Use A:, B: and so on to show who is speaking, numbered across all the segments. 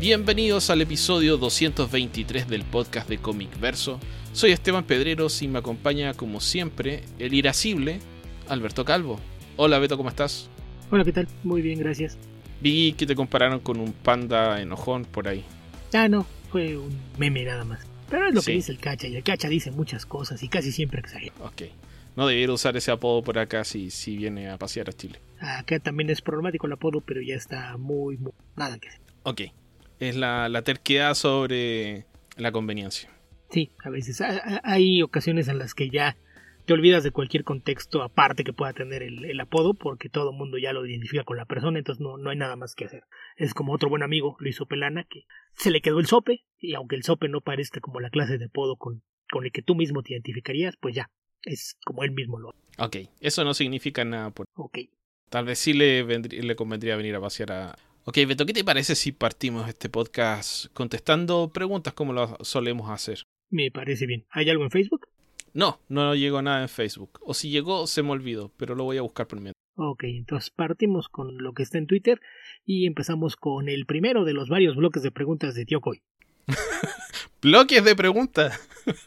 A: Bienvenidos al episodio 223 del podcast de Comic Verso. Soy Esteban Pedreros y me acompaña, como siempre, el irascible Alberto Calvo. Hola Beto, ¿cómo estás?
B: Hola, ¿qué tal? Muy bien, gracias.
A: Vi que te compararon con un panda enojón por ahí.
B: Ah, no, fue un meme nada más. Pero es lo
A: Sí.
B: que dice el Cacha, y el Cacha dice muchas cosas y casi siempre exagera.
A: Ok. No debiera usar ese apodo por acá si viene a pasear a Chile.
B: Acá también es problemático el apodo, pero ya está muy nada que hacer.
A: Ok. Es la terquedad sobre la conveniencia.
B: Sí, a veces hay ocasiones en las que ya te olvidas de cualquier contexto aparte que pueda tener el apodo, porque todo el mundo ya lo identifica con la persona, entonces no hay nada más que hacer. Es como otro buen amigo, Luis Opelana, que se le quedó el sope, y aunque el sope no parezca como la clase de apodo con el que tú mismo te identificarías, pues ya, es como él mismo lo hace.
A: Ok. Eso no significa nada.
B: Ok.
A: Tal vez sí le convendría venir a pasear a... Ok, Beto, ¿qué te parece si partimos este podcast contestando preguntas como lo solemos hacer?
B: Me parece bien. ¿Hay algo en Facebook?
A: No llegó nada en Facebook. O si llegó, se me olvidó, pero lo voy a buscar por mientras.
B: Ok, entonces partimos con lo que está en Twitter y empezamos con el primero de los varios bloques de preguntas de Tío Coy.
A: ¡Bloques de preguntas!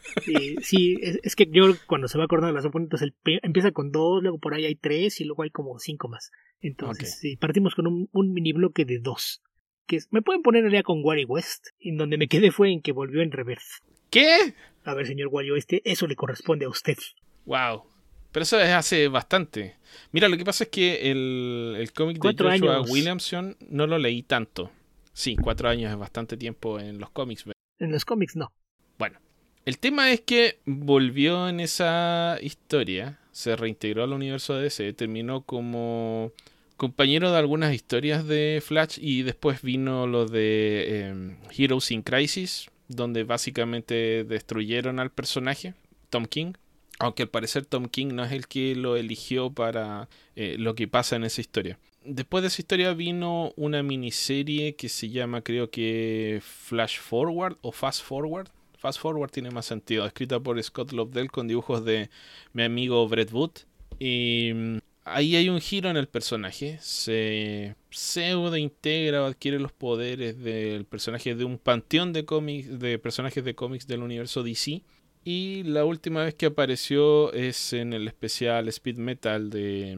B: Sí, es que yo cuando se va acordando las oponentes empieza con 2, luego por ahí hay 3 y luego hay como 5 más. Entonces,
A: Ok.
B: sí, partimos con un mini bloque de 2. Me pueden poner el día con Wally West, en donde me quedé fue en que volvió en reverse.
A: ¿Qué?
B: A ver, señor Wally West, eso le corresponde a usted.
A: Wow. Pero eso es hace bastante. Mira, lo que pasa es que el cómic de
B: 4
A: Joshua
B: años.
A: Williamson no lo leí tanto. Sí, 4 años es bastante tiempo en los cómics.
B: En los cómics no.
A: Bueno, el tema es que volvió en esa historia, se reintegró al universo de DC, terminó como compañero de algunas historias de Flash y después vino lo de Heroes in Crisis, donde básicamente destruyeron al personaje, Tom King. Aunque al parecer Tom King no es el que lo eligió para lo que pasa en esa historia. Después de esa historia vino una miniserie que se llama, creo que Flash Forward o Fast Forward. Fast Forward tiene más sentido. Escrita por Scott Lobdell con dibujos de mi amigo Brett Wood. Y ahí hay un giro en el personaje. Se pseudo integra o adquiere los poderes del personaje de un panteón de cómics, de personajes de cómics del universo DC. Y la última vez que apareció es en el especial Speed Metal de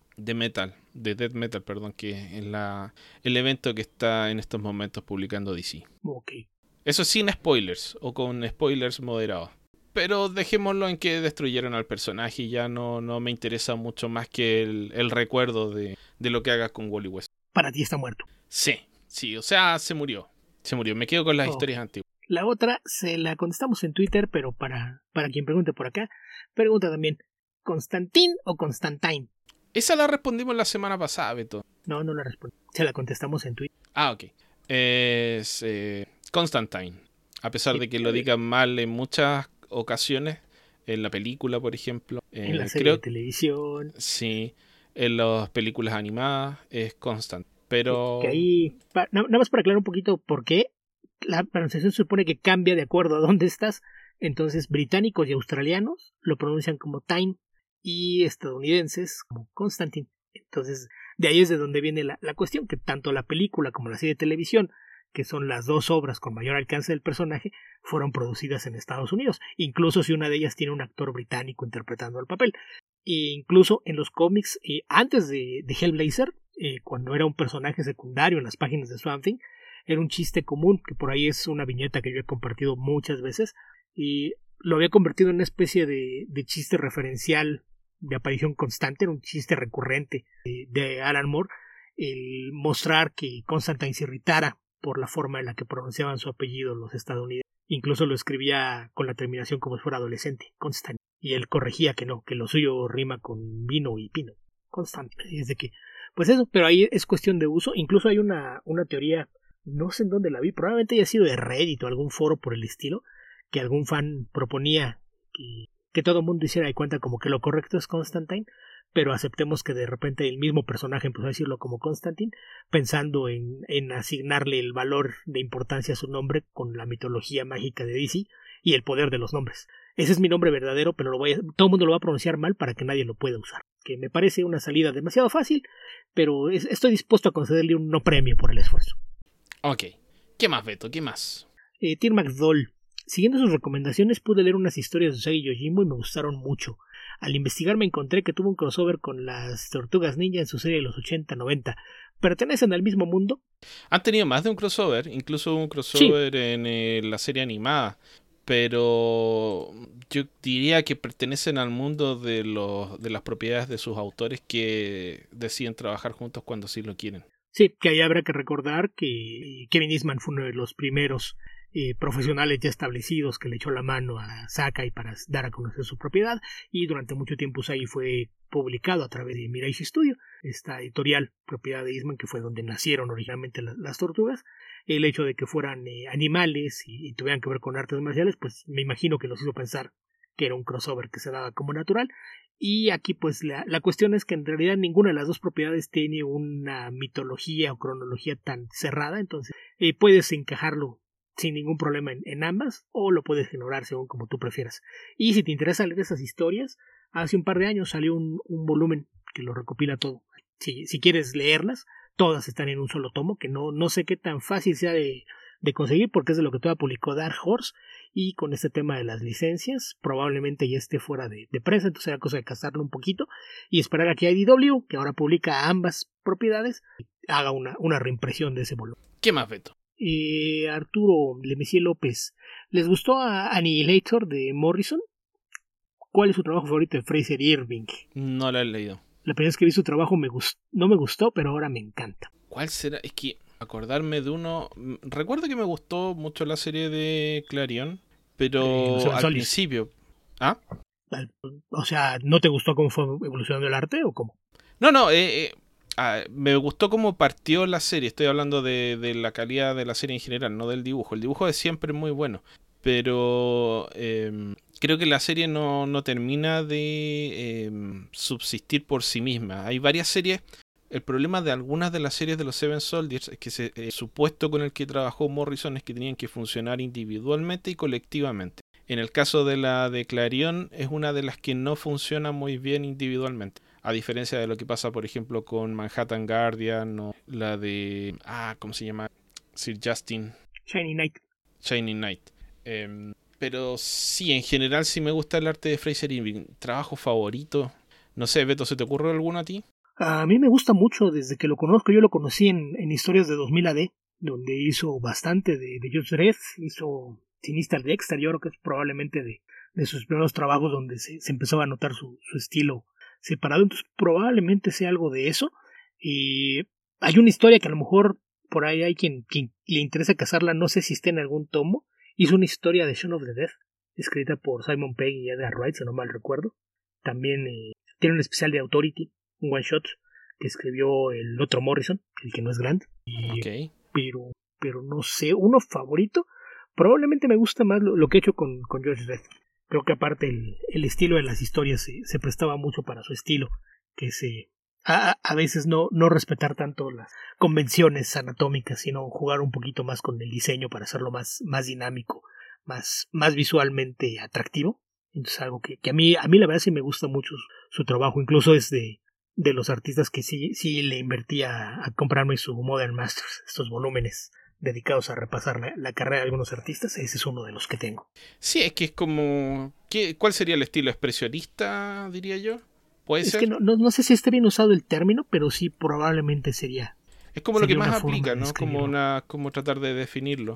A: Death Metal, perdón, que es el evento que está en estos momentos publicando DC.
B: Ok.
A: Eso sin spoilers, o con spoilers moderados. Pero dejémoslo en que destruyeron al personaje y ya no me interesa mucho más que el recuerdo de lo que haga con Wally West.
B: Para ti está muerto.
A: Sí, o sea, se murió. Me quedo con las historias antiguas.
B: La otra se la contestamos en Twitter, pero para quien pregunte por acá, pregunta también, ¿Constantin o Constantine?
A: Esa la respondimos la semana pasada, Beto.
B: No la respondí. Se la contestamos en Twitter.
A: Ah, ok. Es Constantine. A pesar de que lo digan mal en muchas ocasiones, en la película, por ejemplo.
B: En la serie de televisión.
A: Sí, en las películas animadas es Constant. Pero...
B: Que ahí, nada más para aclarar un poquito por qué. La pronunciación se supone que cambia de acuerdo a dónde estás. Entonces, británicos y australianos lo pronuncian como Time y estadounidenses como Constantine. Entonces, de ahí es de donde viene la cuestión, que tanto la película como la serie de televisión, que son las dos obras con mayor alcance del personaje, fueron producidas en Estados Unidos, incluso si una de ellas tiene un actor británico interpretando el papel. E incluso en los cómics, antes de Hellblazer, cuando era un personaje secundario en las páginas de Swamp Thing, era un chiste común, que por ahí es una viñeta que yo he compartido muchas veces, y lo había convertido en una especie de chiste referencial de aparición constante, era un chiste recurrente de Alan Moore, el mostrar que Constantine se irritara por la forma en la que pronunciaban su apellido los estadounidenses. Incluso lo escribía con la terminación como si fuera adolescente, Constant, y él corregía que no, que lo suyo rima con vino y pino, Constant. Es de que, pues eso, pero ahí es cuestión de uso. Incluso hay una teoría, no sé en dónde la vi, probablemente haya sido de Reddit o algún foro por el estilo, que algún fan proponía que todo el mundo hiciera de cuenta como que lo correcto es Constantine, pero aceptemos que de repente el mismo personaje empezó a decirlo como Constantine, pensando en asignarle el valor de importancia a su nombre con la mitología mágica de DC y el poder de los nombres. Ese es mi nombre verdadero, pero todo el mundo lo va a pronunciar mal para que nadie lo pueda usar. Que me parece una salida demasiado fácil, pero estoy dispuesto a concederle un no premio por el esfuerzo.
A: Ok. ¿Qué más, Beto? ¿Qué más?
B: Tirmax Doll. Siguiendo sus recomendaciones pude leer unas historias de Usagi Yojimbo y me gustaron mucho. Al investigar me encontré que tuvo un crossover con las Tortugas Ninja en su serie de los 80-90. ¿Pertenecen al mismo mundo?
A: Han tenido más de un crossover, incluso un crossover en la serie animada, pero yo diría que pertenecen al mundo de las propiedades de sus autores que deciden trabajar juntos cuando sí lo quieren.
B: Sí, que ahí habrá que recordar que Kevin Eastman fue uno de los primeros profesionales ya establecidos que le echó la mano a Sakai para dar a conocer su propiedad, y durante mucho tiempo Usagi fue publicado a través de Miraishi Studio, esta editorial propiedad de Eastman, que fue donde nacieron originalmente las tortugas. El hecho de que fueran animales y tuvieran que ver con artes marciales, pues me imagino que los hizo pensar que era un crossover que se daba como natural. Y aquí pues la cuestión es que en realidad ninguna de las dos propiedades tiene una mitología o cronología tan cerrada, entonces puedes encajarlo sin ningún problema en ambas, o lo puedes ignorar según como tú prefieras. Y si te interesa leer esas historias, hace un par de años salió un volumen que lo recopila todo. Si quieres leerlas, todas están en un solo tomo, que no sé qué tan fácil sea de conseguir, porque es de lo que todavía publicó Dark Horse, y con este tema de las licencias probablemente ya esté fuera de prensa, entonces era cosa de cazarlo un poquito y esperar a que IDW, que ahora publica ambas propiedades, haga una reimpresión de ese volumen.
A: ¿Qué más, Beto?
B: Arturo Lemessier López, ¿les gustó a Annihilator de Morrison? ¿Cuál es su trabajo favorito de Fraser Irving?
A: No la he leído.
B: La primera vez que vi su trabajo no me gustó, pero ahora me encanta.
A: ¿Cuál será? Es que acordarme de uno... Recuerdo que me gustó mucho la serie de Clarion, pero al principio... ¿Ah?
B: O sea, ¿no te gustó cómo fue evolucionando el arte o cómo?
A: No, me gustó cómo partió la serie. Estoy hablando de la calidad de la serie en general, no del dibujo. El dibujo es siempre muy bueno, pero creo que la serie no termina de subsistir por sí misma. Hay varias series. El problema de algunas de las series de los Seven Soldiers es que el supuesto con el que trabajó Morrison es que tenían que funcionar individualmente y colectivamente. En el caso de la de Clarion es una de las que no funciona muy bien individualmente. A diferencia de lo que pasa, por ejemplo, con Manhattan Guardian o la de... ¿cómo se llama? Sir Justin. Shining Knight. Pero sí, en general sí me gusta el arte de Fraser Irving. ¿Trabajo favorito? No sé, Beto, ¿se te ocurre alguno a ti?
B: A mí me gusta mucho desde que lo conozco. Yo lo conocí en Historias de 2000 AD, donde hizo bastante de Judge Dredd, hizo Sinister Dexter. Yo creo que es probablemente de sus primeros trabajos donde se empezó a notar su estilo separado, entonces probablemente sea algo de eso. Hay una historia que a lo mejor por ahí hay quien le interesa cazarla, no sé si está en algún tomo. Hizo una historia de Shaun of the Dead, escrita por Simon Pegg y Edgar Wright, si no mal recuerdo. También tiene un especial de Authority, un one shot que escribió el otro Morrison, el que no es Grant.
A: Okay.
B: Pero no sé, uno favorito, probablemente me gusta más lo que he hecho con Judge Dredd. Creo que aparte el estilo de las historias se prestaba mucho para su estilo, que a veces no respetar tanto las convenciones anatómicas, sino jugar un poquito más con el diseño para hacerlo más dinámico, más visualmente atractivo. Entonces algo que a mí la verdad sí me gusta mucho su trabajo, incluso es de los artistas que sí le invertía a comprarme su Modern Masters, estos volúmenes dedicados a repasar la carrera de algunos artistas. Ese es uno de los que tengo.
A: Sí, es que es como... ¿Cuál sería el estilo? ¿Expresionista, diría yo? ¿Puede ser?
B: Es que no sé si esté bien usado el término, pero sí probablemente sería.
A: Es como lo que más aplica, ¿no? Como tratar de definirlo.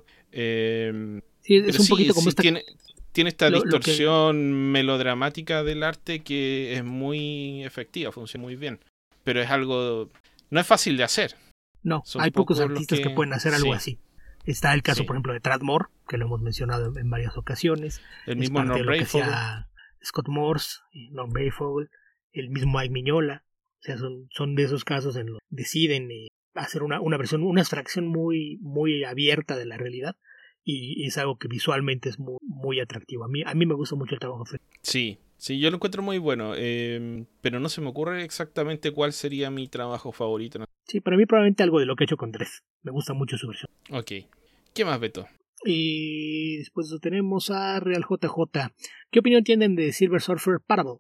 B: Sí, es un poquito como esta...
A: Tiene esta distorsión melodramática del arte que es muy efectiva, funciona muy bien. Pero es algo... No es fácil de hacer.
B: No, hay pocos artistas que pueden hacer algo así. Está el caso, por ejemplo, de Tradd Moore, que lo hemos mencionado en varias ocasiones.
A: El mismo Norm Brayfogle.
B: Scott Morse, Norm Brayfogle, el mismo Mike Mignola. O sea, son de esos casos en los que deciden hacer una versión, una abstracción muy, muy abierta de la realidad. Y es algo que visualmente es muy, muy atractivo. A mí me gusta mucho el trabajo.
A: Sí, yo lo encuentro muy bueno, pero no se me ocurre exactamente cuál sería mi trabajo favorito.
B: Sí, para mí probablemente algo de lo que he hecho con Dredd. Me gusta mucho su versión.
A: Ok. ¿Qué más, Beto?
B: Y después tenemos a Real JJ. ¿Qué opinión tienen de Silver Surfer Parable?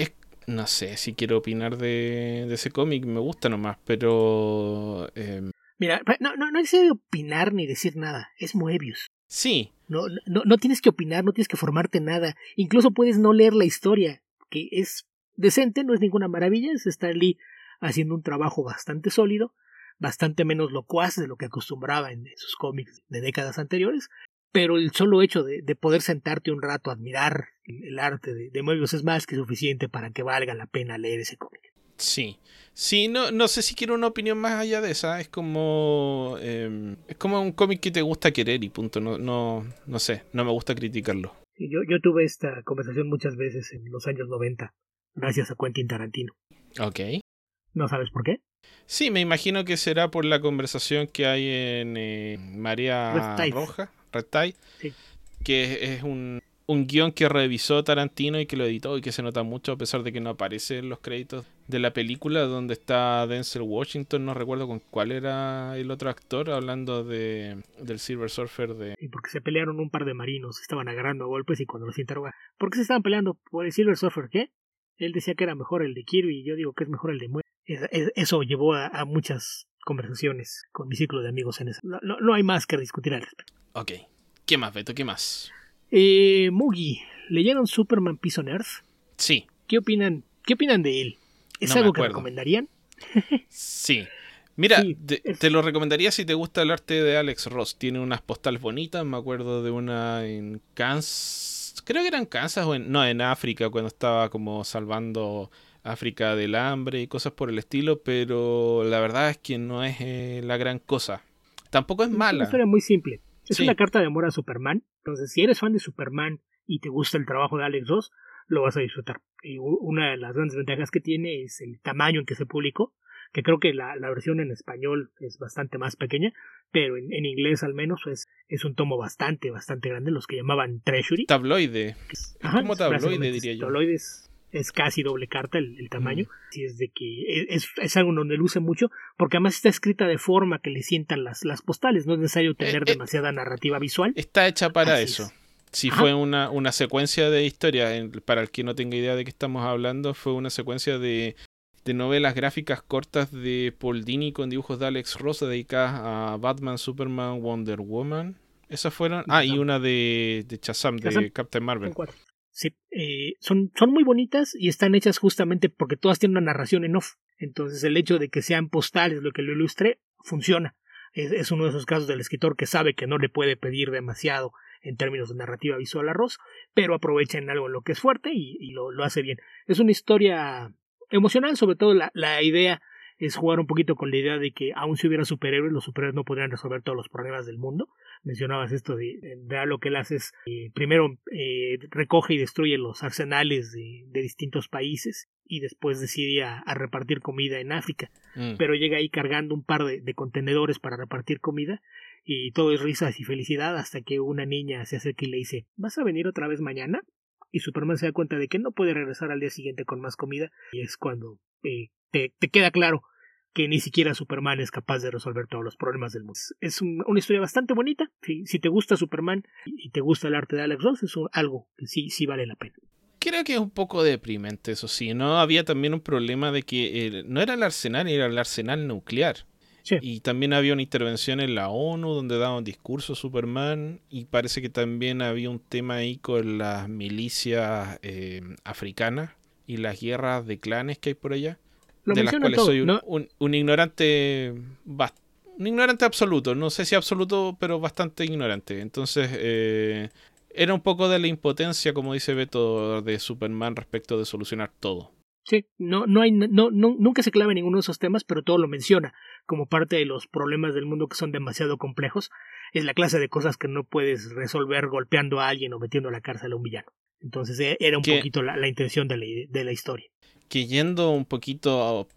A: No sé si quiero opinar de ese cómic, me gusta nomás, pero...
B: Mira, no es de opinar ni decir nada, es Moebius.
A: Sí.
B: No tienes que opinar, no tienes que formarte nada. Incluso puedes no leer la historia, que es decente, no es ninguna maravilla. Es Stan Lee haciendo un trabajo bastante sólido, bastante menos locuaz de lo que acostumbraba en sus cómics de décadas anteriores. Pero el solo hecho de poder sentarte un rato a admirar el arte de Moebius es más que suficiente para que valga la pena leer ese cómic.
A: Sí. Sí, no sé si quiero una opinión más allá de esa. Es como un cómic que te gusta querer y punto. No sé, no me gusta criticarlo.
B: Sí, yo tuve esta conversación muchas veces en los años 90, gracias a Quentin Tarantino.
A: Ok.
B: ¿No sabes por qué?
A: Sí, me imagino que será por la conversación que hay en Marea Roja, Red Tide,
B: sí.
A: Que es un guión que revisó Tarantino y que lo editó y que se nota mucho a pesar de que no aparece en los créditos de la película, donde está Denzel Washington, no recuerdo con cuál era el otro actor, hablando del Silver Surfer de...
B: Sí, porque se pelearon un par de marinos, estaban agarrando a golpes y cuando los interroga, ¿por qué se estaban peleando por el Silver Surfer? ¿Qué? Él decía que era mejor el de Kirby y yo digo que es mejor el de Moebius. Eso llevó a muchas conversaciones con mi círculo de amigos en eso. No hay más que discutir al respecto.
A: Ok. ¿Qué más, Beto? ¿Qué más?
B: Mugi, ¿leyeron Superman Peace on Earth?
A: Sí.
B: ¿Qué opinan de él? ¿Es
A: No
B: algo que recomendarían?
A: Sí. Mira,
B: Sí,
A: te lo recomendaría si te gusta el arte de Alex Ross. Tiene unas postales bonitas. Me acuerdo de una en Kansas. Creo que era en Kansas o en África, cuando estaba como salvando África del hambre y cosas por el estilo. Pero la verdad es que no es la gran cosa. Tampoco es mala.
B: Es una historia muy simple. Es
A: Sí.
B: una carta de amor a Superman. Entonces, si eres fan de Superman y te gusta el trabajo de Alex Ross, lo vas a disfrutar. Y una de las grandes ventajas que tiene es el tamaño en que se publicó, que creo que la versión en español es bastante más pequeña, pero en inglés al menos es un tomo bastante grande, los que llamaban Treasury.
A: Tabloide. Es como tabloide, diría yo.
B: Tabloide es casi doble carta el tamaño. Así es de que es algo donde luce mucho, porque además está escrita de forma que le sientan las postales. No es necesario tener demasiada narrativa visual.
A: Está hecha para
B: Así
A: eso.
B: es.
A: Si
B: Ajá.
A: fue una secuencia de historia, para el que no tenga idea de qué estamos hablando, fue una secuencia de novelas gráficas cortas de Paul Dini con dibujos de Alex Ross dedicadas a Batman, Superman, Wonder Woman. Esas fueron... y una de Shazam, de Captain Marvel.
B: Sí, son muy bonitas y están hechas justamente porque todas tienen una narración en off. Entonces el hecho de que sean postales lo que lo ilustre funciona. Es uno de esos casos del escritor que sabe que no le puede pedir demasiado en términos de narrativa visual a Ross, pero aprovecha en algo en lo que es fuerte y lo hace bien. Es una historia emocional, sobre todo la idea es jugar un poquito con la idea de que aun si hubiera superhéroes, los superhéroes no podrían resolver todos los problemas del mundo. Mencionabas esto de lo que él hace es primero recoge y destruye los arsenales de distintos países y después decide a repartir comida en África, pero llega ahí cargando un par de contenedores para repartir comida y todo es risas y felicidad hasta que una niña se acerca y le dice: ¿vas a venir otra vez mañana? Y Superman se da cuenta de que no puede regresar al día siguiente con más comida y es cuando te queda claro que ni siquiera Superman es capaz de resolver todos los problemas del mundo. Es una historia bastante bonita. Si te gusta Superman y te gusta el arte de Alex Ross, es algo que sí vale la pena.
A: Creo que es un poco deprimente, eso sí. No había también un problema de que no era el arsenal, era el arsenal nuclear.
B: Sí.
A: Y también había una intervención en la ONU donde daba un discurso Superman y parece que también había un tema ahí con las milicias africanas y las guerras de clanes que hay por allá, de las cuales
B: todo,
A: soy
B: ¿no?
A: un ignorante absoluto, no sé si absoluto, pero bastante ignorante. Entonces era un poco de la impotencia, como dice Beto, de Superman respecto de solucionar todo.
B: Sí, nunca se clava en ninguno de esos temas, pero todo lo menciona como parte de los problemas del mundo que son demasiado complejos. Es la clase de cosas que no puedes resolver golpeando a alguien o metiendo a la cárcel a un villano. Entonces era un poquito la intención de la historia.
A: Que yéndonos un poquito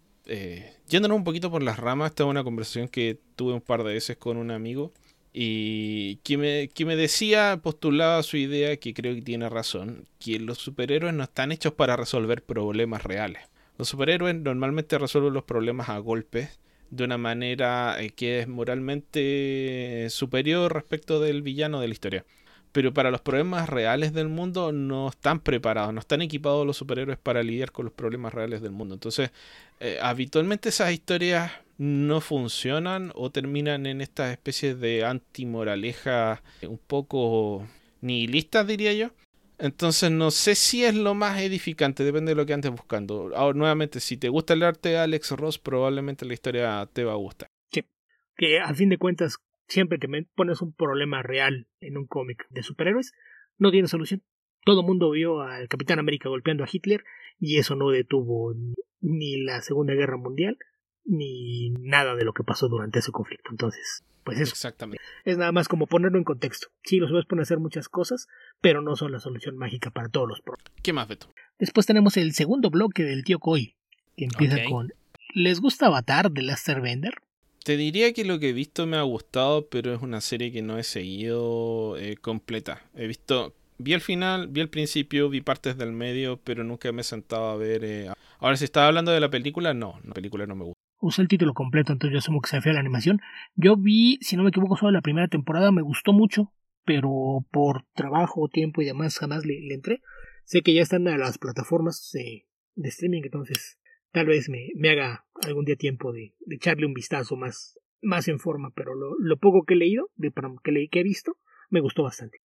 A: por las ramas, esta es una conversación que tuve un par de veces con un amigo y que me decía, postulaba su idea, que creo que tiene razón, que los superhéroes no están hechos para resolver problemas reales. Los superhéroes normalmente resuelven los problemas a golpes de una manera que es moralmente superior respecto del villano de la historia. pero para los problemas reales del mundo no están preparados, no están equipados los superhéroes para lidiar con los problemas reales del mundo. Entonces, habitualmente esas historias no funcionan o terminan en estas especies de antimoraleja un poco nihilistas, diría yo. Entonces no sé si es lo más edificante, depende de lo que andes buscando. Ahora, nuevamente, si te gusta el arte de Alex Ross, probablemente la historia te va a gustar.
B: Sí, que a fin de cuentas, siempre que me pones un problema real en un cómic de superhéroes, no tiene solución. Todo el mundo vio al Capitán América golpeando a Hitler y eso no detuvo ni la Segunda Guerra Mundial ni nada de lo que pasó durante ese conflicto. Entonces, pues eso.
A: Exactamente.
B: Es nada más como ponerlo en contexto. Sí, los juegos pueden hacer muchas cosas, pero no son la solución mágica para todos los problemas.
A: ¿Qué más, Beto?
B: Después tenemos el segundo bloque del tío Coy, que empieza con ¿les gusta Avatar de Last Airbender?
A: Te diría que lo que he visto me ha gustado, pero es una serie que no he seguido completa. Vi el final, vi el principio, vi partes del medio, pero nunca me he sentado a ver... Ahora, si estaba hablando de la película, no, la película no me gusta.
B: Usé el título completo, entonces yo asumo que se refiere a la animación. Yo vi, si no me equivoco, solo la primera temporada, me gustó mucho, pero por trabajo, tiempo y demás jamás le entré. Sé que ya están a las plataformas de streaming, entonces tal vez me haga algún día tiempo de echarle un vistazo más en forma, pero lo poco que he leído, que he visto, me gustó bastante.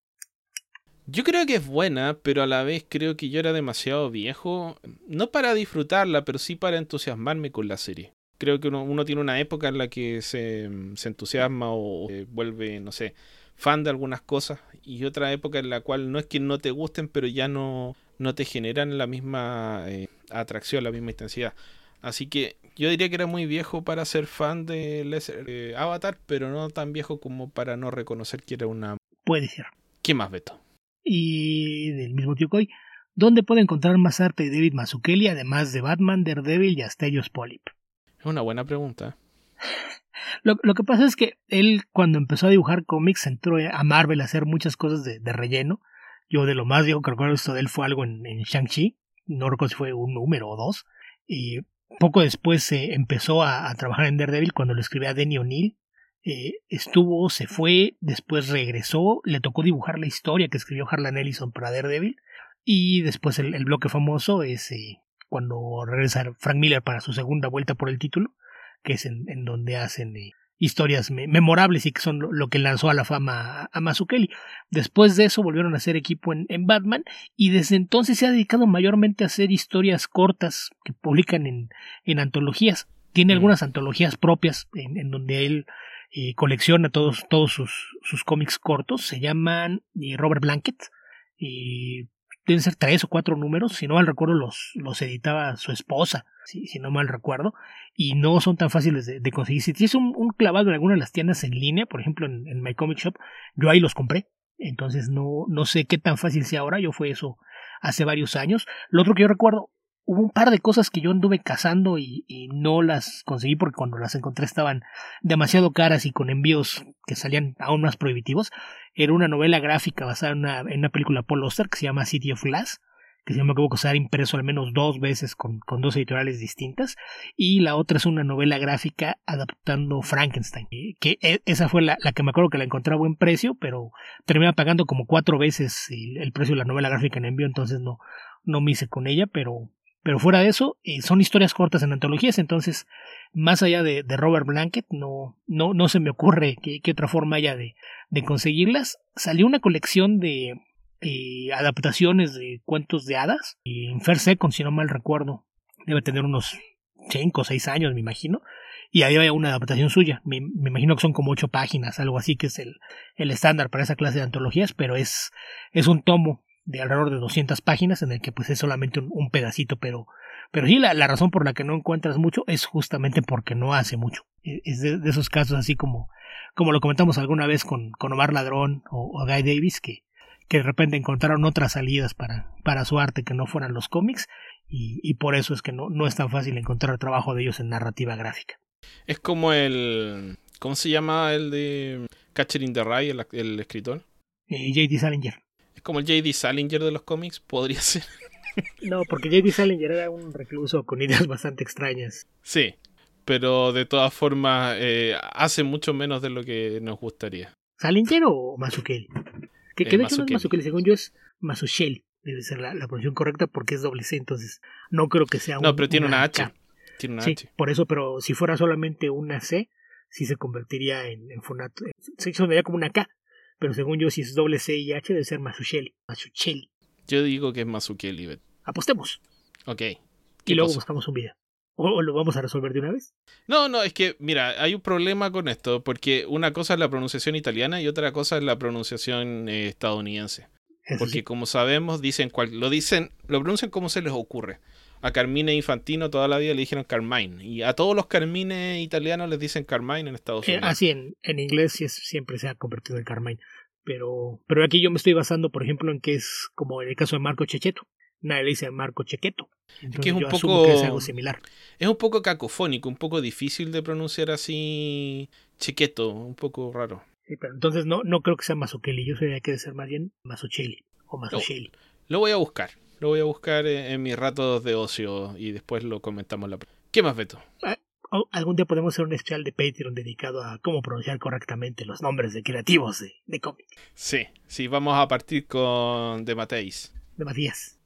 A: Yo creo que es buena, pero a la vez creo que yo era demasiado viejo, no para disfrutarla, pero sí para entusiasmarme con la serie. Creo que uno tiene una época en la que se entusiasma o se vuelve, no sé, fan de algunas cosas, y otra época en la cual no es que no te gusten, pero ya no te generan la misma atracción, la misma intensidad. Así que yo diría que era muy viejo para ser fan de Avatar, pero no tan viejo como para no reconocer que era una...
B: Puede ser.
A: ¿Qué más, Beto?
B: Y del mismo tío Coy, ¿dónde puede encontrar más arte de David Mazzucchelli además de Batman, Daredevil y Asterios Polyp?
A: Es una buena pregunta.
B: Lo que pasa es que él, cuando empezó a dibujar cómics, entró a Marvel a hacer muchas cosas de relleno. Yo de lo más viejo que recuerdo esto de él fue algo en Shang-Chi, no recuerdo si fue un número o dos. Y poco después empezó a trabajar en Daredevil cuando lo escribía Denny O'Neil. Se fue, después regresó, le tocó dibujar la historia que escribió Harlan Ellison para Daredevil. Y después el bloque famoso es cuando regresa Frank Miller para su segunda vuelta por el título, que es en donde hacen historias memorables y que son lo que lanzó a la fama a Mazzucchelli. Después de eso volvieron a hacer equipo en Batman y desde entonces se ha dedicado mayormente a hacer historias cortas que publican en antologías. Tiene algunas antologías propias en donde él colecciona todos sus cómics cortos. Se llaman Robert Blanket y deben ser 3 o 4 números, si no mal recuerdo los editaba su esposa, si no mal recuerdo, y no son tan fáciles de conseguir. Si tienes un clavado en alguna de las tiendas en línea, por ejemplo en My Comic Shop, yo ahí los compré, entonces no sé qué tan fácil sea ahora, yo fue eso hace varios años. Lo otro que yo recuerdo, hubo un par de cosas que yo anduve cazando y no las conseguí porque cuando las encontré estaban demasiado caras y con envíos que salían aún más prohibitivos. Era una novela gráfica basada en una película de Paul Auster que se llama City of Glass, que si no me equivoco se ha impreso al menos 2 veces con 2 editoriales distintas, y la otra es una novela gráfica adaptando Frankenstein, que esa fue la que me acuerdo que la encontré a buen precio, pero terminé pagando como 4 veces el precio de la novela gráfica en envío, entonces no me hice con ella, pero fuera de eso, son historias cortas en antologías, entonces, más allá de Robert Blanket, no se me ocurre qué otra forma haya de conseguirlas. Salió una colección de adaptaciones de cuentos de hadas, en First Second, si no mal recuerdo, debe tener unos 5 o 6 años, me imagino, y ahí había una adaptación suya, me imagino que son como 8 páginas, algo así, que es el estándar para esa clase de antologías, pero es un tomo de alrededor de 200 páginas en el que pues es solamente un pedacito, pero sí la razón por la que no encuentras mucho es justamente porque no hace mucho. Es de esos casos así como lo comentamos alguna vez con Omar Ladrón o Guy Davis, que de repente encontraron otras salidas para su arte que no fueran los cómics, y por eso es que no es tan fácil encontrar trabajo de ellos en narrativa gráfica.
A: Es como ¿cómo se llama el de Catcher in the Rye, el escritor?
B: J.D. Salinger.
A: Es como el J.D. Salinger de los cómics, podría ser.
B: No, porque J.D. Salinger era un recluso con ideas bastante extrañas.
A: Sí, pero de todas formas hace mucho menos de lo que nos gustaría.
B: ¿Salinger o Mazzucchelli? Que de hecho no es
A: Mazzucchelli.
B: Mazzucchelli, según yo es Mazzucchelli. Debe ser la pronunciación correcta porque es doble C, entonces no creo que sea
A: No, pero tiene una H.
B: K.
A: Tiene una
B: Sí,
A: H.
B: por eso, pero si fuera solamente una C, sí se convertiría en fonato. Se sonaría como una K, pero según yo, si es doble C y H, debe ser Mazzucchelli. Mazzucchelli.
A: Yo digo que es Mazzucchelli, Bet.
B: Apostemos.
A: Ok.
B: Y luego
A: cosa?
B: buscamos un video. ¿O lo vamos a resolver de una vez?
A: No, es que, mira, hay un problema con esto, porque una cosa es la pronunciación italiana y otra cosa es la pronunciación estadounidense.
B: Eso
A: Porque
B: sí.
A: como sabemos, lo pronuncian como se les ocurre. A Carmine Infantino toda la vida le dijeron Carmine. Y a todos los Carmine italianos les dicen Carmine en Estados Unidos.
B: Así en inglés siempre se ha convertido en Carmine. Pero aquí yo me estoy basando, por ejemplo, en que es como en el caso de Marco Checchetto. Nadie le dice Marco Checchetto.
A: Es que es un
B: yo
A: poco,
B: asumo que es algo similar.
A: es un poco cacofónico, un poco difícil de pronunciar así Checchetto, un poco raro.
B: Sí, pero entonces no creo que sea Mazzucchelli. Yo sabía que debe ser más bien Mazzucchelli o Mazzucchelli.
A: Lo voy a buscar. Lo voy a buscar en mis ratos de ocio y después lo comentamos la próxima. ¿Qué más, Beto?
B: Algún día podemos hacer un especial de Patreon dedicado a cómo pronunciar correctamente los nombres de creativos de cómics.
A: Sí, vamos a partir con De Mateis.
B: De Matías.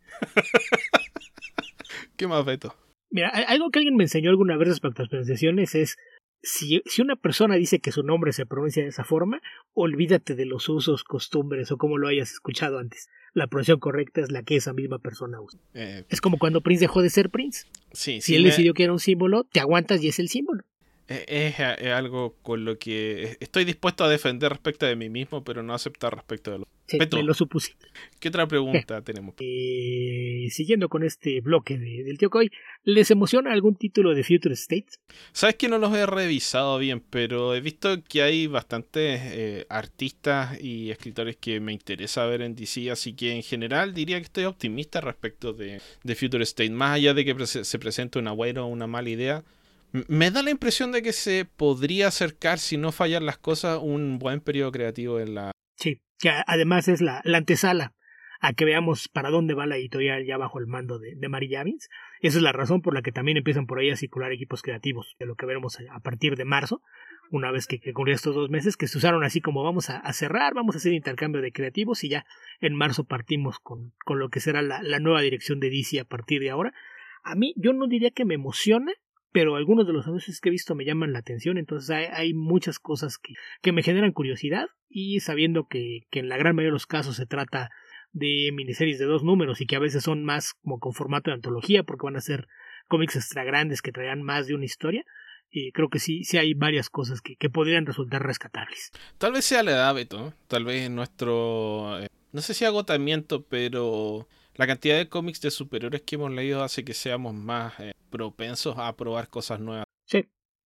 A: ¿Qué más, Beto?
B: Mira, algo que alguien me enseñó alguna vez respecto a las pronunciaciones es si una persona dice que su nombre se pronuncia de esa forma, olvídate de los usos, costumbres o como lo hayas escuchado antes. La pronunciación correcta es la que esa misma persona usa. Es como cuando Prince dejó de ser Prince. Si él decidió que era un símbolo, te aguantas y es el símbolo.
A: Es algo con lo que estoy dispuesto a defender respecto de mí mismo, pero no aceptar respecto de lo.
B: Sí,
A: Beto,
B: me lo supuse.
A: ¿Qué otra pregunta tenemos?
B: Siguiendo con este bloque del tío Coy, ¿les emociona algún título de Future State?
A: Sabes que no los he revisado bien, pero he visto que hay bastantes artistas y escritores que me interesa ver en DC, así que en general diría que estoy optimista respecto de Future State. Más allá de que se presente una buena o una mala idea, me da la impresión de que se podría acercar, si no fallan las cosas, un buen periodo creativo en la...
B: Sí, que además es la antesala a que veamos para dónde va la editorial ya bajo el mando de Mary Javins. Esa es la razón por la que también empiezan por ahí a circular equipos creativos, de lo que veremos a partir de marzo, una vez que concluyan estos 2 meses, que se usaron así como vamos a cerrar, vamos a hacer intercambio de creativos y ya en marzo partimos con lo que será la nueva dirección de DC a partir de ahora. A mí, yo no diría que me emociona, pero algunos de los anuncios que he visto me llaman la atención, entonces hay muchas cosas que me generan curiosidad, y sabiendo que en la gran mayoría de los casos se trata de miniseries de 2 números y que a veces son más como con formato de antología porque van a ser cómics extra grandes que traerán más de una historia, creo que sí hay varias cosas que podrían resultar rescatables.
A: Tal vez sea la edad, Beto, tal vez nuestro... no sé si agotamiento, pero... la cantidad de cómics de superhéroes que hemos leído hace que seamos más propensos a probar cosas nuevas.
B: Sí,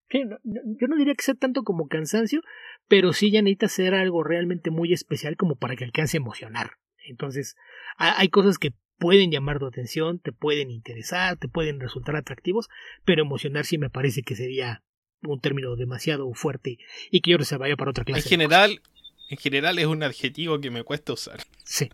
B: yo no diría que sea tanto como cansancio, pero sí ya necesita ser algo realmente muy especial como para que alcance a emocionar. Entonces, hay cosas que pueden llamar tu atención, te pueden interesar, te pueden resultar atractivos, pero emocionar sí me parece que sería un término demasiado fuerte y que yo creo que se vaya para otra clase.
A: En general es un adjetivo que me cuesta usar.
B: Sí.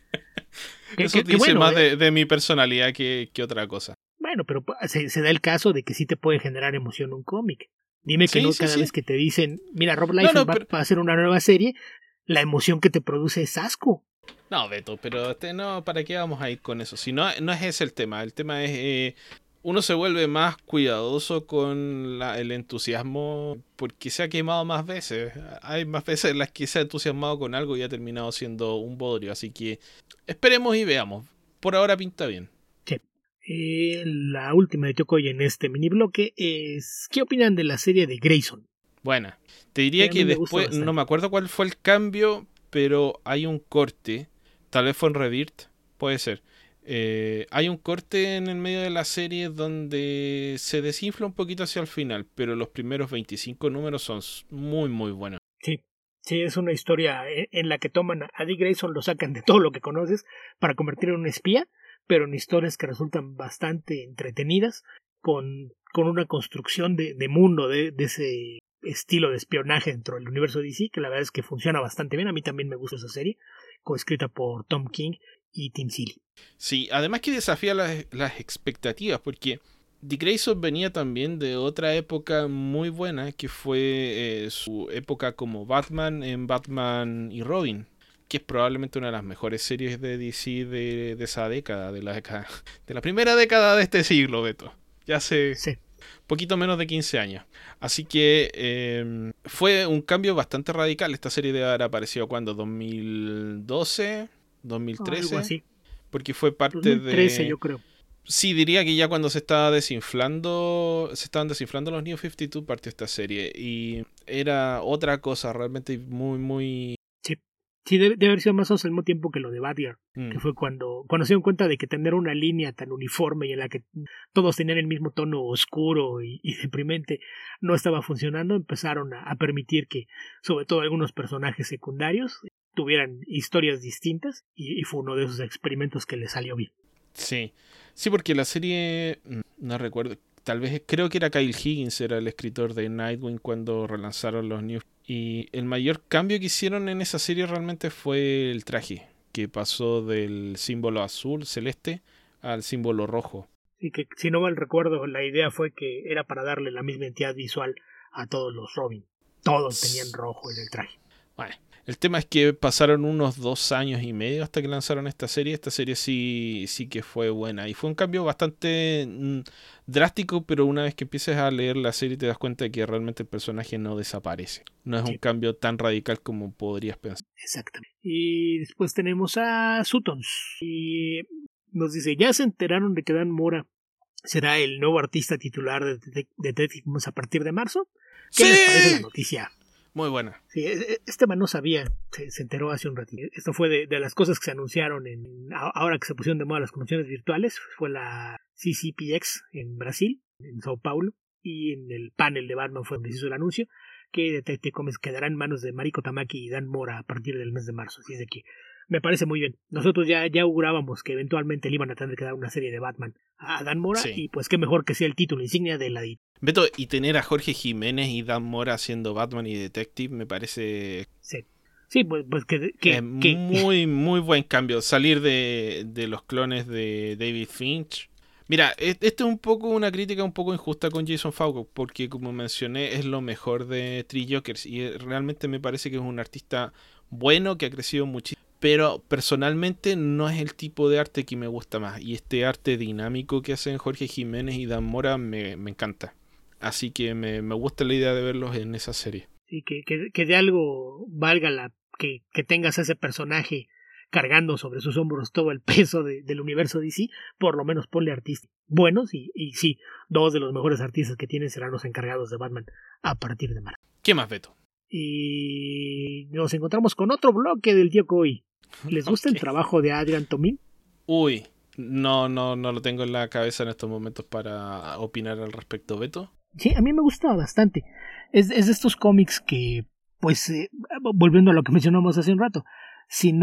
A: Eso dice bueno, más de mi personalidad que otra cosa.
B: Bueno, pero se da el caso de que sí te puede generar emoción un cómic. Dime que no cada vez que te dicen, mira, Rob Liefeld va a hacer una nueva serie, la emoción que te produce es asco.
A: No, Beto, pero no, ¿para qué vamos a ir con eso? Si no es ese el tema. El tema es uno se vuelve más cuidadoso con el entusiasmo porque se ha quemado más veces. Hay más veces en las que se ha entusiasmado con algo y ha terminado siendo un bodrio. Así que esperemos y veamos. Por ahora pinta bien.
B: Sí. La última de Chocoy en este mini bloque es ¿qué opinan de la serie de Grayson?
A: Buena. Te diría que después, no me acuerdo cuál fue el cambio, pero hay un corte. Tal vez fue en Rebirth, puede ser. Hay un corte en el medio de la serie donde se desinfla un poquito hacia el final, pero los primeros 25 números son muy muy buenos.
B: Sí, es una historia en la que toman a Dick Grayson, lo sacan de todo lo que conoces para convertirlo en un espía, pero en historias que resultan bastante entretenidas, con una construcción de mundo de ese estilo de espionaje dentro del universo DC, que la verdad es que funciona bastante bien. A mí también me gusta esa serie, coescrita por Tom King y Tim Seeley.
A: Sí, además que desafía las expectativas, porque Dick Grayson venía también de otra época muy buena, que fue su época como Batman en Batman y Robin, que es probablemente una de las mejores series de DC de esa década, de la primera década de este siglo, Beto. Ya hace
B: Sí.
A: poquito menos de 15 años. Así que fue un cambio bastante radical. Esta serie debe haber aparecido cuando, 2012,
B: Algo
A: 2013,
B: así.
A: porque fue parte
B: 2013
A: de...
B: yo creo.
A: Sí, diría que ya cuando se estaban desinflando los New 52 partió esta serie y era otra cosa realmente muy, muy...
B: Sí. Sí, debe haber sido más o menos al mismo tiempo que lo de Batgirl, que fue cuando se dieron cuenta de que tener una línea tan uniforme y en la que todos tenían el mismo tono oscuro y deprimente no estaba funcionando, empezaron a permitir que, sobre todo algunos personajes secundarios, tuvieran historias distintas y fue uno de esos experimentos que le salió bien.
A: Sí, sí, porque la serie, no recuerdo, tal vez creo que era Kyle Higgins, era el escritor de Nightwing cuando relanzaron los New. Y el mayor cambio que hicieron en esa serie realmente fue el traje, que pasó del símbolo azul, celeste, al símbolo rojo.
B: Y que, si no mal recuerdo, la idea fue que era para darle la misma identidad visual a todos los Robin. Todos tenían rojo en el traje.
A: Bueno, el tema es que pasaron unos 2 años y medio hasta que lanzaron esta serie. Esta serie sí que fue buena. Y fue un cambio bastante drástico, pero una vez que empieces a leer la serie te das cuenta de que realmente el personaje no desaparece. No es un cambio tan radical como podrías pensar.
B: Exactamente. Y después tenemos a Sutons. Y nos dice, ¿ya se enteraron de que Dan Mora será el nuevo artista titular de Detective Comics a partir de marzo? ¿Qué les parece la noticia?
A: Muy buena.
B: Sí, Esteban no sabía, se enteró hace un ratito. Esto fue de las cosas que se anunciaron ahora que se pusieron de moda las convenciones virtuales. Fue la CCPX en Brasil, en Sao Paulo, y en el panel de Batman fue donde se hizo el anuncio que Detective Comics quedará en manos de Mariko Tamaki y Dan Mora a partir del mes de marzo. Así es de que me parece muy bien. Nosotros ya augurábamos que eventualmente le iban a tener que dar una serie de Batman a Dan Mora, y pues qué mejor que sea el título insignia de la...
A: Beto, y tener a Jorge Jiménez y Dan Mora haciendo Batman y Detective me parece...
B: Sí, pues
A: muy, muy buen cambio. Salir de los clones de David Finch. Mira, esto es un poco una crítica un poco injusta con Jason Fauco, porque como mencioné es lo mejor de Three Jokers y realmente me parece que es un artista bueno que ha crecido muchísimo, pero personalmente no es el tipo de arte que me gusta más, y este arte dinámico que hacen Jorge Jiménez y Dan Mora me encanta, así que me gusta la idea de verlos en esa serie.
B: Sí, que de algo valga que tengas a ese personaje cargando sobre sus hombros todo el peso del universo DC, por lo menos ponle artistas buenos y sí, dos de los mejores artistas que tienen serán los encargados de Batman a partir de marzo.
A: ¿Qué más, Beto?
B: Y nos encontramos con otro bloque del tío Coy. ¿Les gusta el trabajo de Adrian Tomine?
A: Uy, no lo tengo en la cabeza en estos momentos para opinar al respecto, Beto.
B: Sí, a mí me gusta bastante. Es de estos cómics que, pues, volviendo a lo que mencionamos hace un rato, si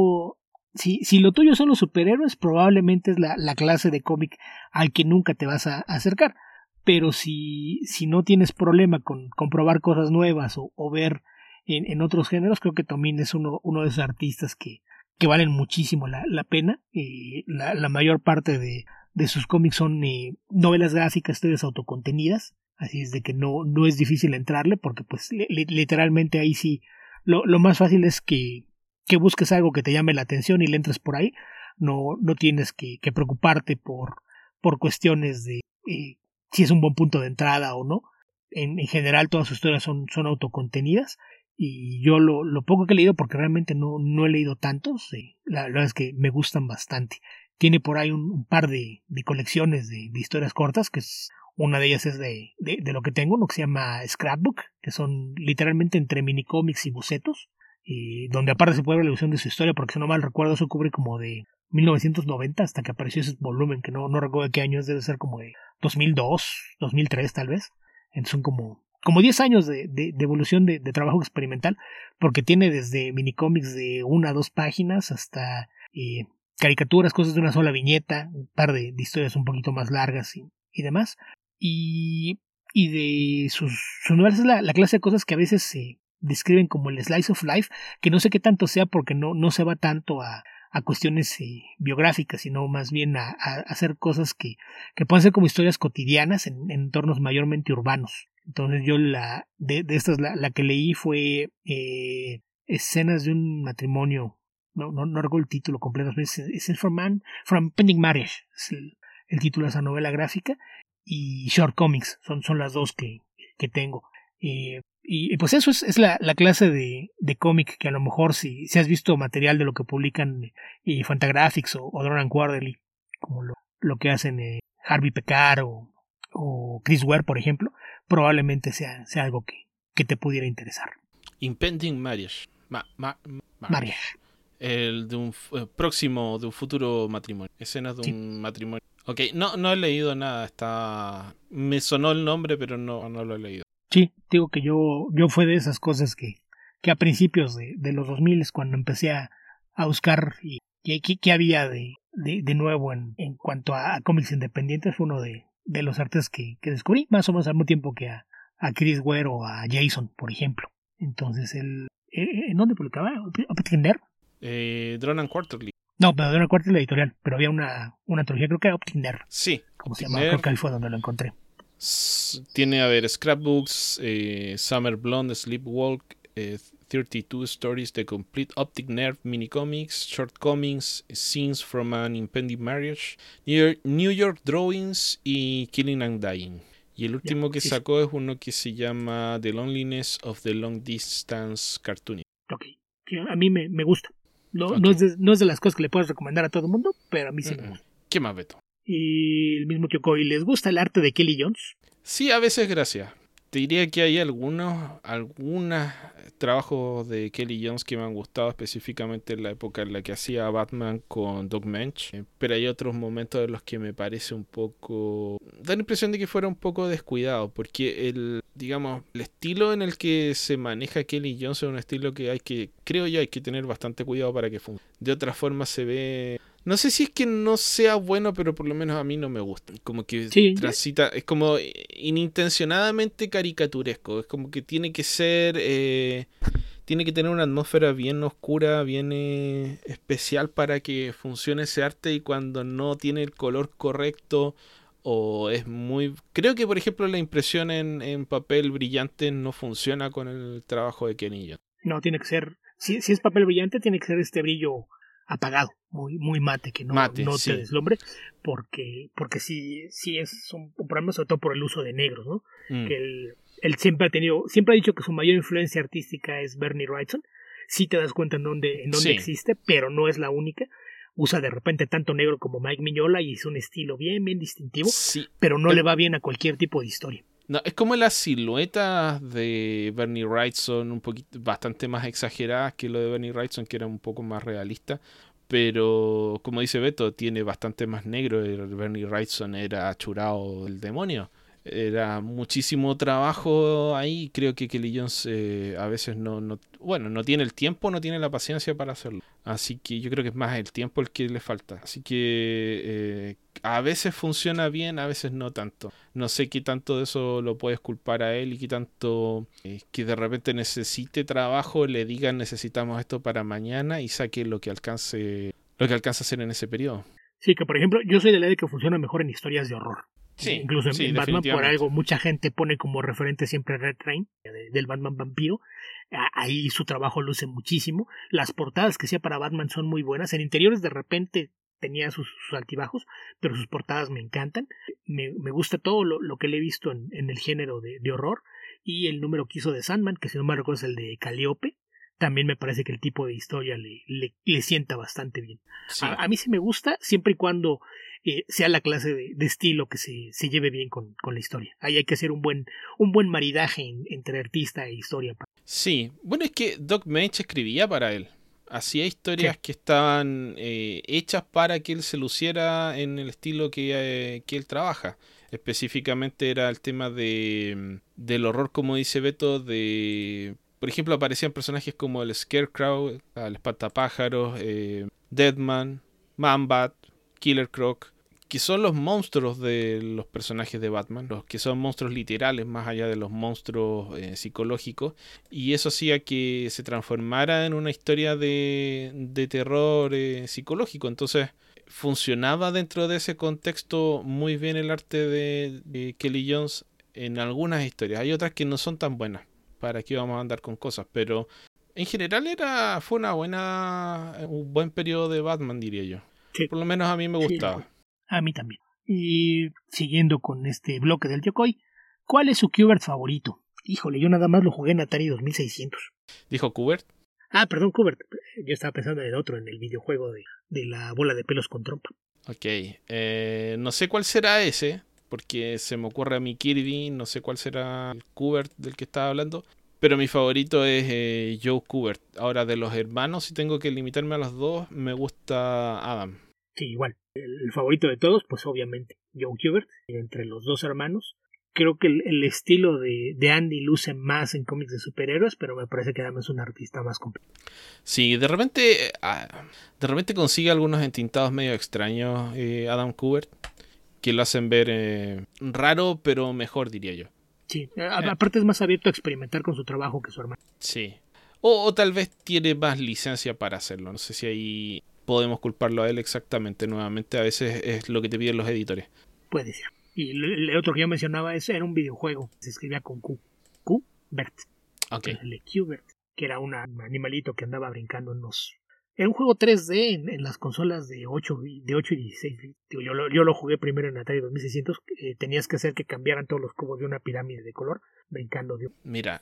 B: lo tuyo son los superhéroes, probablemente es la clase de cómic al que nunca te vas a acercar. Pero si no tienes problema con probar cosas nuevas o ver en otros géneros, creo que Tomine es uno de esos artistas que valen muchísimo la pena. La mayor parte de sus cómics son novelas gráficas, historias autocontenidas. Así es de que no es difícil entrarle, porque pues literalmente ahí sí lo más fácil es que busques algo que te llame la atención y le entres por ahí. No tienes que preocuparte por cuestiones de si es un buen punto de entrada o no. En general todas sus historias son autocontenidas, y yo lo poco que he leído, porque realmente no he leído tantos, la verdad es que me gustan bastante. Tiene por ahí un par de colecciones de historias cortas, que es una de ellas es de lo que tengo, lo que se llama Scrapbook, que son literalmente entre minicómics y bocetos, donde aparte se puede ver la ilusión de su historia, porque si no mal recuerdo eso cubre como de 1990 hasta que apareció ese volumen, que no recuerdo qué años, debe ser como de 2002, 2003 tal vez. Entonces son como 10 años de evolución de trabajo experimental, porque tiene desde minicómics de 1 a 2 páginas hasta caricaturas, cosas de una sola viñeta, un par de historias un poquito más largas y demás. Y de sus novelas es la clase de cosas que a veces se describen como el slice of life, que no sé qué tanto sea, porque no se va tanto a cuestiones biográficas, sino más bien a hacer cosas que pueden ser como historias cotidianas en entornos mayormente urbanos. Entonces yo de estas la que leí fue escenas de un matrimonio no recuerdo el título completo, es from Pending Marriage, es el título de esa novela gráfica, y Shortcomings, son las dos que tengo. Y pues eso es la clase de cómic que a lo mejor si has visto material de lo que publican Fantagraphics o Drone Quarterly, como lo que hacen Harvey Pekar o Chris Ware, por ejemplo, probablemente sea algo que te pudiera interesar.
A: Impending Marriage.
B: Marriage.
A: El de un próximo, de un futuro matrimonio. Escenas de un matrimonio. Ok, no he leído nada. Me sonó el nombre, pero no lo he leído.
B: Sí, digo que yo fue de esas cosas que a principios de los 2000 cuando empecé a buscar y qué había de nuevo en cuanto a cómics independientes, fue uno de los artes que descubrí, más o menos al mismo tiempo que a Chris Ware o a Jason, por ejemplo. Entonces, ¿en dónde publicaba? ¿Optic Nerve?
A: Drone and Quarterly.
B: No, pero Drone and Quarterly la editorial, pero había una antología, creo que era Optic Nerve.
A: Sí.
B: ¿Cómo se llamaba? Creo que ahí fue donde lo encontré.
A: Tiene, scrapbooks, Summer Blonde, Sleepwalk, 32 Stories, The Complete Optic Nerve Minicomics, Shortcomings, Scenes from an Impending Marriage, New York Drawings y Killing and Dying. Y el último que sacó es uno que se llama The Loneliness of the Long Distance Cartooning.
B: Ok, que a mí me gusta. No es de las cosas que le puedes recomendar a todo el mundo, pero a mí sí me gusta.
A: ¿Qué más, Beto?
B: Y el mismo Kyoko, ¿y les gusta el arte de Kelly Jones?
A: Sí, a veces gracias. Te diría que hay algunos trabajos de Kelly Jones que me han gustado, específicamente en la época en la que hacía Batman con Doug Moench, pero hay otros momentos en los que me parece un poco... da la impresión de que fuera un poco descuidado, porque el estilo en el que se maneja Kelly Jones es un estilo que creo yo hay que tener bastante cuidado para que funcione. De otra forma se ve... no sé si es que no sea bueno, pero por lo menos a mí no me gusta. Como que transita, es como inintencionadamente caricaturesco. Es como que tiene que ser, tiene que tener una atmósfera bien oscura, bien especial para que funcione ese arte, y cuando no tiene el color correcto o es muy... creo que por ejemplo la impresión en papel brillante no funciona con el trabajo de Kenny Jones.
B: No, tiene que ser, si es papel brillante, tiene que ser este brillo apagado, muy mate, que no te deslumbre, porque sí es un problema, sobre todo por el uso de negros, ¿no? Que él siempre ha dicho que su mayor influencia artística es Bernie Wrightson. Sí te das cuenta en dónde existe, pero no es la única. Usa de repente tanto negro como Mike Mignola y es un estilo bien distintivo, pero no le va bien a cualquier tipo de historia.
A: No, es como las siluetas de Bernie Wrightson, un poquito bastante más exageradas que lo de Bernie Wrightson, que era un poco más realista. Pero, como dice Beto, tiene bastante más negro. El Bernie Wrightson era achurado del demonio. Era muchísimo trabajo ahí. Creo que Kelly Jones a veces no tiene el tiempo, no tiene la paciencia para hacerlo. Así que yo creo que es más el tiempo el que le falta. Así que a veces funciona bien, a veces no tanto. No sé qué tanto de eso lo puedes culpar a él y qué tanto que de repente necesite trabajo, le digan necesitamos esto para mañana y saque lo que alcance a hacer en ese periodo.
B: Sí, que por ejemplo yo soy de la idea de que funciona mejor en historias de horror.
A: Sí,
B: incluso en Batman, por algo mucha gente pone como referente siempre Red Train del Batman vampiro. Ahí su trabajo luce muchísimo. Las portadas que hacía para Batman son muy buenas. En interiores de repente tenía sus altibajos, pero sus portadas me encantan. Me gusta todo lo que le he visto en el género de horror. Y el número que hizo de Sandman, que si no me recuerdo es el de Calliope, también me parece que el tipo de historia le sienta bastante bien. Sí. A mí sí me gusta, siempre y cuando sea la clase de estilo que se lleve bien con la historia. Ahí hay que hacer un buen maridaje entre artista e historia.
A: Sí, bueno, es que Doug Moench escribía para él. Hacía historias que estaban hechas para que él se luciera en el estilo que él trabaja. Específicamente era el tema del horror, como dice Beto, por ejemplo, aparecían personajes como el Scarecrow, el Espantapájaros, Deadman, Man-Bat, Killer Croc, que son los monstruos de los personajes de Batman, los que son monstruos literales más allá de los monstruos psicológicos, y eso hacía que se transformara en una historia de terror psicológico. Entonces funcionaba dentro de ese contexto muy bien el arte de Kelly Jones en algunas historias. Hay otras que no son tan buenas, para qué vamos a andar con cosas, pero En general fue un buen periodo de Batman, diría yo.
B: Sí.
A: Por lo menos a mí me gustaba.
B: Sí, a mí también. Y siguiendo con este bloque del Yokoi, ¿cuál es su Qbert favorito? Híjole, yo nada más lo jugué en Atari 2600.
A: ¿Dijo Kubert?
B: Ah, perdón, Qbert. Yo estaba pensando en el otro, en el videojuego de la bola de pelos con trompa.
A: Ok. No sé cuál será ese, porque se me ocurre a mi Kirby, no sé cuál será el Kubert del que estaba hablando. Pero mi favorito es Joe Kubert. Ahora, de los hermanos, si tengo que limitarme a los dos, me gusta Adam.
B: Sí, igual. El favorito de todos, pues obviamente, Joe Qbert. Entre los dos hermanos. Creo que el estilo de Andy luce más en cómics de superhéroes, pero me parece que Adam es un artista más completo.
A: Sí, de repente consigue algunos entintados medio extraños Adam Kubert, que lo hacen ver raro, pero mejor, diría yo.
B: Sí, aparte es más abierto a experimentar con su trabajo que su hermano.
A: Sí. O tal vez tiene más licencia para hacerlo. No sé si ahí podemos culparlo a él exactamente. Nuevamente, a veces es lo que te piden los editores.
B: Puede ser. Y el otro que yo mencionaba era un videojuego. Se escribía con Q. Q-Bert.
A: Ok.
B: El Qbert, que era un animalito que andaba brincando en los... Era un juego 3D en las consolas de 8 y 16 bits. Yo lo jugué primero en Atari 2600. Tenías que hacer que cambiaran todos los cubos de una pirámide de color, brincando de...
A: Mira,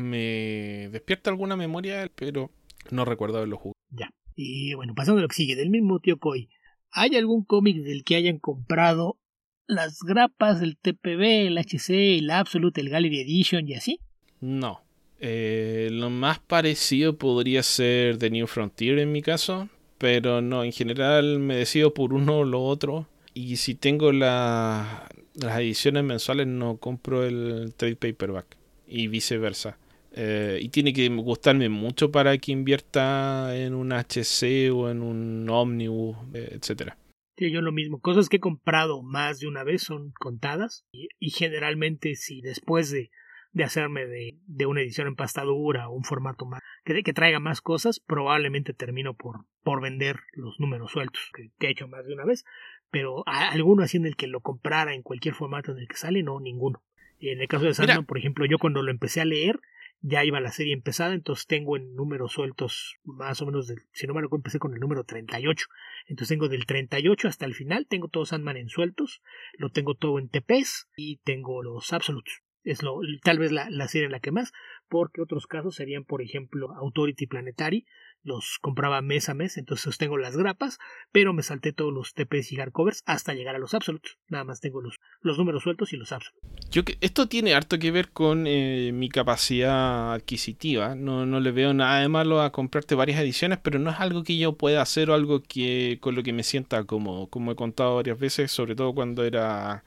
A: me despierta alguna memoria, pero no recuerdo haberlo jugado.
B: Ya. Y bueno, pasando a lo que sigue, del mismo tío Koi, ¿hay algún cómic del que hayan comprado las grapas, el TPB, el HC, el Absolute, el Gallery Edition y así?
A: No. Lo más parecido podría ser The New Frontier en mi caso, pero no, en general me decido por uno o lo otro. Y si tengo las ediciones mensuales, no compro el trade paperback y viceversa. Y tiene que gustarme mucho para que invierta en un HC o en un Omnibus, etcétera.
B: Sí, yo lo mismo. Cosas que he comprado más de una vez son contadas y generalmente si después de hacerme de una edición en pasta dura o un formato más que traiga más cosas, probablemente termino por vender los números sueltos, que he hecho más de una vez, pero alguno así en el que lo comprara en cualquier formato en el que sale, no, ninguno. En el caso de Sandman,
A: Mira,
B: por ejemplo, yo cuando lo empecé a leer, ya iba la serie empezada, entonces tengo en números sueltos más o menos, si no me recuerdo, empecé con el número 38. Entonces tengo del 38 hasta el final, tengo todo Sandman en sueltos, lo tengo todo en TPs y tengo los Absolutes. Es tal vez la serie en la que más, porque otros casos serían, por ejemplo, Authority Planetary, los compraba mes a mes, entonces tengo las grapas, pero me salté todos los TPs y hardcovers hasta llegar a los Absolutes. Nada más tengo los números sueltos y los Absolutes.
A: esto tiene harto que ver con mi capacidad adquisitiva. No le veo nada de malo a comprarte varias ediciones, pero no es algo que yo pueda hacer o algo con lo que me sienta cómodo. Como he contado varias veces, sobre todo cuando era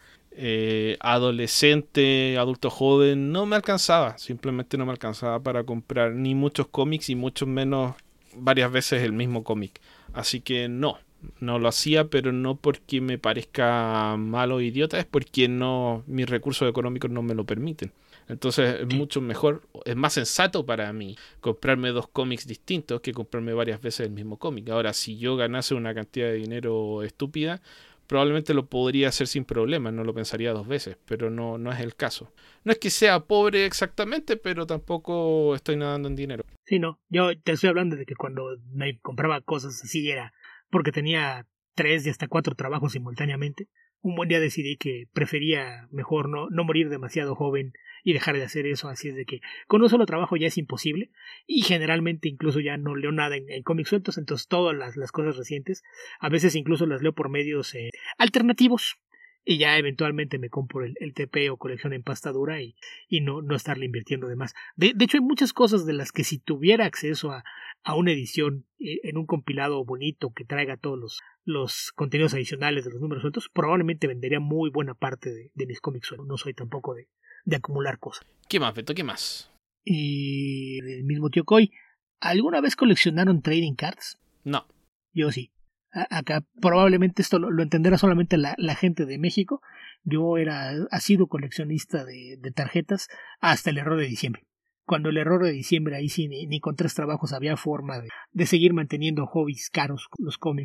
A: adolescente, adulto joven, no me alcanzaba. Simplemente no me alcanzaba para comprar ni muchos cómics y mucho menos varias veces el mismo cómic. Así que no lo hacía, pero no porque me parezca malo o idiota, es porque mis recursos económicos no me lo permiten. Entonces es mucho mejor, es más sensato para mí comprarme dos cómics distintos que comprarme varias veces el mismo cómic. Ahora, si yo ganase una cantidad de dinero estúpida, probablemente lo podría hacer sin problemas, no lo pensaría dos veces, pero no es el caso. No es que sea pobre exactamente, pero tampoco estoy nadando en dinero.
B: Sí, no, yo te estoy hablando de que cuando me compraba cosas así era porque tenía 3 y hasta 4 trabajos simultáneamente. Un buen día decidí que prefería mejor no morir demasiado joven y dejar de hacer eso, así es de que con un solo trabajo ya es imposible y generalmente incluso ya no leo nada en cómics sueltos, entonces todas las cosas recientes a veces incluso las leo por medios alternativos y ya eventualmente me compro el TP o colección en pasta dura y no estarle invirtiendo de más. De hecho hay muchas cosas de las que si tuviera acceso a una edición en un compilado bonito que traiga todos los contenidos adicionales de los números sueltos, probablemente vendería muy buena parte de mis cómics sueltos. No soy tampoco de acumular cosas.
A: ¿Qué más, Beto? ¿Qué más?
B: Y el mismo tío Koi, ¿alguna vez coleccionaron trading cards?
A: No.
B: Yo sí. Acá probablemente esto lo entenderá solamente la gente de México. Yo ha sido coleccionista de tarjetas hasta el error de diciembre. Cuando el error de diciembre, ahí sí ni con 3 trabajos había forma de seguir manteniendo hobbies caros, los cómics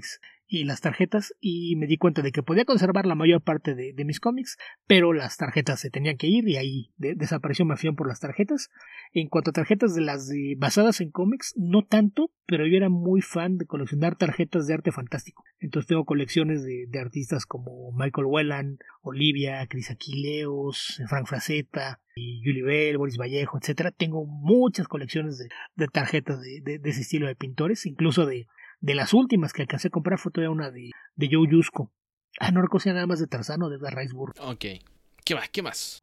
B: y las tarjetas, y me di cuenta de que podía conservar la mayor parte de mis cómics, pero las tarjetas se tenían que ir y ahí desapareció mi afición por las tarjetas. En cuanto a tarjetas de las basadas en cómics, no tanto, pero yo era muy fan de coleccionar tarjetas de arte fantástico. Entonces tengo colecciones de artistas como Michael Whelan, Olivia, Chris Aquileos, Frank Frazetta, Julie Bell, Boris Vallejo, etcétera. Tengo muchas colecciones de tarjetas de ese estilo de pintores, incluso de las últimas que alcancé a comprar fue todavía una de Joe Yusko. No recuerdo nada más de Tarzán o de Edgar Rice Burroughs.
A: Ok. ¿Qué más?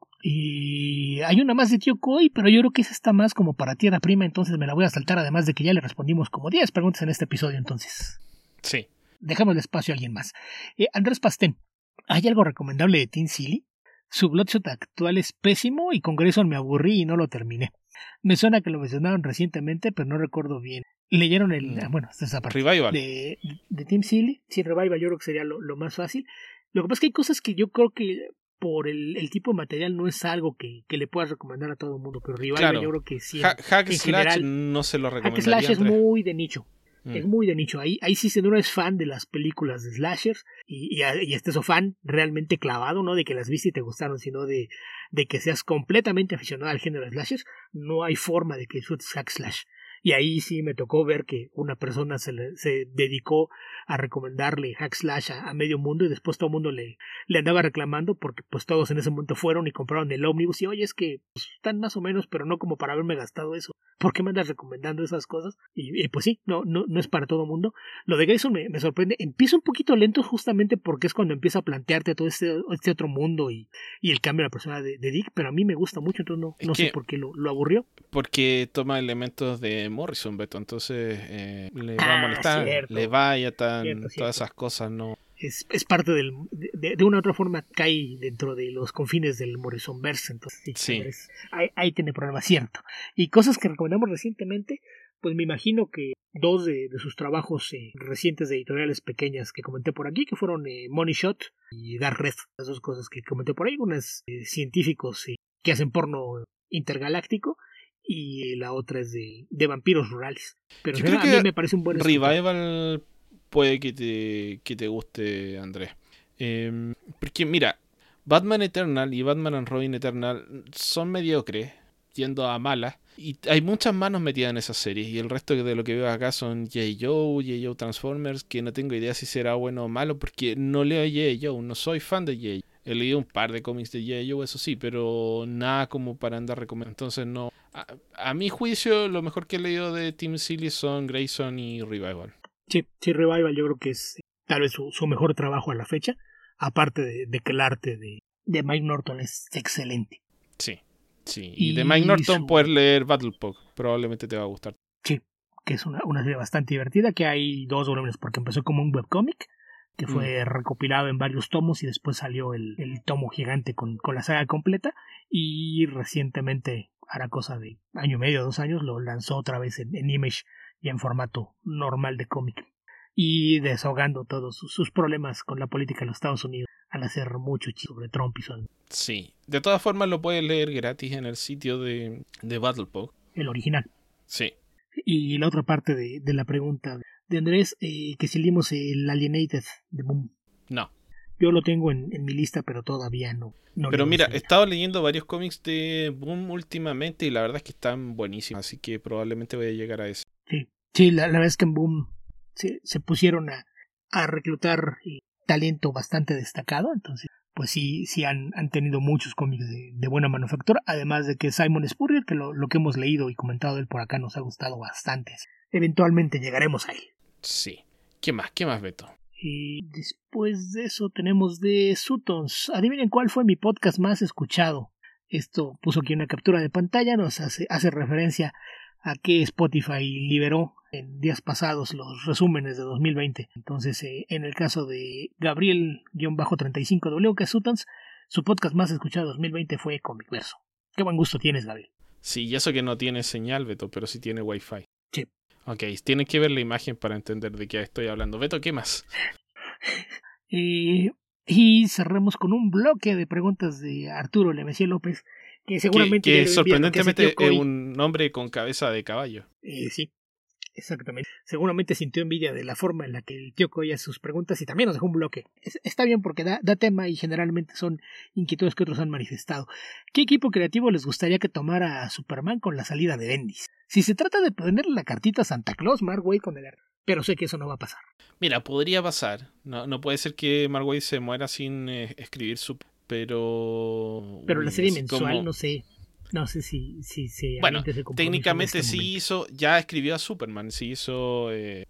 B: Y hay una más de Tio Coy, pero yo creo que esa está más como para tierra prima, entonces me la voy a saltar, además de que ya le respondimos como 10 preguntas en este episodio, entonces.
A: Sí.
B: Dejamos el espacio a alguien más. Andrés Pastén, ¿hay algo recomendable de Tim Seeley? Su Bloodshot actual es pésimo y con Grayson me aburrí y no lo terminé. Me suena que lo mencionaron recientemente, pero no recuerdo bien. ¿Leyeron bueno, esta es esa parte
A: Revival
B: de Tim Seeley? Sí, Revival yo creo que sería lo más fácil. Lo que pasa es que hay cosas que yo creo que por el tipo de material no es algo que le puedas recomendar a todo el mundo, pero Revival
A: claro.
B: yo creo que sí.
A: Hack
B: en
A: Slash
B: general,
A: no se lo recomendaría.
B: Hack Slash es muy de nicho.
A: Es
B: muy de nicho. Ahí sí, si no eres fan de las películas de slashers y estés o fan realmente clavado, no de que las viste y te gustaron, sino de que seas completamente aficionado al género de slashers, no hay forma de que disfrutes Hack Slash. Y ahí sí me tocó ver que una persona se dedicó a recomendarle Hack Slash a medio mundo y después todo el mundo le andaba reclamando porque pues todos en ese momento fueron y compraron el ómnibus y oye es que pues, están más o menos pero no como para haberme gastado eso. ¿Por qué me andas recomendando esas cosas? Y pues sí, no es para todo el mundo. Lo de Grayson me sorprende. Empieza un poquito lento justamente porque es cuando empieza a plantearte todo este otro mundo y el cambio de la persona de Dick, pero a mí me gusta mucho, entonces no sé por qué lo aburrió.
A: Porque toma elementos de Morrison, Beto, entonces le va a molestar,
B: cierto,
A: Leviathan,
B: cierto.
A: Todas esas cosas, ¿no?
B: Es parte de una u otra forma cae dentro de los confines del Morrisonverse, entonces sí. Ahí tiene problemas, cierto. Y cosas que recomendamos recientemente, pues me imagino que dos de sus trabajos recientes de editoriales pequeñas que comenté por aquí, que fueron Money Shot y Dark Red, las dos cosas que comenté por ahí, unas científicos que hacen porno intergaláctico y la otra es de vampiros rurales. Pero
A: yo creo
B: a
A: que
B: mí me parece un buen
A: Revival puede que te guste, Andrés. Porque mira, Batman Eternal y Batman and Robin Eternal son mediocres, yendo a malas, y hay muchas manos metidas en esas series, y el resto de lo que veo acá son J. Joe Transformers, que no tengo idea si será bueno o malo, porque no leo J. Joe, no soy fan de J. He leído un par de cómics de J. Joe, eso sí, pero nada como para andar recomendando. Entonces no. A mi juicio, lo mejor que he leído de Tim Seeley son Grayson y Revival.
B: Sí, Revival yo creo que es tal vez su mejor trabajo a la fecha, aparte de que el arte de Mike Norton es excelente.
A: Sí. Y de Mike Norton puedes leer Battlepug, probablemente te va a gustar.
B: Sí, que es una serie bastante divertida, que hay 2 volúmenes, porque empezó como un webcómic, que fue recopilado en varios tomos y después salió el tomo gigante con la saga completa, y recientemente, hará cosa de año y medio, 2 años, lo lanzó otra vez en Image y en formato normal de cómic, y desahogando todos sus problemas con la política de los Estados Unidos al hacer mucho sobre Trump y su...
A: Sí, de todas formas lo puedes leer gratis en el sitio de Battlepug.
B: El original.
A: Sí.
B: Y la otra parte de la pregunta de Andrés, que si leímos el Alienated de Boom.
A: No.
B: Yo lo tengo en mi lista, pero todavía no.
A: Pero mira, he estado leyendo varios cómics de Boom últimamente y la verdad es que están buenísimos, así que probablemente voy a llegar a eso.
B: Sí, la verdad es que en Boom se pusieron a reclutar talento bastante destacado, entonces pues sí han tenido muchos cómics de buena manufactura, además de que Simon Spurrier, que lo que hemos leído y comentado de él por acá nos ha gustado bastante. Eventualmente llegaremos a él.
A: Sí. ¿Qué más, Beto?
B: Y después de eso tenemos de Sutons. Adivinen cuál fue mi podcast más escuchado. Esto puso aquí una captura de pantalla, nos hace referencia a que Spotify liberó en días pasados los resúmenes de 2020. Entonces, en el caso de Gabriel-35W, que es Sutons, su podcast más escuchado de 2020 fue Comicverso. Qué buen gusto tienes, Gabriel.
A: Sí, y eso que no tiene señal, Beto, pero sí tiene Wi-Fi.
B: Sí.
A: Ok, tienen que ver la imagen para entender de qué estoy hablando. Beto, ¿qué más?
B: Y cerremos con un bloque de preguntas de Arturo Lemessier López, que seguramente
A: que sorprendentemente es un hombre con cabeza de caballo.
B: Sí. Exactamente. Seguramente sintió envidia de la forma en la que el tío Koei hace sus preguntas y también nos dejó un bloque. Está bien porque da tema y generalmente son inquietudes que otros han manifestado. ¿Qué equipo creativo les gustaría que tomara a Superman con la salida de Bendis? Si se trata de ponerle la cartita a Santa Claus, Mark Waid con el arte. Pero sé que eso no va a pasar.
A: Mira, podría pasar. No puede ser que Mark Waid se muera sin escribir su... Pero...
B: Pero la
A: Uy,
B: serie
A: así
B: mensual,
A: como...
B: no sé. No sé si se
A: Bueno,
B: aviente ese compromiso en
A: técnicamente
B: este
A: sí
B: momento.
A: hizo... Ya escribió a Superman. Sí hizo...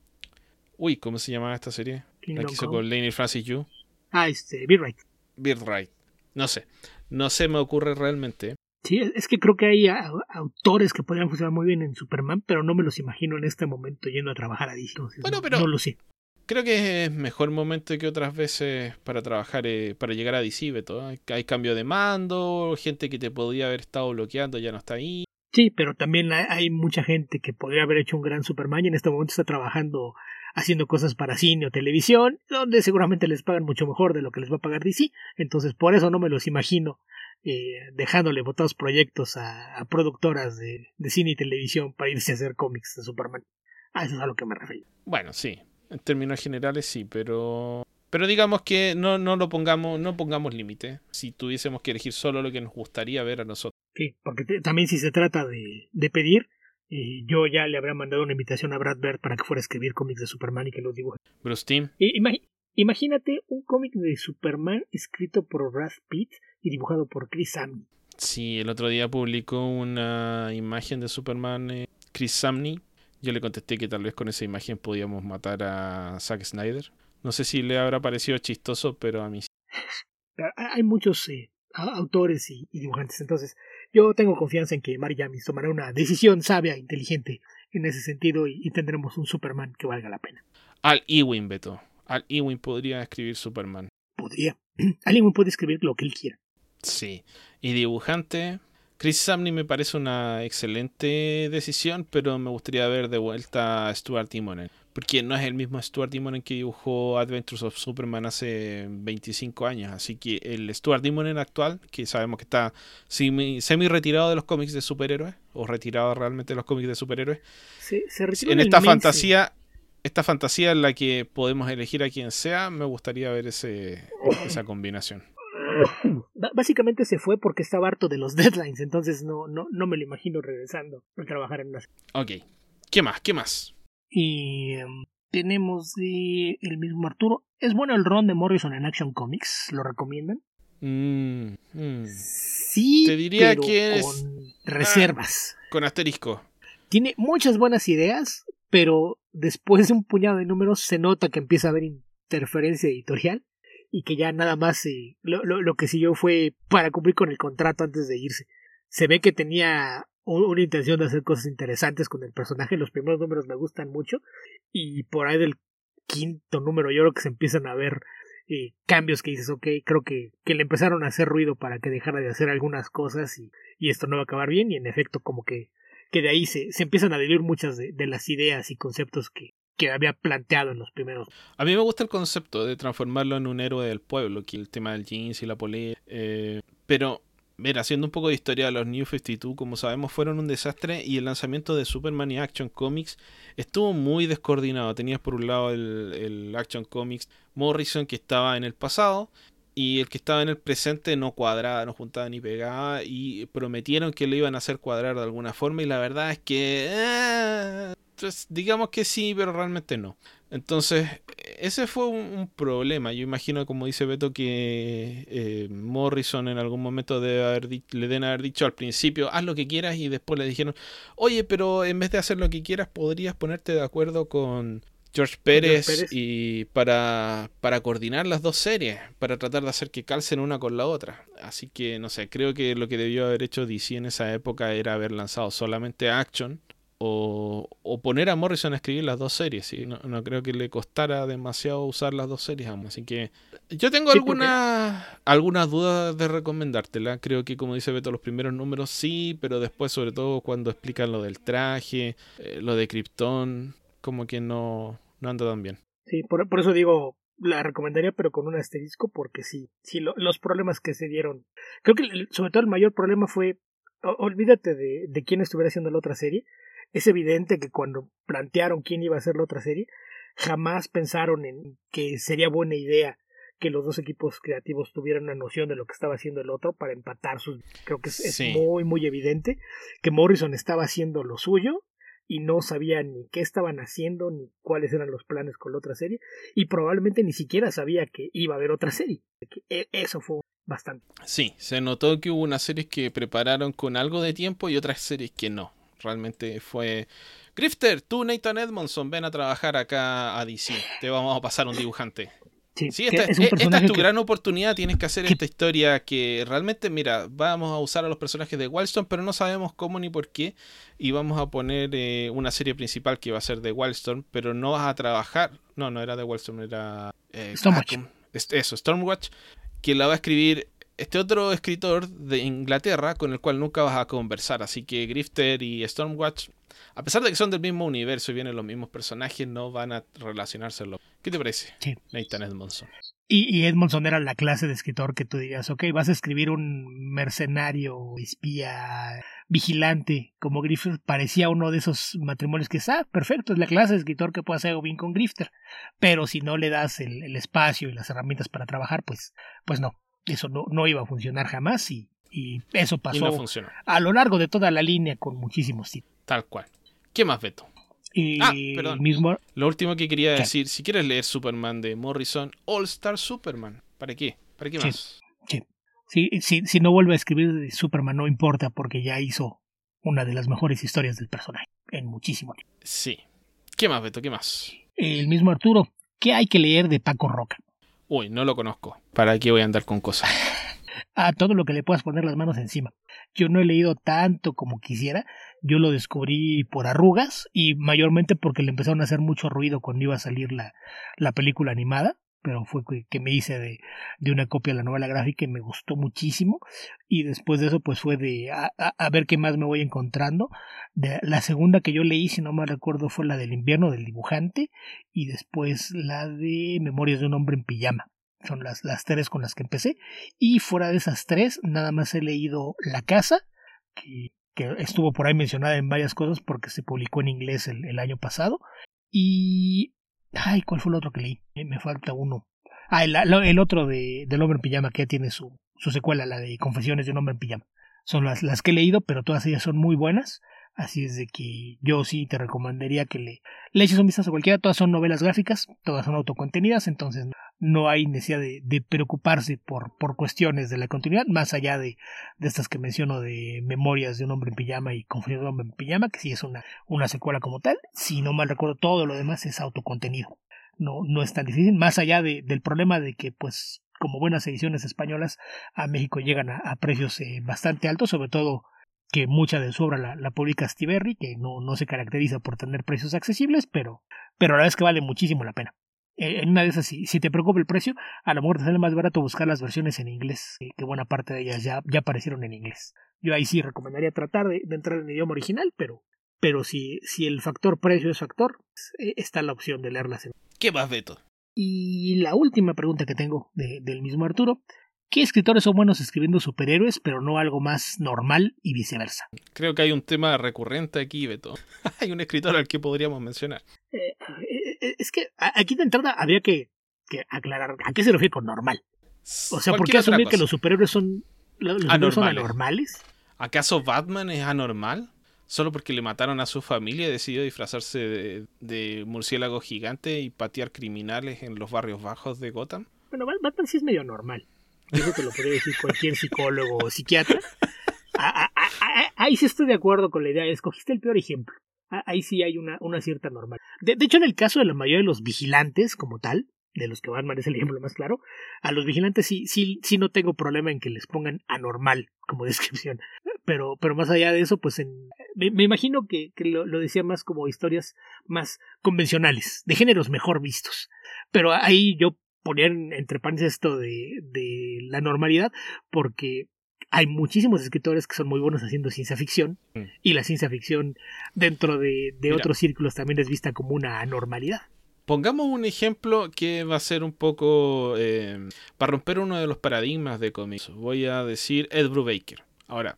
A: Uy, ¿cómo se llamaba esta serie? La que
B: Kingdom
A: hizo
B: Come.
A: con Laney Francis Yu.
B: Birthright.
A: Birthright. No sé. No se me ocurre realmente.
B: Sí, es que creo que hay autores que podrían funcionar muy bien en Superman, pero no me los imagino en este momento yendo a trabajar a DC. Entonces,
A: Bueno,
B: no
A: pero
B: lo sé.
A: creo que es mejor momento que otras veces para trabajar, para llegar a DC, Beto. Hay cambio de mando, gente que te podría haber estado bloqueando ya no está ahí.
B: Sí, pero también hay mucha gente que podría haber hecho un gran Superman y en este momento está trabajando haciendo cosas para cine o televisión, donde seguramente les pagan mucho mejor de lo que les va a pagar DC. Entonces, por eso no me los imagino dejándole botados proyectos a productoras de cine y televisión para irse a hacer cómics de Superman. A eso es a lo que me refiero.
A: Bueno, sí, en términos generales sí, pero digamos que no pongamos límite. Si tuviésemos que elegir solo lo que nos gustaría ver a nosotros.
B: Sí, porque también si se trata de pedir, yo ya le habría mandado una invitación a Brad Bird para que fuera a escribir cómics de Superman y que los dibuje.
A: Bruce Timm,
B: Imagínate un cómic de Superman escrito por Brad Pitt y dibujado por Chris Samney.
A: sí, el otro día publicó una imagen de Superman, Chris Samney. Yo le contesté que tal vez con esa imagen podíamos matar a Zack Snyder. No sé si le habrá parecido chistoso, pero a mí sí.
B: Hay muchos autores y dibujantes, entonces yo tengo confianza en que Mark Jamis tomará una decisión sabia e inteligente en ese sentido y tendremos un Superman que valga la pena.
A: Al Ewing, Beto. Al Ewing podría escribir Superman.
B: Podría. Alguien puede escribir lo que él quiera.
A: Sí. Y dibujante, Chris Samney me parece una excelente decisión, pero me gustaría ver de vuelta a Stuart Immonen. Porque no es el mismo Stuart Immonen que dibujó Adventures of Superman hace 25 años. Así que el Stuart Immonen actual, que sabemos que está semi-retirado de los cómics de superhéroes, o retirado realmente de los cómics de superhéroes,
B: Se retiró
A: en
B: del
A: esta
B: mainstream.
A: fantasía en la que podemos elegir a quien sea, me gustaría ver esa combinación.
B: Básicamente se fue porque estaba harto de los deadlines, entonces no me lo imagino regresando a trabajar en una.
A: Ok. ¿Qué más? ¿Qué más?
B: Y tenemos el mismo Arturo. ¿Es bueno el run de Morrison en Action Comics? ¿Lo recomiendan?
A: Te
B: Sí,
A: diría
B: pero
A: que
B: con reservas.
A: con asterisco.
B: Tiene muchas buenas ideas, pero después de un puñado de números se nota que empieza a haber interferencia editorial y que ya nada más lo que siguió fue para cumplir con el contrato antes de irse. Se ve que tenía una intención de hacer cosas interesantes con el personaje. Los primeros números me gustan mucho y por ahí del quinto número yo creo que se empiezan a ver cambios que dices, ok, creo que le empezaron a hacer ruido para que dejara de hacer algunas cosas y esto no va a acabar bien y en efecto como que de ahí se empiezan a diluir muchas de las ideas y conceptos que había planteado en los primeros.
A: A mí me gusta el concepto de transformarlo en un héroe del pueblo, que el tema del jeans y la polea. Pero, ver, haciendo un poco de historia de los New 52, como sabemos, fueron un desastre y el lanzamiento de Superman y Action Comics estuvo muy descoordinado. Tenías por un lado el Action Comics Morrison, que estaba en el pasado, y el que estaba en el presente no cuadraba, no juntaba ni pegaba, y prometieron que lo iban a hacer cuadrar de alguna forma, y la verdad es que pues, digamos que sí, pero realmente no. Entonces, ese fue un problema. Yo imagino, como dice Beto, que Morrison en algún momento le deben haber dicho al principio, haz lo que quieras, y después le dijeron, oye, pero en vez de hacer lo que quieras, podrías ponerte de acuerdo con George Pérez y para coordinar las dos series, para tratar de hacer que calcen una con la otra. Así que, no sé, creo que lo que debió haber hecho DC en esa época era haber lanzado solamente Action o poner a Morrison a escribir las dos series. ¿Sí? No creo que le costara demasiado usar las dos series aún. Así que yo tengo algunas dudas de recomendártela. Creo que, como dice Beto, los primeros números sí, pero después, sobre todo cuando explican lo del traje, lo de Krypton, como que no anda tan bien.
B: Sí, por eso digo, la recomendaría, pero con un asterisco, porque sí los problemas que se dieron. Creo que sobre todo el mayor problema fue, olvídate de quién estuviera haciendo la otra serie. Es evidente que cuando plantearon quién iba a hacer la otra serie, jamás pensaron en que sería buena idea que los dos equipos creativos tuvieran una noción de lo que estaba haciendo el otro para empatar sus... Creo que es muy, muy evidente que Morrison estaba haciendo lo suyo y no sabía ni qué estaban haciendo ni cuáles eran los planes con la otra serie, y probablemente ni siquiera sabía que iba a haber otra serie. Eso fue bastante.
A: Sí, se notó que hubo unas series que prepararon con algo de tiempo y otras series que no. Realmente fue... Grifter, tú, Nathan Edmondson, ven a trabajar acá a DC. Te vamos a pasar un dibujante. Sí, esta es tu gran oportunidad. Tienes que hacer esta historia que realmente, mira, vamos a usar a los personajes de Wildstorm, pero no sabemos cómo ni por qué. Y vamos a poner una serie principal que va a ser de Wildstorm, pero no vas a trabajar. No era de Wildstorm, era
B: Stormwatch.
A: Stormwatch, que la va a escribir este otro escritor de Inglaterra con el cual nunca vas a conversar. Así que Grifter y Stormwatch, a pesar de que son del mismo universo y vienen los mismos personajes, no van a relacionarse. ¿Qué te parece?
B: Sí.
A: Nathan Edmondson.
B: Y Edmondson era la clase de escritor que tú dirías, ok, vas a escribir un mercenario, espía, vigilante como Grifter. Parecía uno de esos matrimonios que perfecto, es la clase de escritor que puede hacer bien con Grifter. Pero si no le das el espacio y las herramientas para trabajar, pues no. Eso no iba a funcionar jamás y eso pasó
A: y no funcionó
B: a lo largo de toda la línea con muchísimos títulos.
A: Tal cual. ¿Qué más, Beto? Perdón. Lo último que quería decir, si quieres leer Superman de Morrison, All Star Superman, ¿para qué? ¿Para qué más?
B: Sí. Si no vuelve a escribir de Superman no importa, porque ya hizo una de las mejores historias del personaje en muchísimo tiempo.
A: Sí. ¿Qué más, Beto? ¿Qué más?
B: El mismo Arturo, ¿qué hay que leer de Paco Roca?
A: Uy, no lo conozco. ¿Para qué voy a andar con cosas?
B: A todo lo que le puedas poner las manos encima. Yo no he leído tanto como quisiera. Yo lo descubrí por arrugas y mayormente porque le empezaron a hacer mucho ruido cuando iba a salir la película animada. Pero fue que me hice de una copia de la novela gráfica y me gustó muchísimo. Y después de eso pues fue de a ver qué más me voy encontrando. La segunda que yo leí, si no me recuerdo, fue la del invierno del dibujante y después la de Memorias de un hombre en pijama. Son las tres con las que empecé. Y fuera de esas tres, nada más he leído La Casa, que estuvo por ahí mencionada en varias cosas porque se publicó en inglés el año pasado. Y... ¿cuál fue el otro que leí? Me falta uno. El otro del hombre en pijama, que ya tiene su secuela, la de Confesiones de un hombre en pijama. Son las que he leído, pero todas ellas son muy buenas. Así es de que yo sí te recomendaría que le eches un vistazo a cualquiera. Todas son novelas gráficas, todas son autocontenidas, entonces no hay necesidad de preocuparse por cuestiones de la continuidad, más allá de estas que menciono de Memorias de un hombre en pijama y Confesiones de un hombre en pijama, que sí es una secuela como tal. Si no mal recuerdo, todo lo demás es autocontenido. No es tan difícil, más allá del problema de que, pues, como buenas ediciones españolas, a México llegan a precios bastante altos, sobre todo que mucha de su obra la publica Stiberri, que no se caracteriza por tener precios accesibles, pero la verdad es que vale muchísimo la pena. En una de esas, si te preocupa el precio, a lo mejor te sale más barato buscar las versiones en inglés, que buena parte de ellas ya aparecieron en inglés. Yo ahí sí recomendaría tratar de entrar en idioma original, pero si el factor precio es factor, está la opción de leerlas en...
A: ¿Qué más, Beto?
B: Y la última pregunta que tengo del mismo Arturo: ¿qué escritores son buenos escribiendo superhéroes, pero no algo más normal y viceversa?
A: Creo que hay un tema recurrente aquí, Beto. Hay un escritor al que podríamos mencionar.
B: Es que aquí de entrada habría que aclarar a qué se refiere con normal. O sea, ¿por qué asumir que los superhéroes son anormales?
A: ¿Acaso Batman es anormal? ¿Solo porque le mataron a su familia y decidió disfrazarse de murciélago gigante y patear criminales en los barrios bajos de Gotham?
B: Bueno, Batman sí es medio normal. Eso te lo podría decir cualquier psicólogo o psiquiatra. Ahí sí estoy de acuerdo con la idea. Escogiste el peor ejemplo. Ahí sí hay una cierta normal. De hecho, en el caso de la mayoría de los vigilantes como tal, de los que Batman es el ejemplo más claro, a los vigilantes sí no tengo problema en que les pongan anormal como descripción. Pero más allá de eso, pues me imagino que lo decía más como historias más convencionales, de géneros mejor vistos. Pero ahí yo ponía entre paréntesis esto de la normalidad, porque hay muchísimos escritores que son muy buenos haciendo ciencia ficción, y la ciencia ficción dentro de otros círculos también es vista como una anormalidad.
A: Pongamos un ejemplo que va a ser un poco para romper uno de los paradigmas de cómics. Voy a decir Ed Brubaker. Ahora,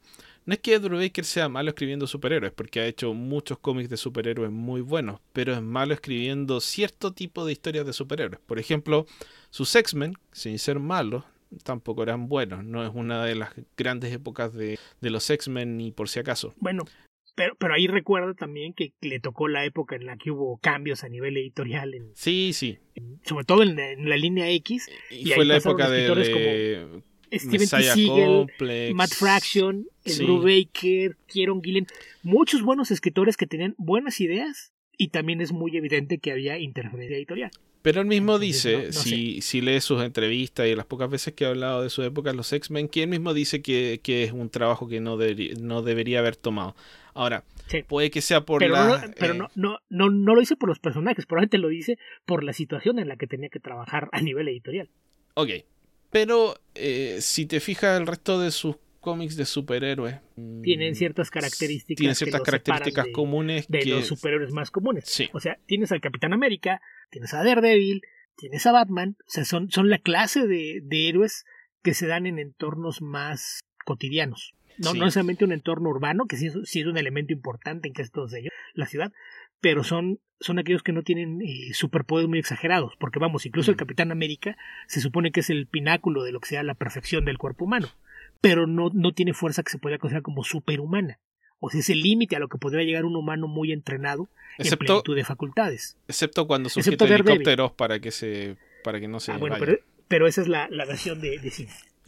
A: No es que Ed Brubaker sea malo escribiendo superhéroes, porque ha hecho muchos cómics de superhéroes muy buenos, pero es malo escribiendo cierto tipo de historias de superhéroes. Por ejemplo, sus X-Men, sin ser malos, tampoco eran buenos. No es una de las grandes épocas de los X-Men, ni por si acaso.
B: Bueno, pero ahí recuerda también que le tocó la época en la que hubo cambios a nivel editorial.
A: Sí.
B: Sobre todo en la línea X.
A: Y fue la época de
B: Steven T. Seagal, Matt Fraction, Brubaker, Kieron Gillen, muchos buenos escritores que tenían buenas ideas, y también es muy evidente que había interferencia editorial.
A: Pero él mismo dice, si lees sus entrevistas y las pocas veces que ha hablado de su época, los X-Men, que él mismo dice que es un trabajo que no debería haber tomado. Ahora, puede que sea por
B: no lo dice por los personajes, probablemente lo dice por la situación en la que tenía que trabajar a nivel editorial.
A: Ok. Pero si te fijas, el resto de sus cómics de superhéroes
B: tienen ciertas características
A: comunes
B: de los superhéroes más comunes.
A: Sí.
B: O sea, tienes al Capitán América, tienes a Daredevil, tienes a Batman. O sea, son la clase de héroes que se dan en entornos más cotidianos. No necesariamente un entorno urbano, que sí es un elemento importante en casi todos ellos, la ciudad, pero son aquellos que no tienen superpoderes muy exagerados, porque vamos, incluso el Capitán América se supone que es el pináculo de lo que sea la perfección del cuerpo humano, pero no tiene fuerza que se pueda considerar como superhumana. O sea, es el límite a lo que podría llegar un humano muy entrenado en plenitud de facultades.
A: Excepto cuando sujeta helicópteros para que no se
B: bueno,
A: vaya.
B: Pero esa es la versión de cine.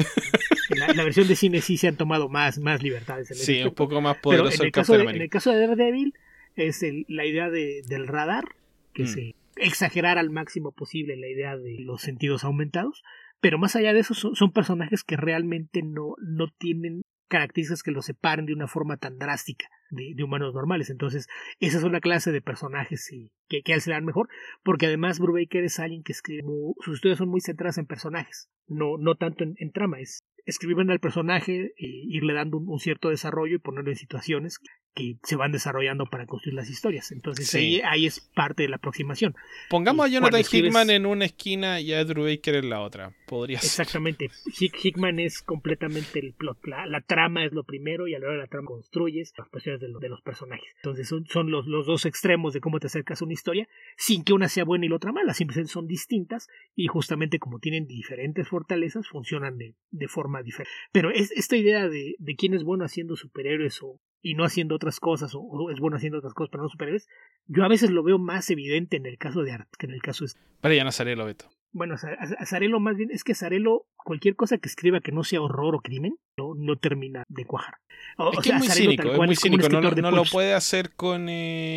B: La versión de cine sí se han tomado más libertades.
A: Sí, un poco más poderoso el Capitán América.
B: En el caso de Daredevil es la idea del radar, que es exagerar al máximo posible la idea de los sentidos aumentados, pero más allá de eso son personajes que realmente no tienen características que los separen de una forma tan drástica de humanos normales. Entonces esa es una clase de personajes que a él se le dan mejor, porque además Brubaker es alguien que escribe sus historias son muy centradas en personajes, no tanto en trama. Es escribir al personaje, irle dando un cierto desarrollo y ponerlo en situaciones que se van desarrollando para construir las historias. Entonces ahí es parte de la aproximación.
A: Pongamos a Jonathan Hickman en una esquina y a Ed Brubaker en la otra. Podría ser.
B: Exactamente. Hickman es completamente el plot. La trama es lo primero, y a la hora de la trama construyes las pasiones de los personajes. Entonces son los dos extremos de cómo te acercas a una historia, sin que una sea buena y la otra mala. Simplemente son distintas, y justamente como tienen diferentes fortalezas, funcionan de forma diferente. Pero esta idea de quién es bueno haciendo superhéroes y no haciendo otras cosas, o es bueno haciendo otras cosas pero no superhéroes, yo a veces lo veo más evidente en el caso de Art que en el caso de...
A: Brian Azzarello, Beto.
B: Bueno, Azzarello más bien es que Azzarello, cualquier cosa que escriba que no sea horror o crimen, no termina de cuajar.
A: Es que es muy cínico, no lo puede hacer con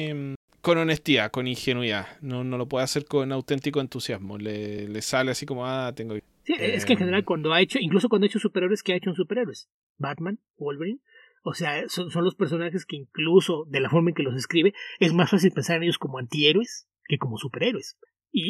A: honestidad, con ingenuidad, no lo puede hacer con auténtico entusiasmo, le sale así como, tengo...
B: Sí, es que en general incluso cuando ha hecho superhéroes, ¿qué ha hecho en superhéroes? Batman, Wolverine. O sea, son los personajes que incluso de la forma en que los escribe es más fácil pensar en ellos como antihéroes que como superhéroes.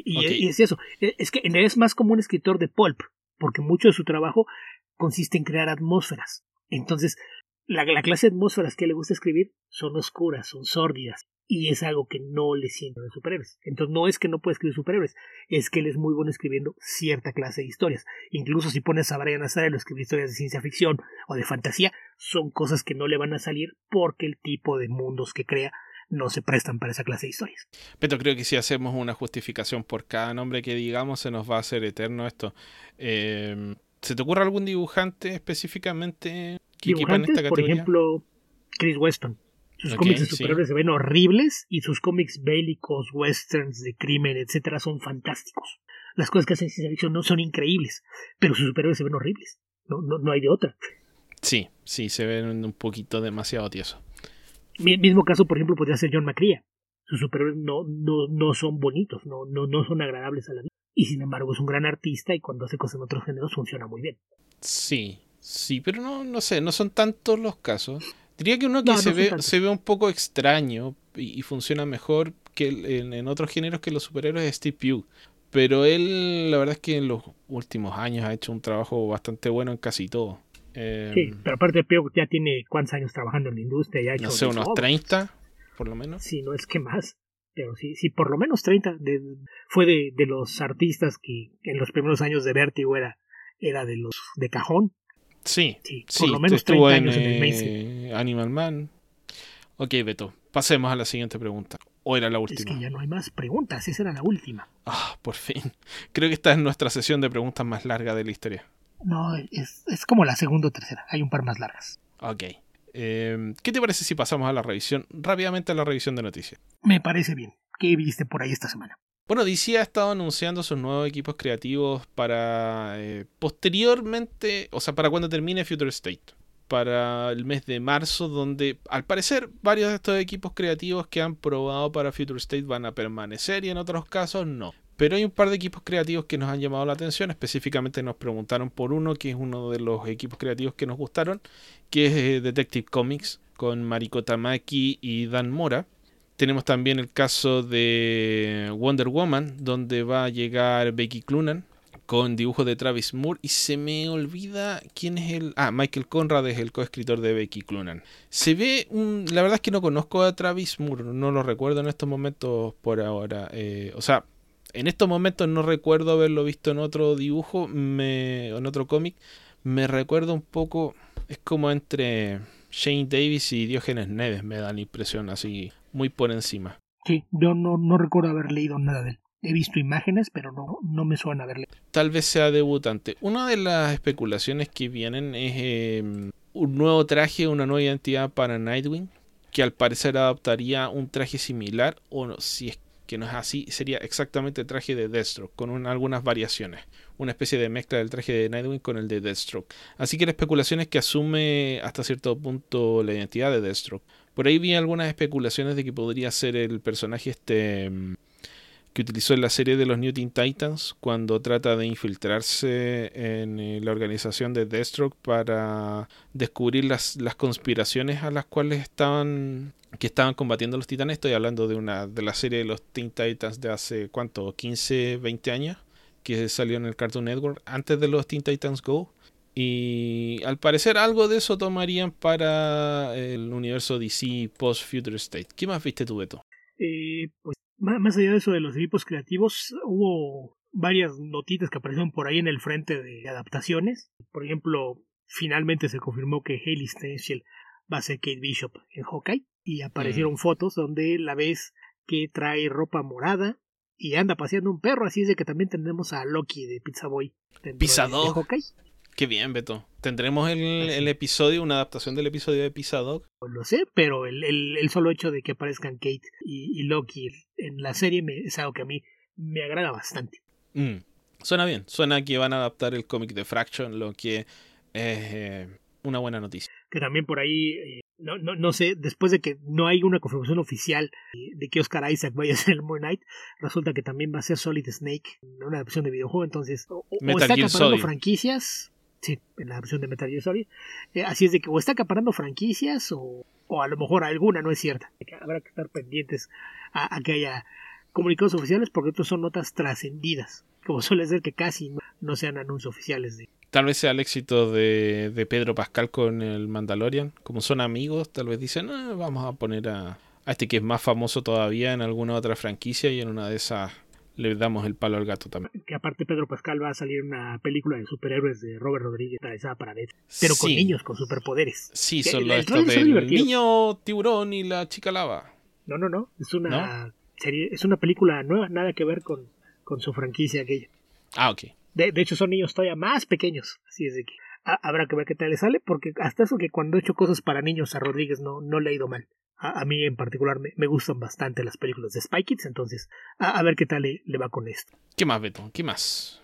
B: Y es eso. Es que en realidad es más como un escritor de pulp, porque mucho de su trabajo consiste en crear atmósferas. Entonces, la clase de atmósferas que le gusta escribir son oscuras, son sórdidas, y es algo que no le siento de superhéroes. Entonces no es que no pueda escribir superhéroes, es que él es muy bueno escribiendo cierta clase de historias. Incluso si pones a Brian Azzarello a escribir historias de ciencia ficción o de fantasía, son cosas que no le van a salir porque el tipo de mundos que crea no se prestan para esa clase de historias.
A: Pero creo que si hacemos una justificación por cada nombre que digamos, se nos va a hacer eterno esto. ¿Se te ocurre algún dibujante específicamente que equipa en esta categoría?
B: Por ejemplo, Chris Weston. Sus cómics de superhéroes se ven horribles, y sus cómics bélicos, westerns, de crimen, etcétera, son fantásticos. Las cosas que hacen ciencia ficción no son increíbles, pero sus superhéroes se ven horribles. No hay de otra.
A: Sí, se ven un poquito demasiado tiesos.
B: Mismo caso, por ejemplo, podría ser John McCrea. Sus superhéroes no son bonitos, no son agradables a la vista. Y sin embargo es un gran artista, y cuando hace cosas en otros géneros funciona muy bien.
A: Sí, pero no sé, no son tantos los casos. Diría que uno que se ve un poco extraño y funciona mejor que en otros géneros que los superhéroes es Steve Pugh. Pero él, la verdad es que en los últimos años ha hecho un trabajo bastante bueno en casi todo.
B: Sí, pero aparte Pugh ya tiene ¿cuántos años trabajando en la industria? Ya ha hecho,
A: no sé, unos 30, por lo menos.
B: Sí, no es que más. Pero sí, por lo menos 30. Fue de los artistas que en los primeros años de Vértigo era de los de cajón.
A: Sí,
B: Sí,
A: sí,
B: por lo menos
A: estuvo
B: 30
A: en
B: años en el mainstream.
A: Animal Man. Ok, Beto, pasemos a la siguiente pregunta. ¿O era la
B: Es
A: última?
B: que ya no hay más preguntas, esa era la última.
A: Ah, por fin. Creo que esta es nuestra sesión de preguntas más larga de la historia.
B: No, es como la segunda o tercera, hay un par más largas.
A: Ok. ¿Qué te parece si pasamos a la revisión, rápidamente a la revisión de noticias?
B: Me parece bien. ¿Qué viste por ahí esta semana?
A: Bueno, DC ha estado anunciando sus nuevos equipos creativos para posteriormente, o sea, para cuando termine Future State, para el mes de marzo, donde al parecer varios de estos equipos creativos que han probado para Future State van a permanecer y en otros casos no. Pero hay un par de equipos creativos que nos han llamado la atención, específicamente nos preguntaron por uno, que es uno de los equipos creativos que nos gustaron, que es Detective Comics, con Mariko Tamaki y Dan Mora. Tenemos también el caso de Wonder Woman, donde va a llegar Becky Cloonan con dibujos de Travis Moore. Y se me olvida quién es el... Ah, Michael Conrad es el coescritor de Becky Cloonan. Se ve... La verdad es que no conozco a Travis Moore, no lo recuerdo en estos momentos por ahora. O sea, en estos momentos no recuerdo haberlo visto en otro dibujo, en otro cómic. Me recuerda un poco... Es como entre Shane Davis y Diógenes Neves, me da la impresión así, muy por encima.
B: Sí, yo no recuerdo haber leído nada de él. He visto imágenes, pero no me suena haber leído.
A: Tal vez sea debutante. Una de las especulaciones que vienen es un nuevo traje, una nueva identidad para Nightwing, que al parecer adoptaría un traje similar, o no, si es que no es así, sería exactamente el traje de Deathstroke, con algunas variaciones. Una especie de mezcla del traje de Nightwing con el de Deathstroke. Así que la especulación es que asume hasta cierto punto la identidad de Deathstroke. Por ahí vi algunas especulaciones de que podría ser el personaje que utilizó en la serie de los New Teen Titans cuando trata de infiltrarse en la organización de Deathstroke para descubrir las conspiraciones a las cuales estaban combatiendo los titanes. Estoy hablando de la serie de los Teen Titans de hace ¿cuánto? 15, 20 años, que salió en el Cartoon Network antes de los Teen Titans Go. Y al parecer algo de eso tomarían para el universo DC post Future State. ¿Qué más viste tú, Beto?
B: Pues más allá de eso de los equipos creativos, hubo varias notitas que aparecieron por ahí en el frente de adaptaciones. Por ejemplo, finalmente se confirmó que Hailey Steinfeld va a ser Kate Bishop en Hawkeye. Y aparecieron fotos donde la ves que trae ropa morada y anda paseando un perro. Así es de que también tendremos a Loki de Pizza Boy dentro
A: Pizza
B: de
A: Dog.
B: Hawkeye.
A: Qué bien, Beto. ¿Tendremos el episodio, una adaptación del episodio de Pizza Dog?
B: Pues lo sé, pero el solo hecho de que aparezcan Kate y Loki en la serie es algo que a mí me agrada bastante.
A: Suena bien. Suena que van a adaptar el cómic de Fraction, lo que es una buena noticia.
B: Que también por ahí, no sé, después de que no hay una confirmación oficial de que Oscar Isaac vaya a ser el Moon Knight, resulta que también va a ser Solid Snake en una adaptación de videojuego. Entonces, o está acaparando franquicias. Sí, en la versión de Metal Gear Solid. Así es de que o está acaparando franquicias o a lo mejor alguna no es cierta. Habrá que estar pendientes a que haya comunicados oficiales porque estos son notas trascendidas. Como suele ser que casi no sean anuncios oficiales de...
A: Tal vez sea el éxito de Pedro Pascal con el Mandalorian. Como son amigos, tal vez dicen, vamos a poner a este que es más famoso todavía en alguna otra franquicia y en una de esas le damos el palo al gato también.
B: Que aparte Pedro Pascal va a salir una película de superhéroes de Robert Rodríguez realizada para Netflix, pero con niños con superpoderes.
A: Sí, son los estos del niño tiburón y la chica lava.
B: No, es una serie, es una película nueva, nada que ver con su franquicia aquella.
A: Ah, ok.
B: De hecho son niños todavía más pequeños, así es de que habrá que ver qué tal le sale, porque hasta eso que cuando he hecho cosas para niños a Rodríguez no le ha ido mal. A mí en particular me gustan bastante las películas de Spy Kids, entonces a ver qué tal le va con esto.
A: ¿Qué más, Beto? ¿Qué más?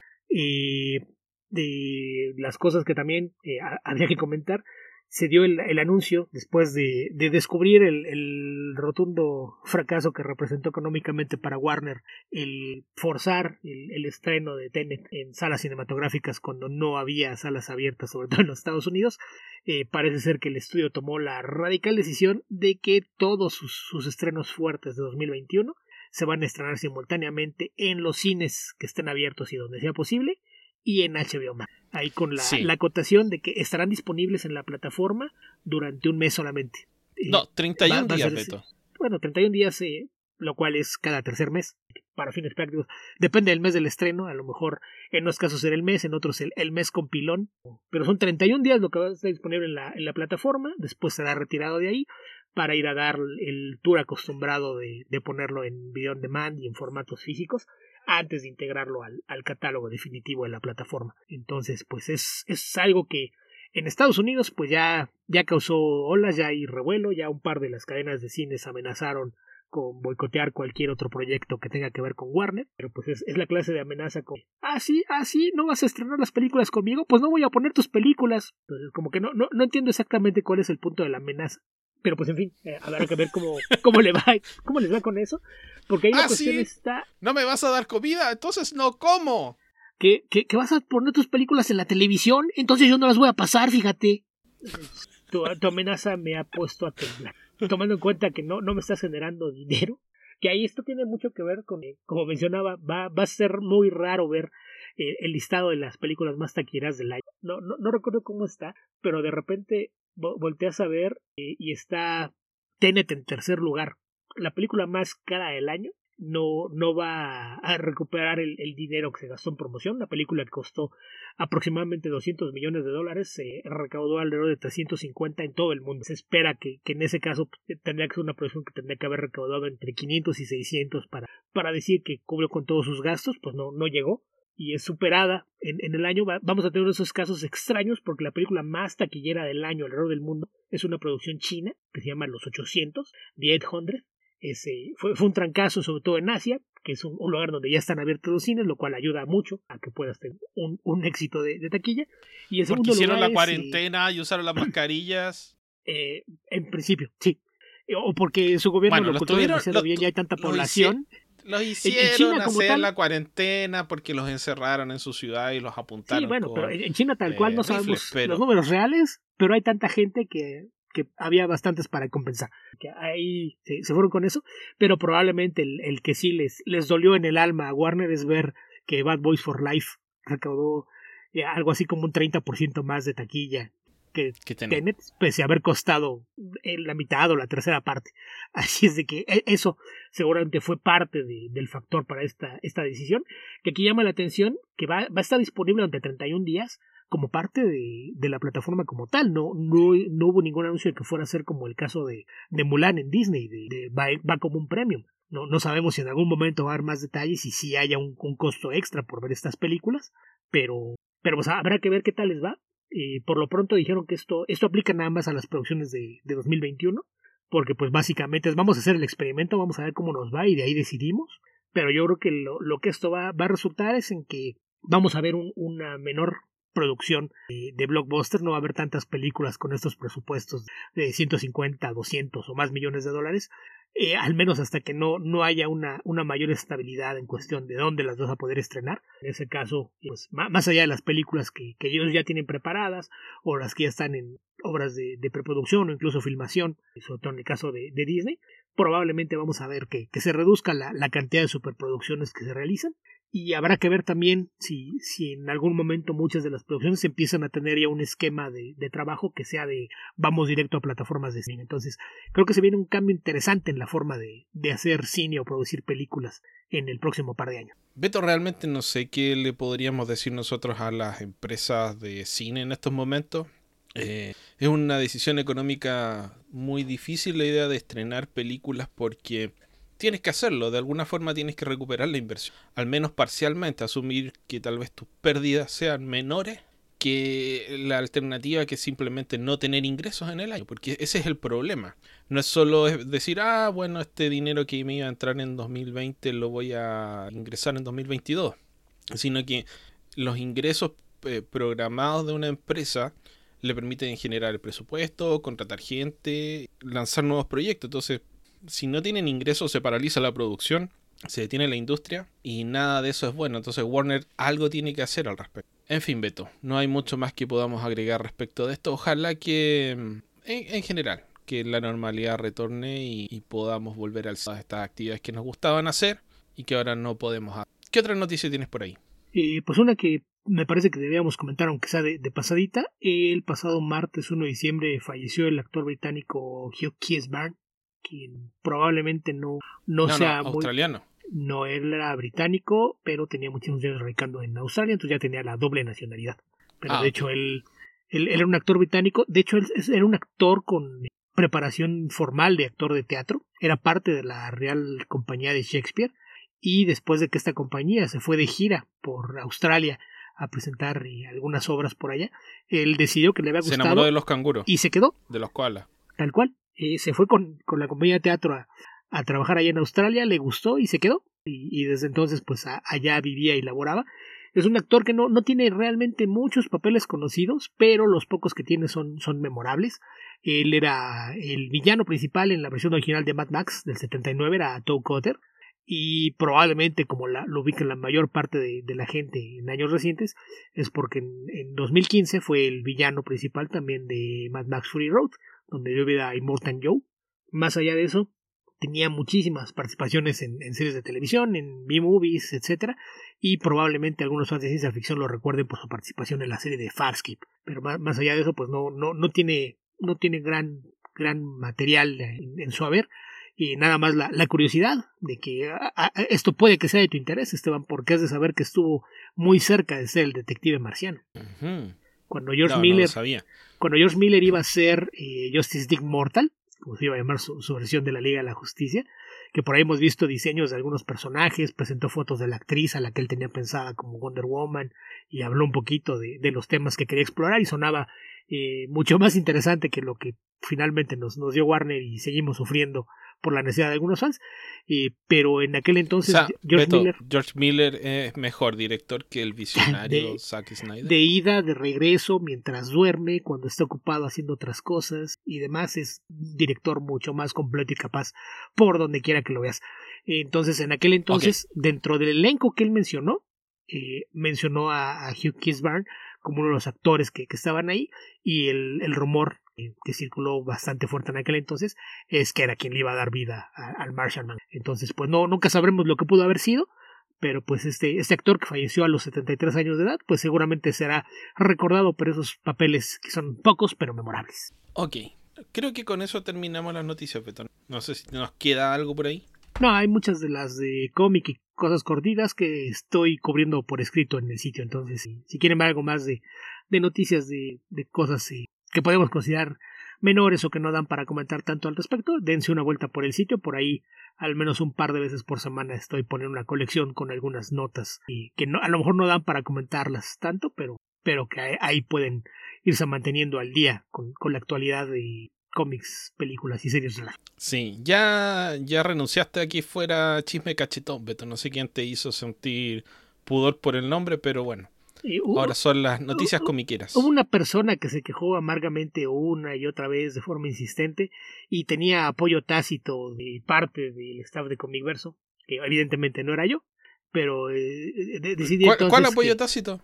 B: De las cosas que también habría que comentar, se dio el anuncio después de descubrir el rotundo fracaso que representó económicamente para Warner el forzar el estreno de Tenet en salas cinematográficas cuando no había salas abiertas, sobre todo en los Estados Unidos. Parece ser que el estudio tomó la radical decisión de que todos sus estrenos fuertes de 2021 se van a estrenar simultáneamente en los cines que estén abiertos y donde sea posible y en HBO Max. Ahí con la acotación de que estarán disponibles en la plataforma durante un mes solamente.
A: 31 días, Beto.
B: Bueno, 31 días lo cual es cada tercer mes, para fines prácticos. Depende del mes del estreno, a lo mejor en unos casos será el mes, en otros el mes con pilón, pero son 31 días lo que va a estar disponible en la plataforma, después será retirado de ahí para ir a dar el tour acostumbrado de ponerlo en video on demand y en formatos físicos antes de integrarlo al catálogo definitivo de la plataforma. Entonces, pues es algo que en Estados Unidos pues ya causó olas, ya hay revuelo, ya un par de las cadenas de cines amenazaron con boicotear cualquier otro proyecto que tenga que ver con Warner, pero pues es la clase de amenaza con sí, no vas a estrenar las películas conmigo, pues no voy a poner tus películas. Entonces como que no entiendo exactamente cuál es el punto de la amenaza. Pero pues en fin, habrá que ver cómo les va con eso, porque ahí la cuestión está...
A: ¿No me vas a dar comida? Entonces no como.
B: ¿Que vas a poner tus películas en la televisión? Entonces yo no las voy a pasar, fíjate. Tu amenaza me ha puesto a temblar. Tomando en cuenta que no me estás generando dinero, que ahí esto tiene mucho que ver con, como mencionaba, va a ser muy raro ver el listado de las películas más taquilleras del año. No recuerdo cómo está, pero de repente volteas a ver y está Tenet en tercer lugar. La película más cara del año no va a recuperar el dinero que se gastó en promoción. La película que costó aproximadamente $200 millones, se recaudó alrededor de 350 en todo el mundo. Se espera que en ese caso tendría que ser una producción que tendría que haber recaudado entre 500 y 600 para decir que cubrió con todos sus gastos. Pues no llegó y es superada en el año. Vamos a tener esos casos extraños porque la película más taquillera del año alrededor del mundo es una producción china que se llama Los 800, The 800. Fue un trancazo, sobre todo en Asia, que es un lugar donde ya están abiertos los cines, lo cual ayuda mucho a que puedas tener un éxito de taquilla. Y en segundo
A: porque hicieron
B: lugar
A: la cuarentena y usaron las mascarillas.
B: En principio, sí. O porque su gobierno lo ocultó demasiado bien, ya hay tanta población.
A: Los hicieron en China, hacer la cuarentena porque los encerraron en su ciudad y los apuntaron.
B: Sí, bueno, pero en China tal cual no sabemos los números reales, pero hay tanta gente que había bastantes para compensar. Que ahí se fueron con eso, pero probablemente el que sí les dolió en el alma a Warner es ver que Bad Boys for Life recaudó algo así como un 30% más de taquilla que Tenet, pese a haber costado en la mitad o la tercera parte. Así es de que eso seguramente fue parte del factor para esta decisión, que aquí llama la atención que va a estar disponible durante 31 días como parte de la plataforma como tal. No hubo ningún anuncio de que fuera a ser como el caso de Mulan en Disney, va como un premium. No sabemos si en algún momento va a haber más detalles y si haya un costo extra por ver estas películas, pero pues habrá que ver qué tal les va. Por lo pronto dijeron que esto aplica nada más a las producciones de 2021, porque pues básicamente vamos a hacer el experimento, vamos a ver cómo nos va y de ahí decidimos. Pero yo creo que lo que esto va a resultar es en que vamos a ver una menor producción de blockbuster. No va a haber tantas películas con estos presupuestos de 150, 200 o más millones de dólares, al menos hasta que no haya una mayor estabilidad en cuestión de dónde las vas a poder estrenar. En ese caso, pues, más allá de las películas que ellos ya tienen preparadas o las que ya están en obras de preproducción o incluso filmación, sobre todo en el caso de Disney, probablemente vamos a ver que se reduzca la cantidad de superproducciones que se realizan. Y habrá que ver también si en algún momento muchas de las producciones empiezan a tener ya un esquema de trabajo que sea de vamos directo a plataformas de cine. Entonces creo que se viene un cambio interesante en la forma de hacer cine o producir películas en el próximo par de años.
A: Beto, realmente no sé qué le podríamos decir nosotros a las empresas de cine en estos momentos. Es una decisión económica muy difícil la idea de estrenar películas porque tienes que hacerlo, de alguna forma tienes que recuperar la inversión, al menos parcialmente, asumir que tal vez tus pérdidas sean menores que la alternativa que simplemente no tener ingresos en el año, porque ese es el problema. No es solo decir, bueno, este dinero que me iba a entrar en 2020 lo voy a ingresar en 2022, sino que los ingresos programados de una empresa le permiten generar el presupuesto, contratar gente, lanzar nuevos proyectos. Entonces, si no tienen ingresos, se paraliza la producción, se detiene la industria y nada de eso es bueno. Entonces Warner algo tiene que hacer al respecto. En fin, Beto, no hay mucho más que podamos agregar respecto de esto. Ojalá que, en general, que la normalidad retorne y podamos volver a estas actividades que nos gustaban hacer y que ahora no podemos hacer. ¿Qué otra noticia tienes por ahí?
B: Pues una que me parece que debíamos comentar, aunque sea de pasadita. El pasado martes 1 de diciembre falleció el actor británico Hugh Keays-Byrne, quien probablemente no sea muy...
A: australiano.
B: No, él era británico, pero tenía muchísimos años radicando en Australia, entonces ya tenía la doble nacionalidad. Pero de hecho él era un actor británico, de hecho él era un actor con preparación formal de actor de teatro, era parte de la Real Compañía de Shakespeare, y después de que esta compañía se fue de gira por Australia a presentar algunas obras por allá, él decidió que le había gustado.
A: Se enamoró de los canguros.
B: Y se quedó.
A: De los koalas.
B: Tal cual. Se fue con la compañía de teatro a trabajar allá en Australia, le gustó y se quedó. Y desde entonces pues allá vivía y laboraba. Es un actor que no tiene realmente muchos papeles conocidos, pero los pocos que tiene son memorables. Él era el villano principal en la versión original de Mad Max del 79, era Toe Cutter. Y probablemente, como lo ubica la mayor parte de la gente en años recientes, es porque en 2015 fue el villano principal también de Mad Max Fury Road, donde dio vida a Immortan Joe. Más allá de eso, tenía muchísimas participaciones en series de televisión, en B-movies, etc. Y probablemente algunos fans de ciencia ficción lo recuerden por su participación en la serie de Farscape. Pero más allá de eso, pues no tiene gran material en su haber. Y nada más la curiosidad de que esto puede que sea de tu interés, Esteban, porque has de saber que estuvo muy cerca de ser el detective marciano.
A: Uh-huh.
B: Cuando George Miller iba a ser Justice League Mortal, como se iba a llamar su versión de la Liga de la Justicia, que por ahí hemos visto diseños de algunos personajes, presentó fotos de la actriz a la que él tenía pensada como Wonder Woman y habló un poquito de los temas que quería explorar y sonaba mucho más interesante que lo que finalmente nos dio Warner y seguimos sufriendo por la necesidad de algunos fans, pero en aquel entonces
A: George Miller es mejor director que el visionario Zack Snyder.
B: De ida, de regreso, mientras duerme, cuando está ocupado haciendo otras cosas y demás, es un director mucho más completo y capaz por donde quiera que lo veas. Entonces, en aquel entonces, dentro del elenco que él mencionó a Hugh Keays-Byrne como uno de los actores que estaban ahí, y el rumor que circuló bastante fuerte en aquel entonces es que era quien le iba a dar vida al Martian Man. Entonces pues nunca sabremos lo que pudo haber sido, pero pues este actor que falleció a los 73 años de edad pues seguramente será recordado por esos papeles que son pocos pero memorables.
A: Ok, creo que con eso terminamos las noticias, Beto. No sé si nos queda algo por ahí.
B: No, hay muchas de las de cómic y cosas cortitas que estoy cubriendo por escrito en el sitio, entonces si quieren ver algo más de noticias de cosas que podemos considerar menores o que no dan para comentar tanto al respecto, dense una vuelta por el sitio. Por ahí al menos un par de veces por semana estoy poniendo una colección con algunas notas y que a lo mejor no dan para comentarlas tanto, pero que ahí pueden irse manteniendo al día con la actualidad de cómics, películas y series.
A: Sí, ya renunciaste aquí fuera Chisme Cachetón, Beto. No sé quién te hizo sentir pudor por el nombre, pero bueno. Ahora son las noticias comiqueras.
B: Hubo una persona que se quejó amargamente una y otra vez de forma insistente y tenía apoyo tácito de parte del staff de Comicverso, que evidentemente no era yo, pero decidí entonces
A: ¿Cuál apoyo tácito?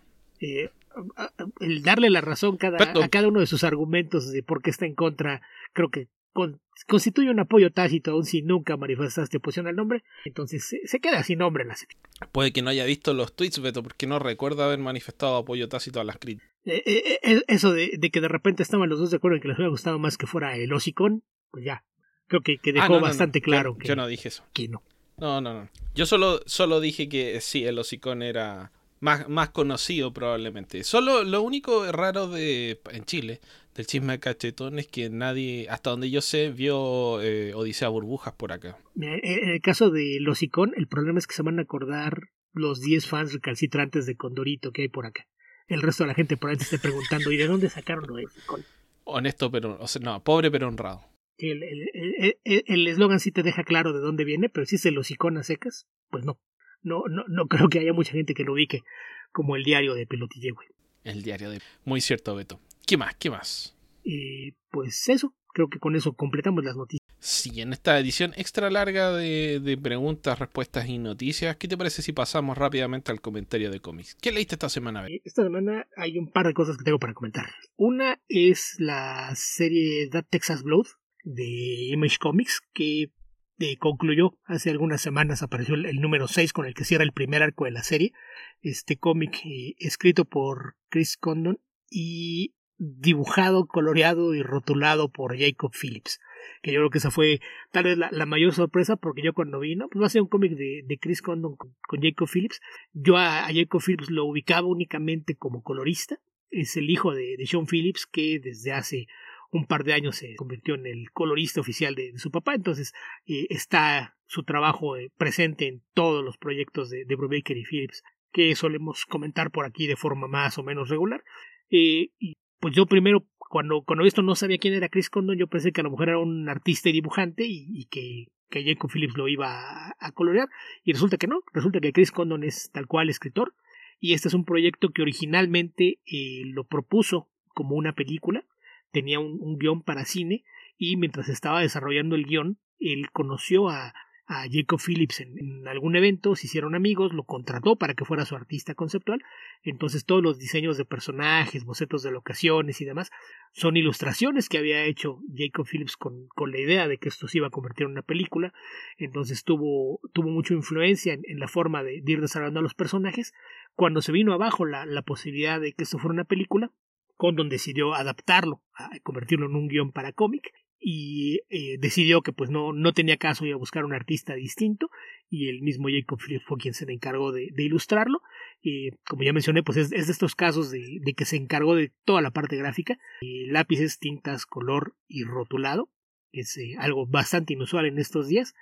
B: El darle la razón a cada uno de sus argumentos de por qué está en contra, creo que constituye un apoyo tácito aun si nunca manifestaste oposición al nombre, entonces se queda sin nombre la sección.
A: Puede que no haya visto los tweets, Beto, porque no recuerda haber manifestado apoyo tácito a las críticas.
B: Eso de que de repente estaban los dos de acuerdo en que les hubiera gustado más que fuera el hocicón, pues ya, creo que dejó bastante claro
A: yo no dije eso.
B: Que no.
A: No. Yo solo dije que sí, el hocicón era más conocido probablemente. Solo lo único raro en Chile del Chisme Cachetón es que nadie, hasta donde yo sé, vio Odisea Burbujas por acá.
B: En el caso del hocicón, el problema es que se van a acordar los 10 fans recalcitrantes de Condorito que hay por acá. El resto de la gente por ahí te esté preguntando ¿y de dónde sacaron lo de hocicón?
A: Honesto, pero pobre pero honrado.
B: El eslogan sí te deja claro de dónde viene, pero si es el hocicón a secas, pues no creo que haya mucha gente que lo ubique como el diario de Pelotille, güey.
A: El diario de... Muy cierto, Beto. ¿Qué más?
B: Pues eso, creo que con eso completamos las noticias.
A: Sí, en esta edición extra larga de preguntas, respuestas y noticias, ¿qué te parece si pasamos rápidamente al comentario de cómics? ¿Qué leíste esta semana, Beto?
B: Esta semana hay un par de cosas que tengo para comentar. Una es la serie That Texas Blood de Image Comics, que concluyó hace algunas semanas, apareció el número 6 con el que cierra el primer arco de la serie. Este cómic escrito por Chris Condon y dibujado, coloreado y rotulado por Jacob Phillips. que yo creo que esa fue tal vez la mayor sorpresa, porque yo cuando vi, ¿no? Pues va a ser un cómic de Chris Condon con Jacob Phillips. Yo a Jacob Phillips lo ubicaba únicamente como colorista. Es el hijo de Sean Phillips, que desde hace un par de años se convirtió en el colorista oficial de su papá. Entonces está su trabajo presente en todos los proyectos de Brubaker y Phillips que solemos comentar por aquí de forma más o menos regular. Y pues yo primero, cuando esto no sabía quién era Chris Condon, yo pensé que a lo mejor era un artista y dibujante y que Jacob Phillips lo iba a colorear, y resulta que no, resulta que Chris Condon es tal cual escritor, y este es un proyecto que originalmente lo propuso como una película, tenía un guión para cine, y mientras estaba desarrollando el guión, él conoció a Jacob Phillips en algún evento, se hicieron amigos, lo contrató para que fuera su artista conceptual. Entonces todos los diseños de personajes, bocetos de locaciones y demás son ilustraciones que había hecho Jacob Phillips con la idea de que esto se iba a convertir en una película. Entonces tuvo mucha influencia en la forma de ir desarrollando a los personajes. Cuando se vino abajo la posibilidad de que esto fuera una película, Condon decidió adaptarlo, a convertirlo en un guión para cómic, y decidió que pues no tenía caso ir a buscar un artista distinto, y el mismo Jacob Phillips fue quien se encargó de ilustrarlo. Como ya mencioné, pues es de estos casos de que se encargó de toda la parte gráfica, lápices, tintas, color y rotulado, que es algo bastante inusual en estos días,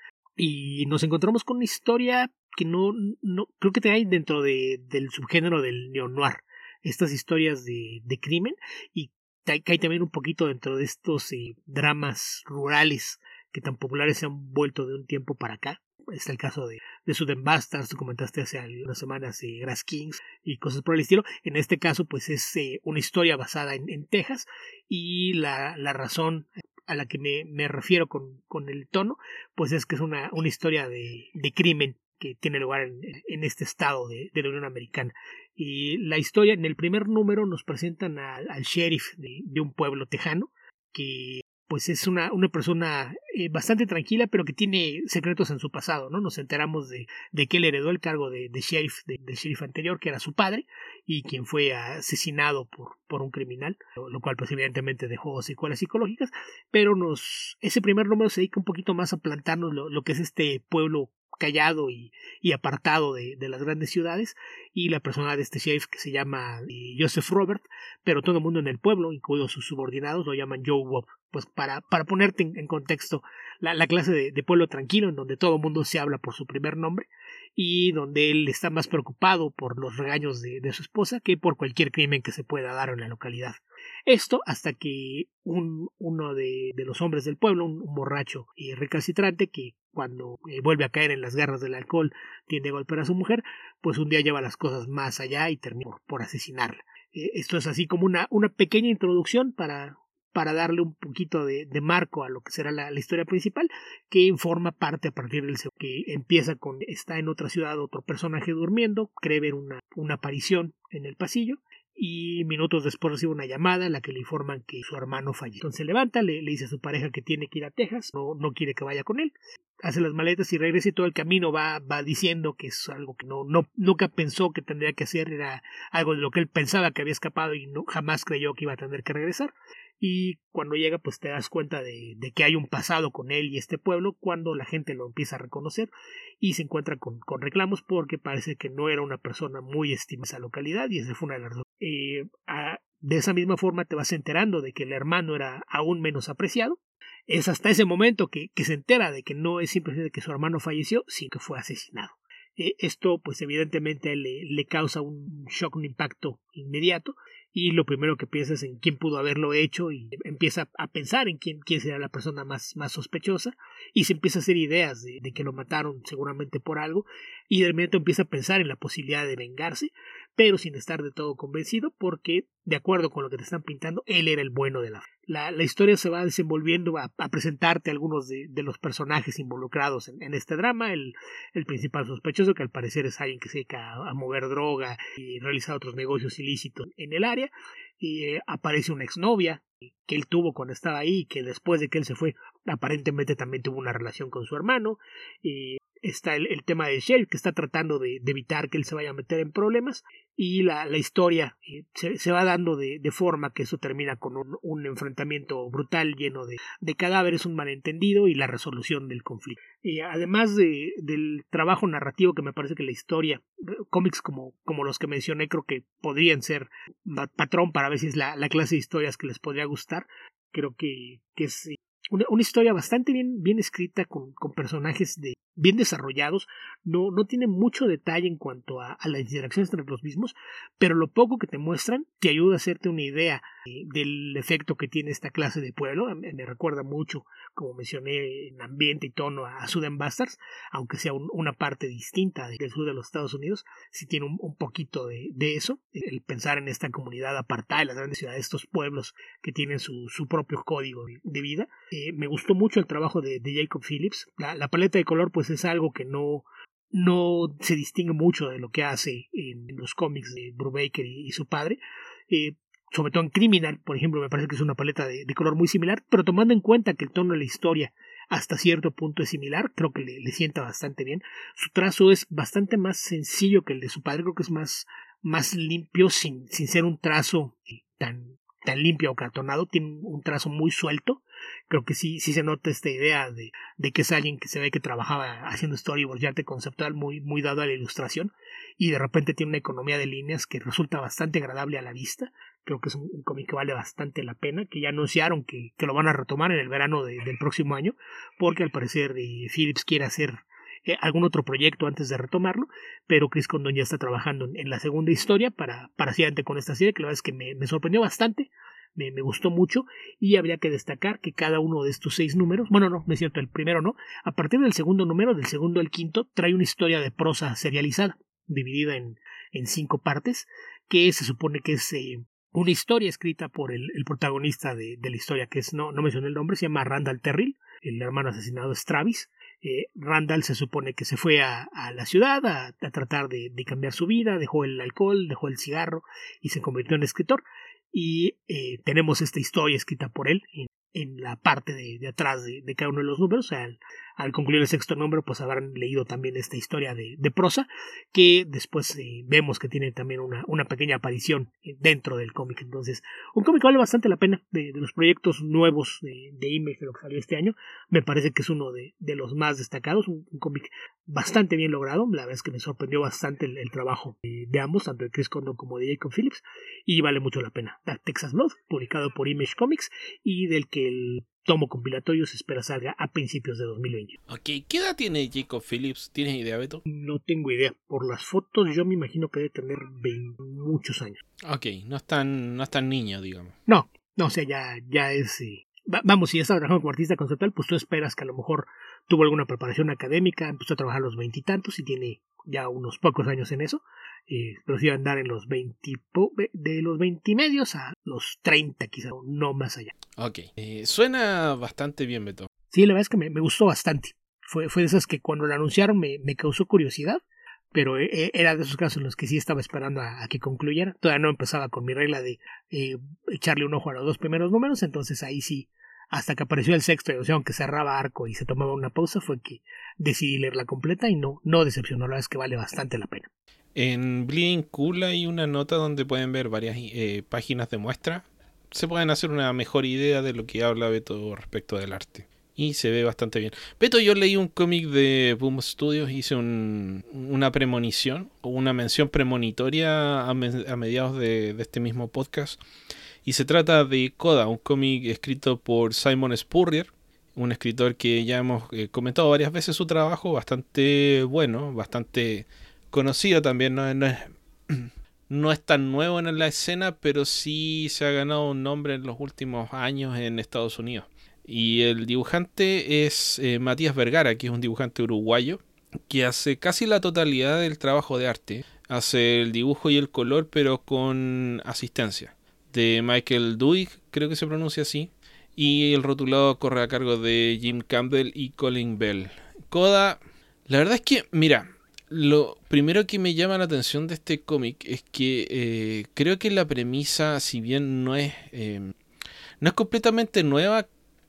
B: y nos encontramos con una historia que no creo que hay dentro del subgénero del neo-noir, estas historias de crimen, y cae también un poquito dentro de estos dramas rurales que tan populares se han vuelto de un tiempo para acá. Está el caso de Southern Bastards, tú comentaste hace unas semanas Grass Kings y cosas por el estilo. En este caso pues es una historia basada en Texas, y la razón a la que me refiero con el tono pues es que es una historia de crimen que tiene lugar en este estado de la Unión Americana. Y la historia, en el primer número nos presentan al sheriff de un pueblo tejano, que pues es una persona bastante tranquila, pero que tiene secretos en su pasado, ¿no? Nos enteramos de que él heredó el cargo de sheriff del sheriff anterior, que era su padre, y quien fue asesinado por un criminal, lo cual pues evidentemente dejó secuelas psicológicas, pero ese primer número se dedica un poquito más a plantarnos lo que es este pueblo callado y apartado de las grandes ciudades, y la persona de este sheriff, que se llama Joseph Robert, pero todo el mundo en el pueblo, incluidos sus subordinados, lo llaman Joe Bob. Pues para ponerte en contexto, la clase de pueblo tranquilo, en donde todo el mundo se habla por su primer nombre, y donde él está más preocupado por los regaños de su esposa que por cualquier crimen que se pueda dar en la localidad. Esto hasta que uno de los hombres del pueblo, un borracho y recalcitrante, que cuando vuelve a caer en las garras del alcohol tiende a golpear a su mujer, pues un día lleva las cosas más allá y termina por asesinarla. Esto es así como una pequeña introducción para darle un poquito de marco a lo que será la historia principal, que forma parte a partir del que empieza con está en otra ciudad otro personaje durmiendo, cree ver una aparición en el pasillo, y minutos después recibe una llamada en la que le informan que su hermano falleció. Entonces se levanta, le dice a su pareja que tiene que ir a Texas, no quiere que vaya con él, hace las maletas y regresa, y todo el camino va diciendo que es algo que nunca pensó que tendría que hacer, era algo de lo que él pensaba que había escapado y jamás creyó que iba a tener que regresar. Y cuando llega pues te das cuenta de que hay un pasado con él y este pueblo, cuando la gente lo empieza a reconocer y se encuentra con reclamos porque parece que no era una persona muy estimada en esa localidad, y esa fue una de las razones. De esa misma forma te vas enterando de que el hermano era aún menos apreciado. Es hasta ese momento que se entera de que no es simplemente que su hermano falleció, sino que fue asesinado. Esto pues evidentemente le causa un shock, un impacto inmediato, y lo primero que piensa es en quién pudo haberlo hecho, y empieza a pensar en quién será la persona más sospechosa, y se empieza a hacer ideas de que lo mataron seguramente por algo, y de momento empieza a pensar en la posibilidad de vengarse, pero sin estar de todo convencido, porque de acuerdo con lo que te están pintando, él era el bueno de la historia se va desenvolviendo a presentarte algunos de los personajes involucrados en este drama. El principal sospechoso, que al parecer es alguien que se dedica a mover droga y realizar otros negocios ilícitos en el área, y aparece una exnovia que él tuvo cuando estaba ahí, que después de que él se fue aparentemente también tuvo una relación con su hermano, y está el tema del sheriff que está tratando de evitar que él se vaya a meter en problemas, y la historia se va dando de forma que eso termina con un enfrentamiento brutal lleno de cadáveres, un malentendido y la resolución del conflicto. Además del trabajo narrativo, que me parece que la historia, cómics como los que mencioné, creo que podrían ser patrón para ver si es la clase de historias que les podría gustar. Creo que es una historia bastante bien escrita, con personajes bien desarrollados. No tiene mucho detalle en cuanto a las interacciones entre los mismos, pero lo poco que te muestran te ayuda a hacerte una idea del efecto que tiene esta clase de pueblo. Me recuerda mucho, como mencioné, en ambiente y tono a Southern Bastards, aunque sea una parte distinta del sur de los Estados Unidos. Sí tiene un poquito de eso, el pensar en esta comunidad apartada de las grandes ciudades, estos pueblos que tienen su propio código de vida. Me gustó mucho el trabajo de Jacob Phillips. La paleta de color pues es algo que no se distingue mucho de lo que hace en los cómics de Brubaker y su padre. Sobre todo en Criminal, por ejemplo, me parece que es una paleta de color muy similar, pero tomando en cuenta que el tono de la historia hasta cierto punto es similar, creo que le sienta bastante bien. Su trazo es bastante más sencillo que el de su padre, creo que es más limpio, sin ser un trazo tan limpio o cartonado. Tiene un trazo muy suelto. Creo que sí se nota esta idea de que es alguien que se ve que trabajaba haciendo storyboards y arte conceptual muy dado a la ilustración, y de repente tiene una economía de líneas que resulta bastante agradable a la vista. Creo que es un cómic que vale bastante la pena, que ya anunciaron que lo van a retomar en el verano del próximo año, porque al parecer Phillips quiere hacer algún otro proyecto antes de retomarlo, pero Chris Condon ya está trabajando en la segunda historia para seguir adelante con esta serie, que la verdad es que me sorprendió bastante. Me gustó mucho, y habría que destacar que cada uno de estos 6 números, bueno, no es cierto, el primero no, a partir del segundo número, del segundo al quinto, trae una historia de prosa serializada, dividida en 5 partes, que se supone que es una historia escrita por el protagonista de la historia, que es, no mencioné el nombre, se llama Randall Terrill. El hermano asesinado es Travis. Randall se supone que se fue a la ciudad a tratar de cambiar su vida, dejó el alcohol, dejó el cigarro y se convirtió en escritor. Y tenemos esta historia escrita por él en la parte de atrás de cada uno de los números. O sea, al concluir el sexto número, pues habrán leído también esta historia de prosa, que después vemos que tiene también una pequeña aparición dentro del cómic. Entonces, un cómic que vale bastante la pena. De los proyectos nuevos de Image, de lo que salió este año, me parece que es uno de los más destacados. Un cómic bastante bien logrado. La verdad es que me sorprendió bastante el trabajo de ambos, tanto de Chris Condon como de Jacob Phillips, y vale mucho la pena. Texas Blood, publicado por Image Comics, y del que el tomo compilatorio se espera salga a principios de 2020.
A: Ok, ¿qué edad tiene Jacob Phillips? ¿Tienes idea, Beto?
B: No tengo idea. Por las fotos yo me imagino que debe tener muchos años.
A: Ok, no es tan niño, digamos.
B: No, o sea, ya es... Vamos, si ya está trabajando como artista conceptual, pues tú esperas que a lo mejor tuvo alguna preparación académica, empezó a trabajar a los 20 y tantos y tiene ya unos pocos años en eso. Pero sí va a andar en los 20, de los 20 y medios a los 30 quizá, no más allá.
A: Ok, suena bastante bien, Beto.
B: Sí, la verdad es que me gustó bastante. Fue de esas que cuando la anunciaron me causó curiosidad, pero era de esos casos en los que sí estaba esperando a que concluyera. Todavía no empezaba con mi regla de echarle un ojo a los 2 primeros números, entonces ahí sí, hasta que apareció el sexto, o sea, aunque cerraba arco y se tomaba una pausa, fue que decidí leerla completa y no decepcionó. La verdad es que vale bastante la pena.
A: En Bleeding Cool hay una nota donde pueden ver varias páginas de muestra. Se pueden hacer una mejor idea de lo que habla Beto respecto del arte. Y se ve bastante bien. Beto, yo leí un cómic de Boom Studios, hice una premonición o una mención premonitoria a mediados de este mismo podcast. Y se trata de Coda, un cómic escrito por Simon Spurrier, un escritor que ya hemos comentado varias veces su trabajo, bastante bueno, bastante conocido también, no es tan nuevo en la escena, pero sí se ha ganado un nombre en los últimos años en Estados Unidos. Y el dibujante es Matías Vergara, que es un dibujante uruguayo que hace casi la totalidad del trabajo de arte. Hace el dibujo y el color, pero con asistencia de Michael Duig, creo que se pronuncia así. Y el rotulado corre a cargo de Jim Campbell y Colin Bell. Coda, la verdad es que, mira, lo primero que me llama la atención de este cómic es que creo que la premisa, si bien no es completamente nueva,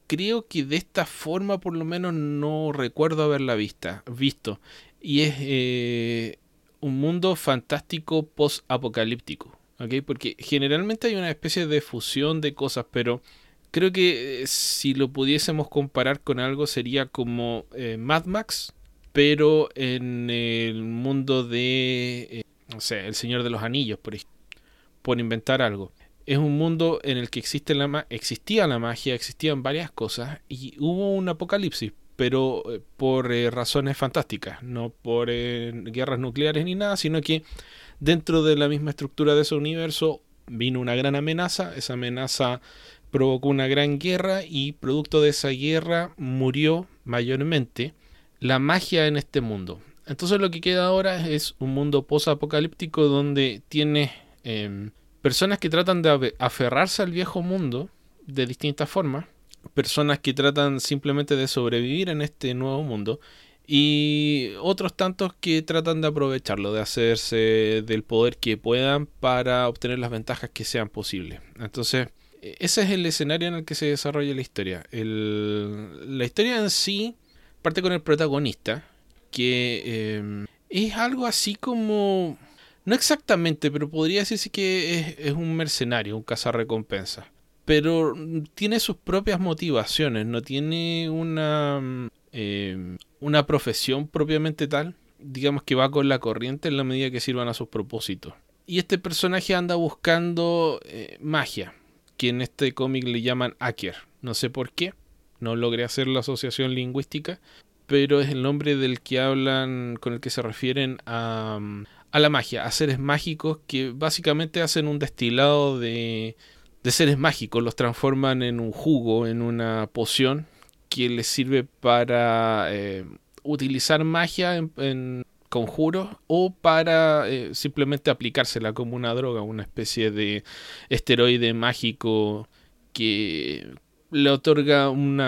A: creo que de esta forma por lo menos no recuerdo haberla visto. Y es un mundo fantástico post-apocalíptico. ¿Ok? Porque generalmente hay una especie de fusión de cosas, pero creo que si lo pudiésemos comparar con algo sería como Mad Max, pero en el mundo de, no sé, El Señor de los Anillos, por inventar algo. Es un mundo en el que existía la magia, existían varias cosas y hubo un apocalipsis, pero por razones fantásticas, no por guerras nucleares ni nada, sino que dentro de la misma estructura de ese universo vino una gran amenaza, esa amenaza provocó una gran guerra y producto de esa guerra murió mayormente la magia en este mundo. Entonces lo que queda ahora es un mundo post-apocalíptico donde tiene personas que tratan de aferrarse al viejo mundo de distintas formas, personas que tratan simplemente de sobrevivir en este nuevo mundo y otros tantos que tratan de aprovecharlo, de hacerse del poder que puedan para obtener las ventajas que sean posibles. Entonces, ese es el escenario en el que se desarrolla la historia. La historia en sí parte con el protagonista, que es algo así como... No exactamente, pero podría decirse que es un mercenario, un cazarrecompensas. Pero tiene sus propias motivaciones, no tiene una profesión propiamente tal. Digamos que va con la corriente en la medida que sirvan a sus propósitos. Y este personaje anda buscando magia, que en este cómic le llaman Aker. No sé por qué, no logré hacer la asociación lingüística, pero es el nombre del que hablan, con el que se refieren a la magia, a seres mágicos que básicamente hacen un destilado de seres mágicos, los transforman en un jugo, en una poción que les sirve para utilizar magia en conjuros o para simplemente aplicársela como una droga, una especie de esteroide mágico que le otorga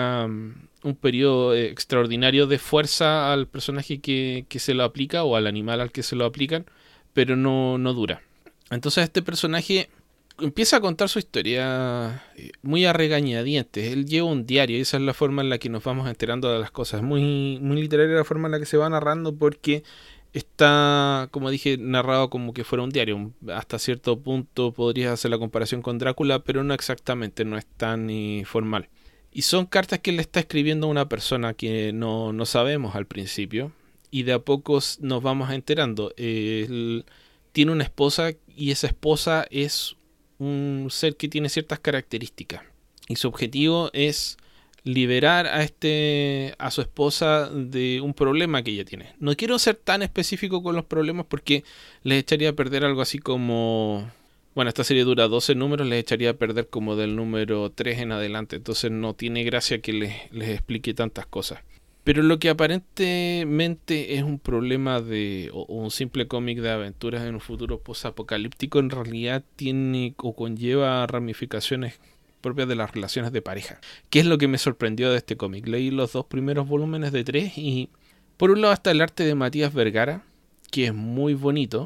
A: un periodo extraordinario de fuerza al personaje que se lo aplica o al animal al que se lo aplican, pero no dura. Entonces este personaje empieza a contar su historia muy a regañadientes. Él lleva un diario y esa es la forma en la que nos vamos enterando de las cosas. Muy, muy literaria la forma en la que se va narrando porque está, como dije, narrado como que fuera un diario. Hasta cierto punto podrías hacer la comparación con Drácula, pero no exactamente, no es tan formal. Y son cartas que le está escribiendo a una persona que no sabemos al principio. Y de a poco nos vamos enterando. Él tiene una esposa y esa esposa es un ser que tiene ciertas características. Y su objetivo es liberar a su esposa de un problema que ella tiene. No quiero ser tan específico con los problemas porque les echaría a perder algo así como... Bueno, esta serie dura 12 números, les echaría a perder como del número 3 en adelante. Entonces no tiene gracia que les explique tantas cosas. Pero lo que aparentemente es un problema o un simple cómic de aventuras en un futuro post-apocalíptico, en realidad tiene o conlleva ramificaciones propias de las relaciones de pareja. ¿Qué es lo que me sorprendió de este cómic? Leí los 2 primeros volúmenes de 3 y por un lado está el arte de Matías Vergara, que es muy bonito.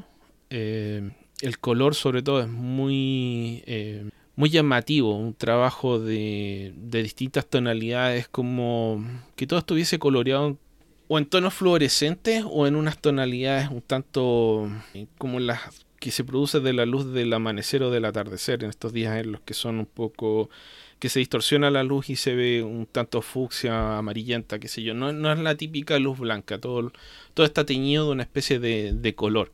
A: El color sobre todo es muy llamativo, un trabajo de distintas tonalidades, como que todo estuviese coloreado o en tonos fluorescentes o en unas tonalidades un tanto como las que se produce de la luz del amanecer o del atardecer en estos días en los que son un poco... que se distorsiona la luz y se ve un tanto fucsia, amarillenta, qué sé yo. No es la típica luz blanca, todo está teñido de una especie de color.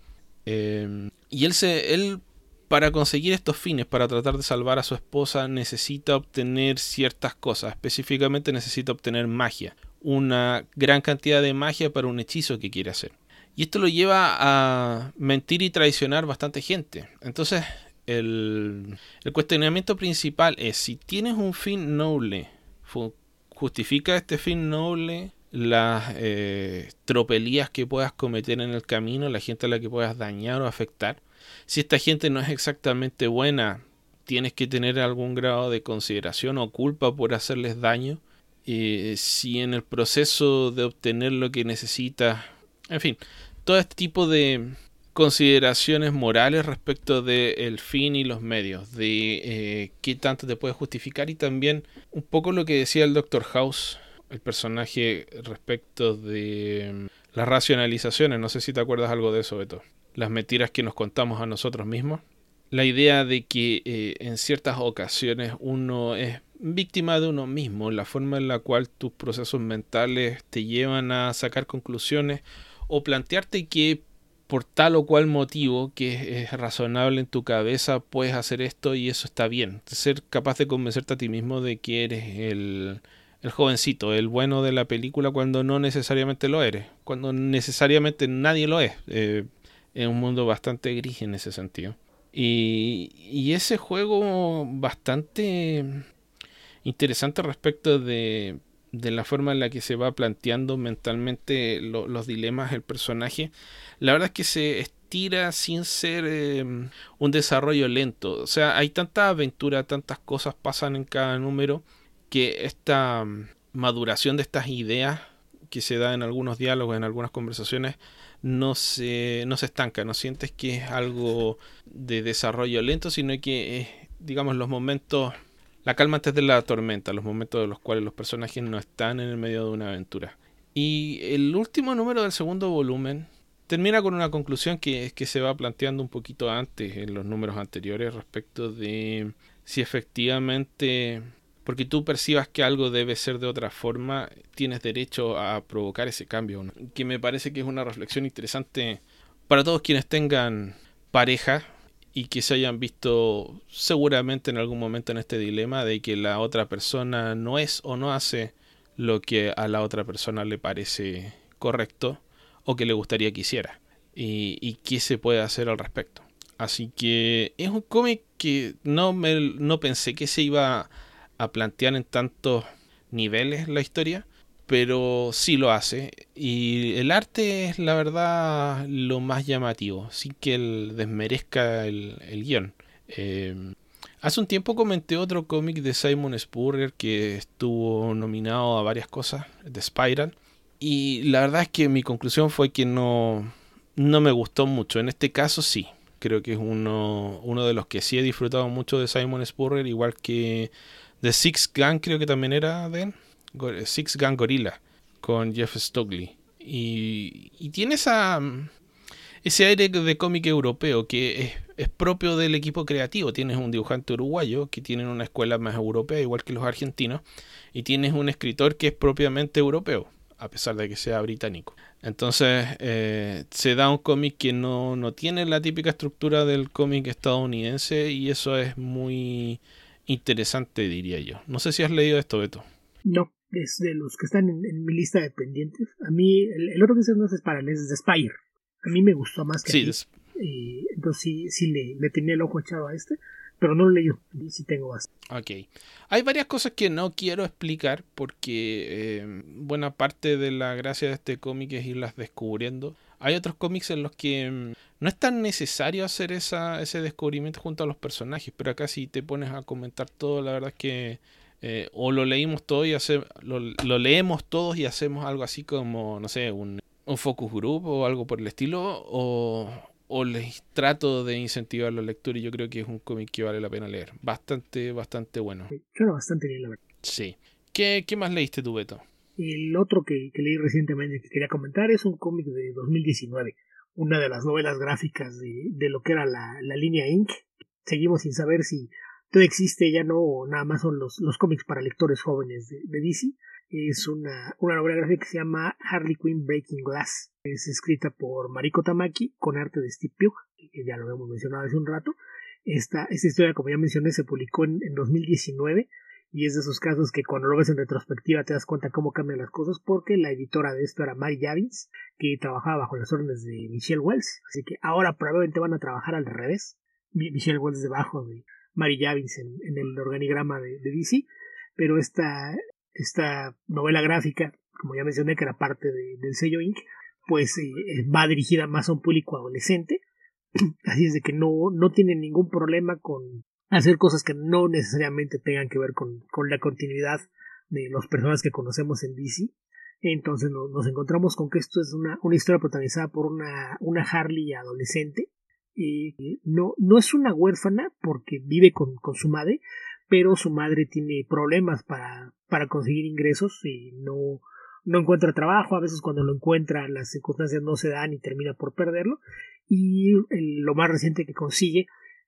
A: Y él para conseguir estos fines, para tratar de salvar a su esposa, necesita obtener ciertas cosas. Específicamente necesita obtener magia. Una gran cantidad de magia para un hechizo que quiere hacer. Y esto lo lleva a mentir y traicionar bastante gente. Entonces, el cuestionamiento principal es: si tienes un fin noble, ¿justifica este fin noble las tropelías que puedas cometer en el camino, la gente a la que puedas dañar o afectar? Si esta gente no es exactamente buena, tienes que tener algún grado de consideración o culpa por hacerles daño. Si en el proceso de obtener lo que necesitas, en fin, todo este tipo de consideraciones morales respecto del fin y los medios, de qué tanto te puede justificar, y también un poco lo que decía el Doctor House, el personaje, respecto de las racionalizaciones. No sé si te acuerdas algo de eso, Beto. Las mentiras que nos contamos a nosotros mismos. La idea de que en ciertas ocasiones uno es víctima de uno mismo, la forma en la cual tus procesos mentales te llevan a sacar conclusiones o plantearte que por tal o cual motivo que es razonable en tu cabeza puedes hacer esto y eso está bien. Ser capaz de convencerte a ti mismo de que eres el jovencito, el bueno de la película, cuando no necesariamente lo eres, cuando necesariamente nadie lo es. Es un mundo bastante gris en ese sentido. Y ese juego bastante interesante respecto de la forma en la que se va planteando mentalmente los dilemas el personaje. La verdad es que se estira sin ser un desarrollo lento. O sea, hay tanta aventura, tantas cosas pasan en cada número, que esta maduración de estas ideas que se da en algunos diálogos, en algunas conversaciones, no se estanca, no sientes que es algo de desarrollo lento, sino que es, digamos, los momentos, la calma antes de la tormenta, los momentos en los cuales los personajes no están en el medio de una aventura. Y el último número del segundo volumen termina con una conclusión que se va planteando un poquito antes en los números anteriores respecto de si efectivamente, porque tú percibas que algo debe ser de otra forma, tienes derecho a provocar ese cambio, ¿no? Que me parece que es una reflexión interesante para todos quienes tengan pareja y que se hayan visto seguramente en algún momento en este dilema de que la otra persona no es o no hace lo que a la otra persona le parece correcto o que le gustaría que hiciera, y qué se puede hacer al respecto. Así que es un cómic que no pensé que se iba a plantear en tantos niveles la historia, pero sí lo hace. Y el arte es, la verdad, lo más llamativo, sin que él desmerezca el guión. Hace un tiempo comenté otro cómic de Simon Spurrier que estuvo nominado a varias cosas, The Spiral, y la verdad es que mi conclusión fue que no me gustó mucho. En este caso sí, creo que es uno de los que sí he disfrutado mucho de Simon Spurrier, igual que The Six Gun, creo que también era de él. Six Gun Gorilla, con Jeff Stockley. Y tiene ese aire de cómic europeo que es propio del equipo creativo. Tienes un dibujante uruguayo que tiene una escuela más europea, igual que los argentinos, y tienes un escritor que es propiamente europeo, a pesar de que sea británico. Entonces se da un cómic que no tiene la típica estructura del cómic estadounidense, y eso es muy interesante, diría yo. No sé si has leído esto, Beto.
B: No, es de los que están en mi lista de pendientes. A mí, el otro que no es para es de Spire. A mí me gustó más que a ti. Entonces sí le tenía el ojo echado a este, pero no lo leí. Sí tengo bastante.
A: Ok. Hay varias cosas que no quiero explicar porque buena parte de la gracia de este cómic es irlas descubriendo. Hay otros cómics en los que no es tan necesario hacer ese descubrimiento junto a los personajes, pero acá si te pones a comentar todo, la verdad es que o lo leímos todo y lo leemos todos y hacemos algo así como, no sé, un focus group o algo por el estilo, o les trato de incentivar la lectura, y yo creo que es un cómic que vale la pena leer. Bastante bueno.
B: Suena bastante bien, la verdad.
A: Sí. ¿Qué más leíste tú, Beto?
B: El otro que leí recientemente que quería comentar es un cómic de 2019, una de las novelas gráficas de lo que era la línea Inc. Seguimos sin saber si todo existe ya no, o nada más son los cómics para lectores jóvenes de DC. Es una novela gráfica que se llama Harley Quinn Breaking Glass. Es escrita por Mariko Tamaki con arte de Steve Pugh, que ya lo hemos mencionado hace un rato. Esta historia, como ya mencioné, se publicó en 2019, y es de esos casos que cuando lo ves en retrospectiva te das cuenta cómo cambian las cosas, porque la editora de esto era Mary Javins, que trabajaba bajo las órdenes de Michelle Wells. Así que ahora probablemente van a trabajar al revés. Michelle Wells debajo de Mary Javins en el organigrama de DC, pero esta novela gráfica, como ya mencioné, que era parte del sello Inc., pues va dirigida más a un público adolescente, así es de que no tiene ningún problema con hacer cosas que no necesariamente tengan que ver con la continuidad de los personajes que conocemos en DC. Entonces nos encontramos con que esto es una historia protagonizada por una Harley adolescente. No es una huérfana porque vive con su madre, pero su madre tiene problemas para conseguir ingresos y no encuentra trabajo. A veces cuando lo encuentra las circunstancias no se dan y termina por perderlo. Y lo más reciente que consigue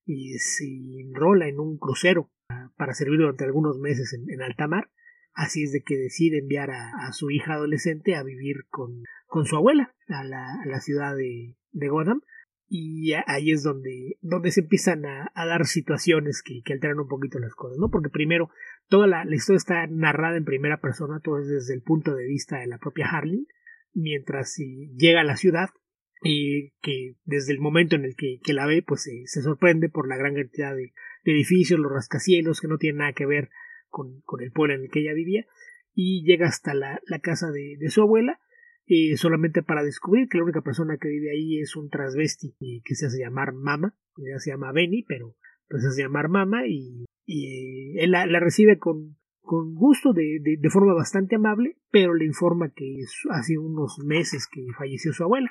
B: se enrola en un crucero para servir durante algunos meses en alta mar. Así es de que decide enviar a su hija adolescente a vivir con su abuela a la ciudad de Gotham. Y ahí es donde se empiezan a dar situaciones que alteran un poquito las cosas, ¿no? Porque primero toda la historia está narrada en primera persona, todo es desde el punto de vista de la propia Harley, mientras llega a la ciudad y que desde el momento en el que la ve, pues se sorprende por la gran cantidad de edificios, los rascacielos que no tienen nada que ver con el pueblo en el que ella vivía, y llega hasta la casa de su abuela, solamente para descubrir que la única persona que vive ahí es un transvesti que se hace llamar Mama. Ella se llama Benny, pero pues se hace llamar Mama, y él la recibe con gusto, de forma bastante amable, pero le informa que hace unos meses que falleció su abuela.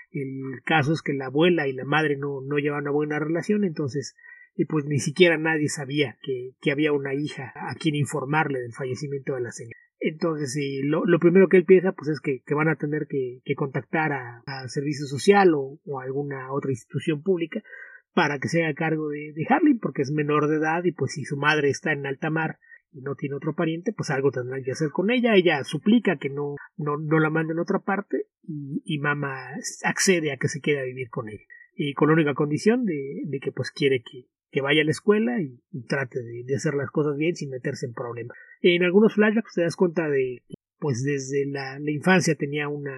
B: El caso es que la abuela y la madre no llevaban una buena relación, entonces pues ni siquiera nadie sabía que había una hija a quien informarle del fallecimiento de la señora. Entonces lo primero que él piensa pues es que van a tener que contactar a servicio social o a alguna otra institución pública para que se haga cargo de Harley, porque es menor de edad y pues si su madre está en alta mar y no tiene otro pariente, pues algo tendrán que hacer con ella. Ella suplica que no la manden a otra parte y mamá accede a que se quede a vivir con ella, y con la única condición de que pues quiere que vaya a la escuela y trate de hacer las cosas bien sin meterse en problemas. En algunos flashbacks te das cuenta de pues desde la infancia tenía una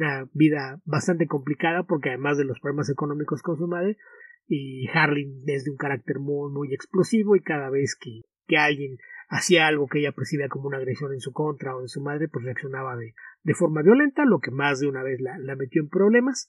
B: vida bastante complicada, porque además de los problemas económicos con su madre, y Harley es de un carácter muy muy explosivo, y cada vez que alguien hacía algo que ella percibía como una agresión en su contra o en su madre, pues reaccionaba de forma violenta, lo que más de una vez la metió en problemas,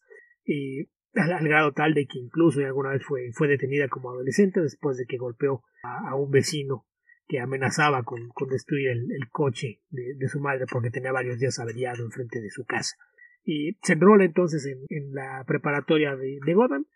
B: al grado tal de que incluso alguna vez fue detenida como adolescente después de que golpeó a un vecino que amenazaba con destruir el coche de su madre porque tenía varios días averiado enfrente de su casa. Y se enrola entonces en la preparatoria de Gotham,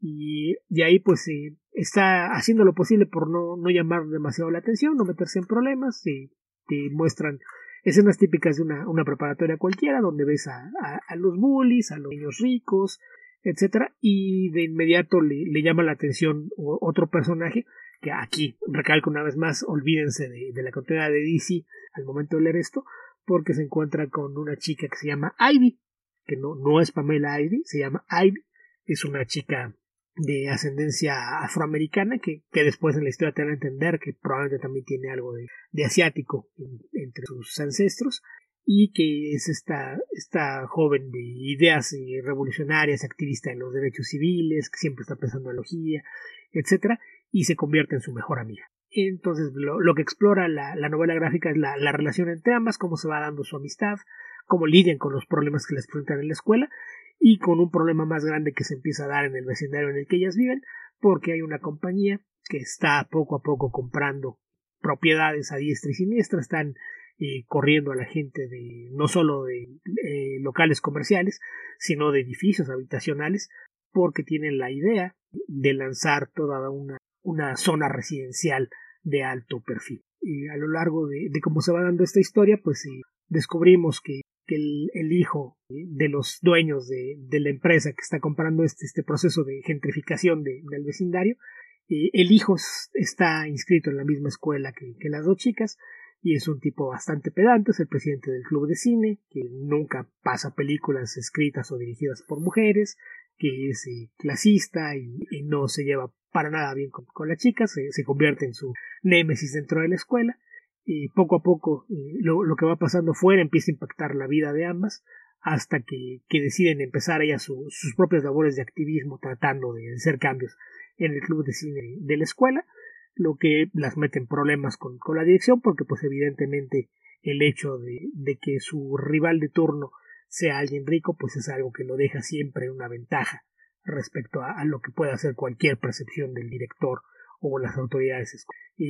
B: y ahí pues está haciendo lo posible por no llamar demasiado la atención, no meterse en problemas. Te muestran escenas típicas de una preparatoria cualquiera, donde ves a los bullies, a los niños ricos, etcétera, y de inmediato le llama la atención otro personaje que aquí recalco una vez más: olvídense de la continuidad de DC al momento de leer esto, porque se encuentra con una chica que se llama Ivy, que no es Pamela Ivy, se llama Ivy. Es una chica de ascendencia afroamericana que después en la historia te van a entender que probablemente también tiene algo de asiático entre sus ancestros, y que es esta joven de ideas revolucionarias, activista de los derechos civiles, que siempre está pensando en ecología, etcétera, y se convierte en su mejor amiga. Entonces lo que explora la novela gráfica es la relación entre ambas, cómo se va dando su amistad, cómo lidian con los problemas que les presentan en la escuela, y con un problema más grande que se empieza a dar en el vecindario en el que ellas viven, porque hay una compañía que está poco a poco comprando propiedades a diestra y siniestra. Están corriendo a la gente no solo de locales comerciales, sino de edificios habitacionales, porque tienen la idea de lanzar toda una zona residencial de alto perfil. Y a lo largo de cómo se va dando esta historia, pues descubrimos que el hijo de los dueños de la empresa que está comprando este proceso de gentrificación del vecindario, el hijo está inscrito en la misma escuela que las dos chicas, y es un tipo bastante pedante, es el presidente del club de cine, que nunca pasa películas escritas o dirigidas por mujeres, que es clasista y no se lleva para nada bien con las chicas, se convierte en su némesis dentro de la escuela. Y poco a poco lo que va pasando fuera empieza a impactar la vida de ambas, hasta que deciden empezar ellas sus propias labores de activismo, tratando de hacer cambios en el club de cine de la escuela, lo que las mete en problemas con la dirección, porque pues evidentemente el hecho de que su rival de turno sea alguien rico, pues es algo que lo deja siempre en una ventaja respecto a lo que pueda hacer cualquier percepción del director o las autoridades.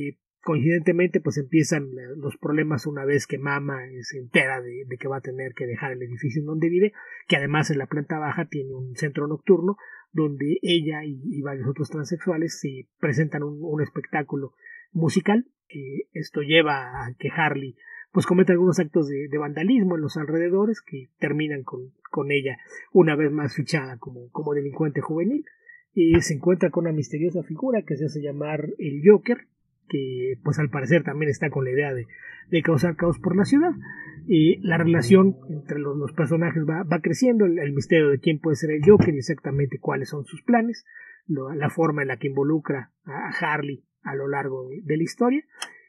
B: Coincidentemente, pues empiezan los problemas una vez que Mama se entera de que va a tener que dejar el edificio en donde vive, que además en la planta baja tiene un centro nocturno donde ella y varios otros transexuales se presentan un espectáculo musical. Esto lleva a que Harley pues cometa algunos actos de vandalismo en los alrededores que terminan con ella una vez más fichada como delincuente juvenil. Se encuentra con una misteriosa figura que se hace llamar el Joker, que pues al parecer también está con la idea de causar caos por la ciudad. La relación entre los personajes va creciendo, el misterio de quién puede ser el Joker y exactamente cuáles son sus planes, la forma en la que involucra a Harley a lo largo de la historia.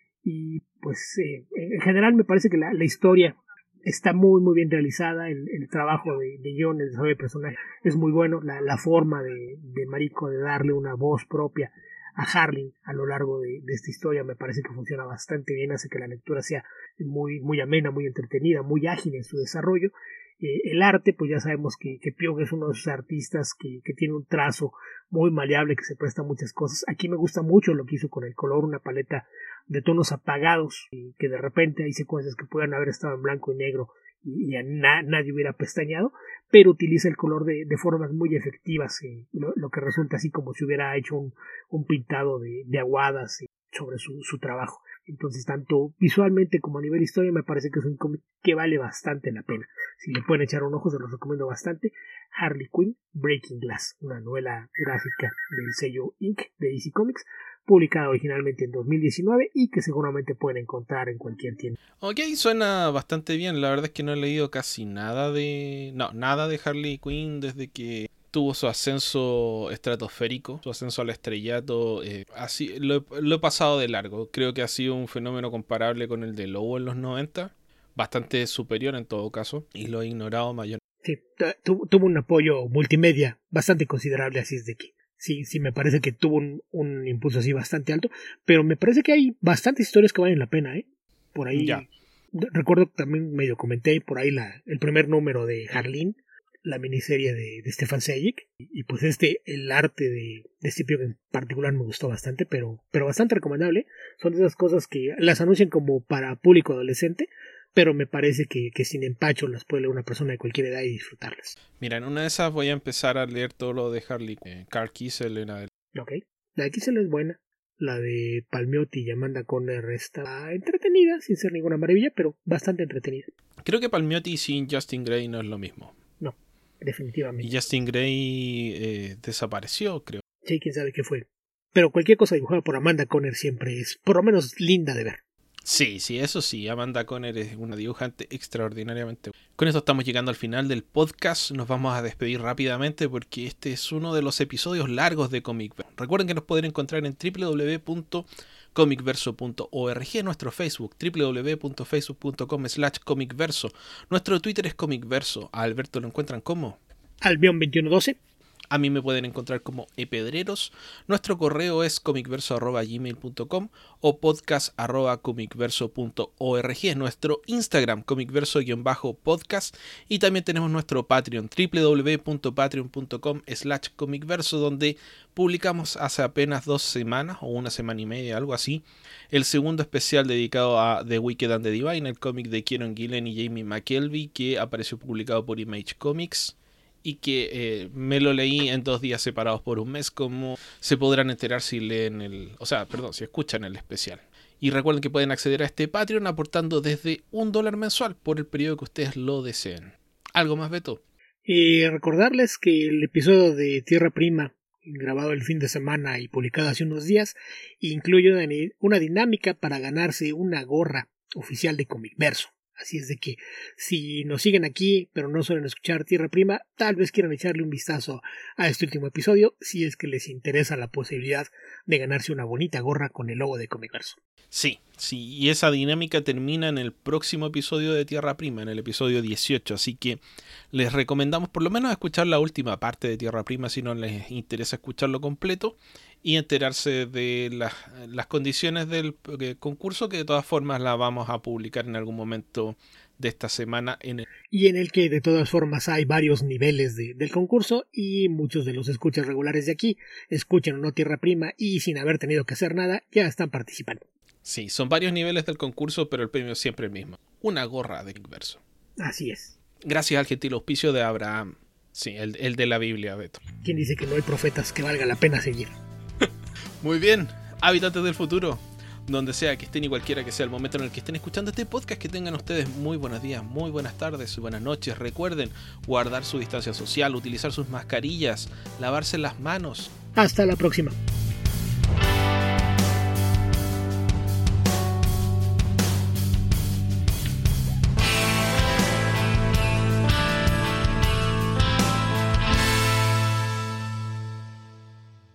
B: Y pues en general me parece que la historia está muy muy bien realizada, el trabajo de John, el desarrollo de personaje es muy bueno, la forma de Mariko de darle una voz propia a Harley a lo largo de esta historia me parece que funciona bastante bien, hace que la lectura sea muy, muy amena, muy entretenida, muy ágil en su desarrollo. El arte, pues ya sabemos que Pyoge es uno de esos artistas que tiene un trazo muy maleable, que se presta a muchas cosas. Aquí me gusta mucho lo que hizo con el color, una paleta de tonos apagados, y que de repente hay secuencias que puedan haber estado en blanco y negro y a nadie hubiera pestañeado, pero utiliza el color de formas muy efectivas, lo que resulta así como si hubiera hecho un pintado de aguadas sobre su trabajo. Entonces, tanto visualmente como a nivel historia, me parece que es un cómic que vale bastante la pena. Si le pueden echar un ojo, se los recomiendo bastante. Harley Quinn Breaking Glass, una novela gráfica del sello Inc. de DC Comics, publicada originalmente en 2019 y que seguramente pueden encontrar en cualquier tienda.
A: Ok, suena bastante bien. La verdad es que no he leído casi nada nada de Harley Quinn desde que tuvo su ascenso estratosférico, su ascenso al estrellato. Así lo he pasado de largo. Creo que ha sido un fenómeno comparable con el de Lobo en los 90, bastante superior en todo caso, y lo he ignorado mayor.
B: Sí, tuvo un apoyo multimedia bastante considerable, así es de que sí me parece que tuvo un impulso así bastante alto, pero me parece que hay bastantes historias que valen la pena, por ahí.
A: Ya.
B: Recuerdo que también medio comenté por ahí el primer número de Harleen, la miniserie de Stefan Sejic, y pues el arte de este Pyoge en particular me gustó bastante, pero bastante recomendable. Son de esas cosas que las anuncian como para público adolescente, pero me parece que sin empacho las puede leer una persona de cualquier edad y disfrutarlas.
A: Mira, en una de esas voy a empezar a leer todo lo de Harley Carl Kiesel en adelante.
B: Ok, la de Kiesel es buena. La de Palmiotti y Amanda Conner está entretenida, sin ser ninguna maravilla, pero bastante entretenida.
A: Creo que Palmiotti sin Justin Gray no es lo mismo.
B: No, definitivamente.
A: Y Justin Gray desapareció, creo.
B: Sí, quién sabe qué fue. Pero cualquier cosa dibujada por Amanda Conner siempre es, por lo menos, linda de ver.
A: Sí, eso sí, Amanda Conner es una dibujante extraordinariamente buena. Con esto estamos llegando al final del podcast, nos vamos a despedir rápidamente porque este es uno de los episodios largos de Comicverso. Recuerden que nos pueden encontrar en www.comicverso.org, nuestro Facebook, www.facebook.com/comicverso, nuestro Twitter es Comicverso, a Alberto lo encuentran como
B: Albion2112.
A: A mí me pueden encontrar como epedreros. Nuestro correo es comicverso@gmail.com o podcast@comicverso.org. Es nuestro Instagram, comicverso_podcast. Y también tenemos nuestro Patreon, www.patreon.com/comicverso, donde publicamos hace apenas 2 semanas o una semana y media, algo así, el segundo especial dedicado a The Wicked and the Divine, el cómic de Kieron Gillen y Jamie McKelvey, que apareció publicado por Image Comics y que me lo leí en 2 días separados por un mes, como se podrán enterar si leen si escuchan el especial. Y recuerden que pueden acceder a este Patreon aportando desde $1 mensual por el periodo que ustedes lo deseen. ¿Algo más, Beto?
B: Y recordarles que el episodio de Tierra Prima, grabado el fin de semana y publicado hace unos días, incluye una dinámica para ganarse una gorra oficial de Comicverso. Así es de que si nos siguen aquí pero no suelen escuchar Tierra Prima, tal vez quieran echarle un vistazo a este último episodio si es que les interesa la posibilidad de ganarse una bonita gorra con el logo de Comicverso.
A: Sí, y esa dinámica termina en el próximo episodio de Tierra Prima, en el episodio 18, así que les recomendamos por lo menos escuchar la última parte de Tierra Prima si no les interesa escucharlo completo y enterarse de las condiciones del concurso, que de todas formas la vamos a publicar en algún momento de esta semana.
B: Y en el que de todas formas hay varios niveles del concurso y muchos de los escuchas regulares de aquí escuchan o no Tierra Prima y sin haber tenido que hacer nada ya están participando.
A: Sí, son varios niveles del concurso, pero el premio es siempre el mismo. Una gorra de Geekverso.
B: Así es.
A: Gracias al gentil auspicio de Abraham. Sí, el de la Biblia, Beto.
B: ¿Quién dice que no hay profetas que valga la pena seguir?
A: Muy bien, habitantes del futuro. Donde sea que estén y cualquiera que sea el momento en el que estén escuchando este podcast, que tengan ustedes muy buenos días, muy buenas tardes y buenas noches. Recuerden guardar su distancia social, utilizar sus mascarillas, lavarse las manos.
B: Hasta la próxima.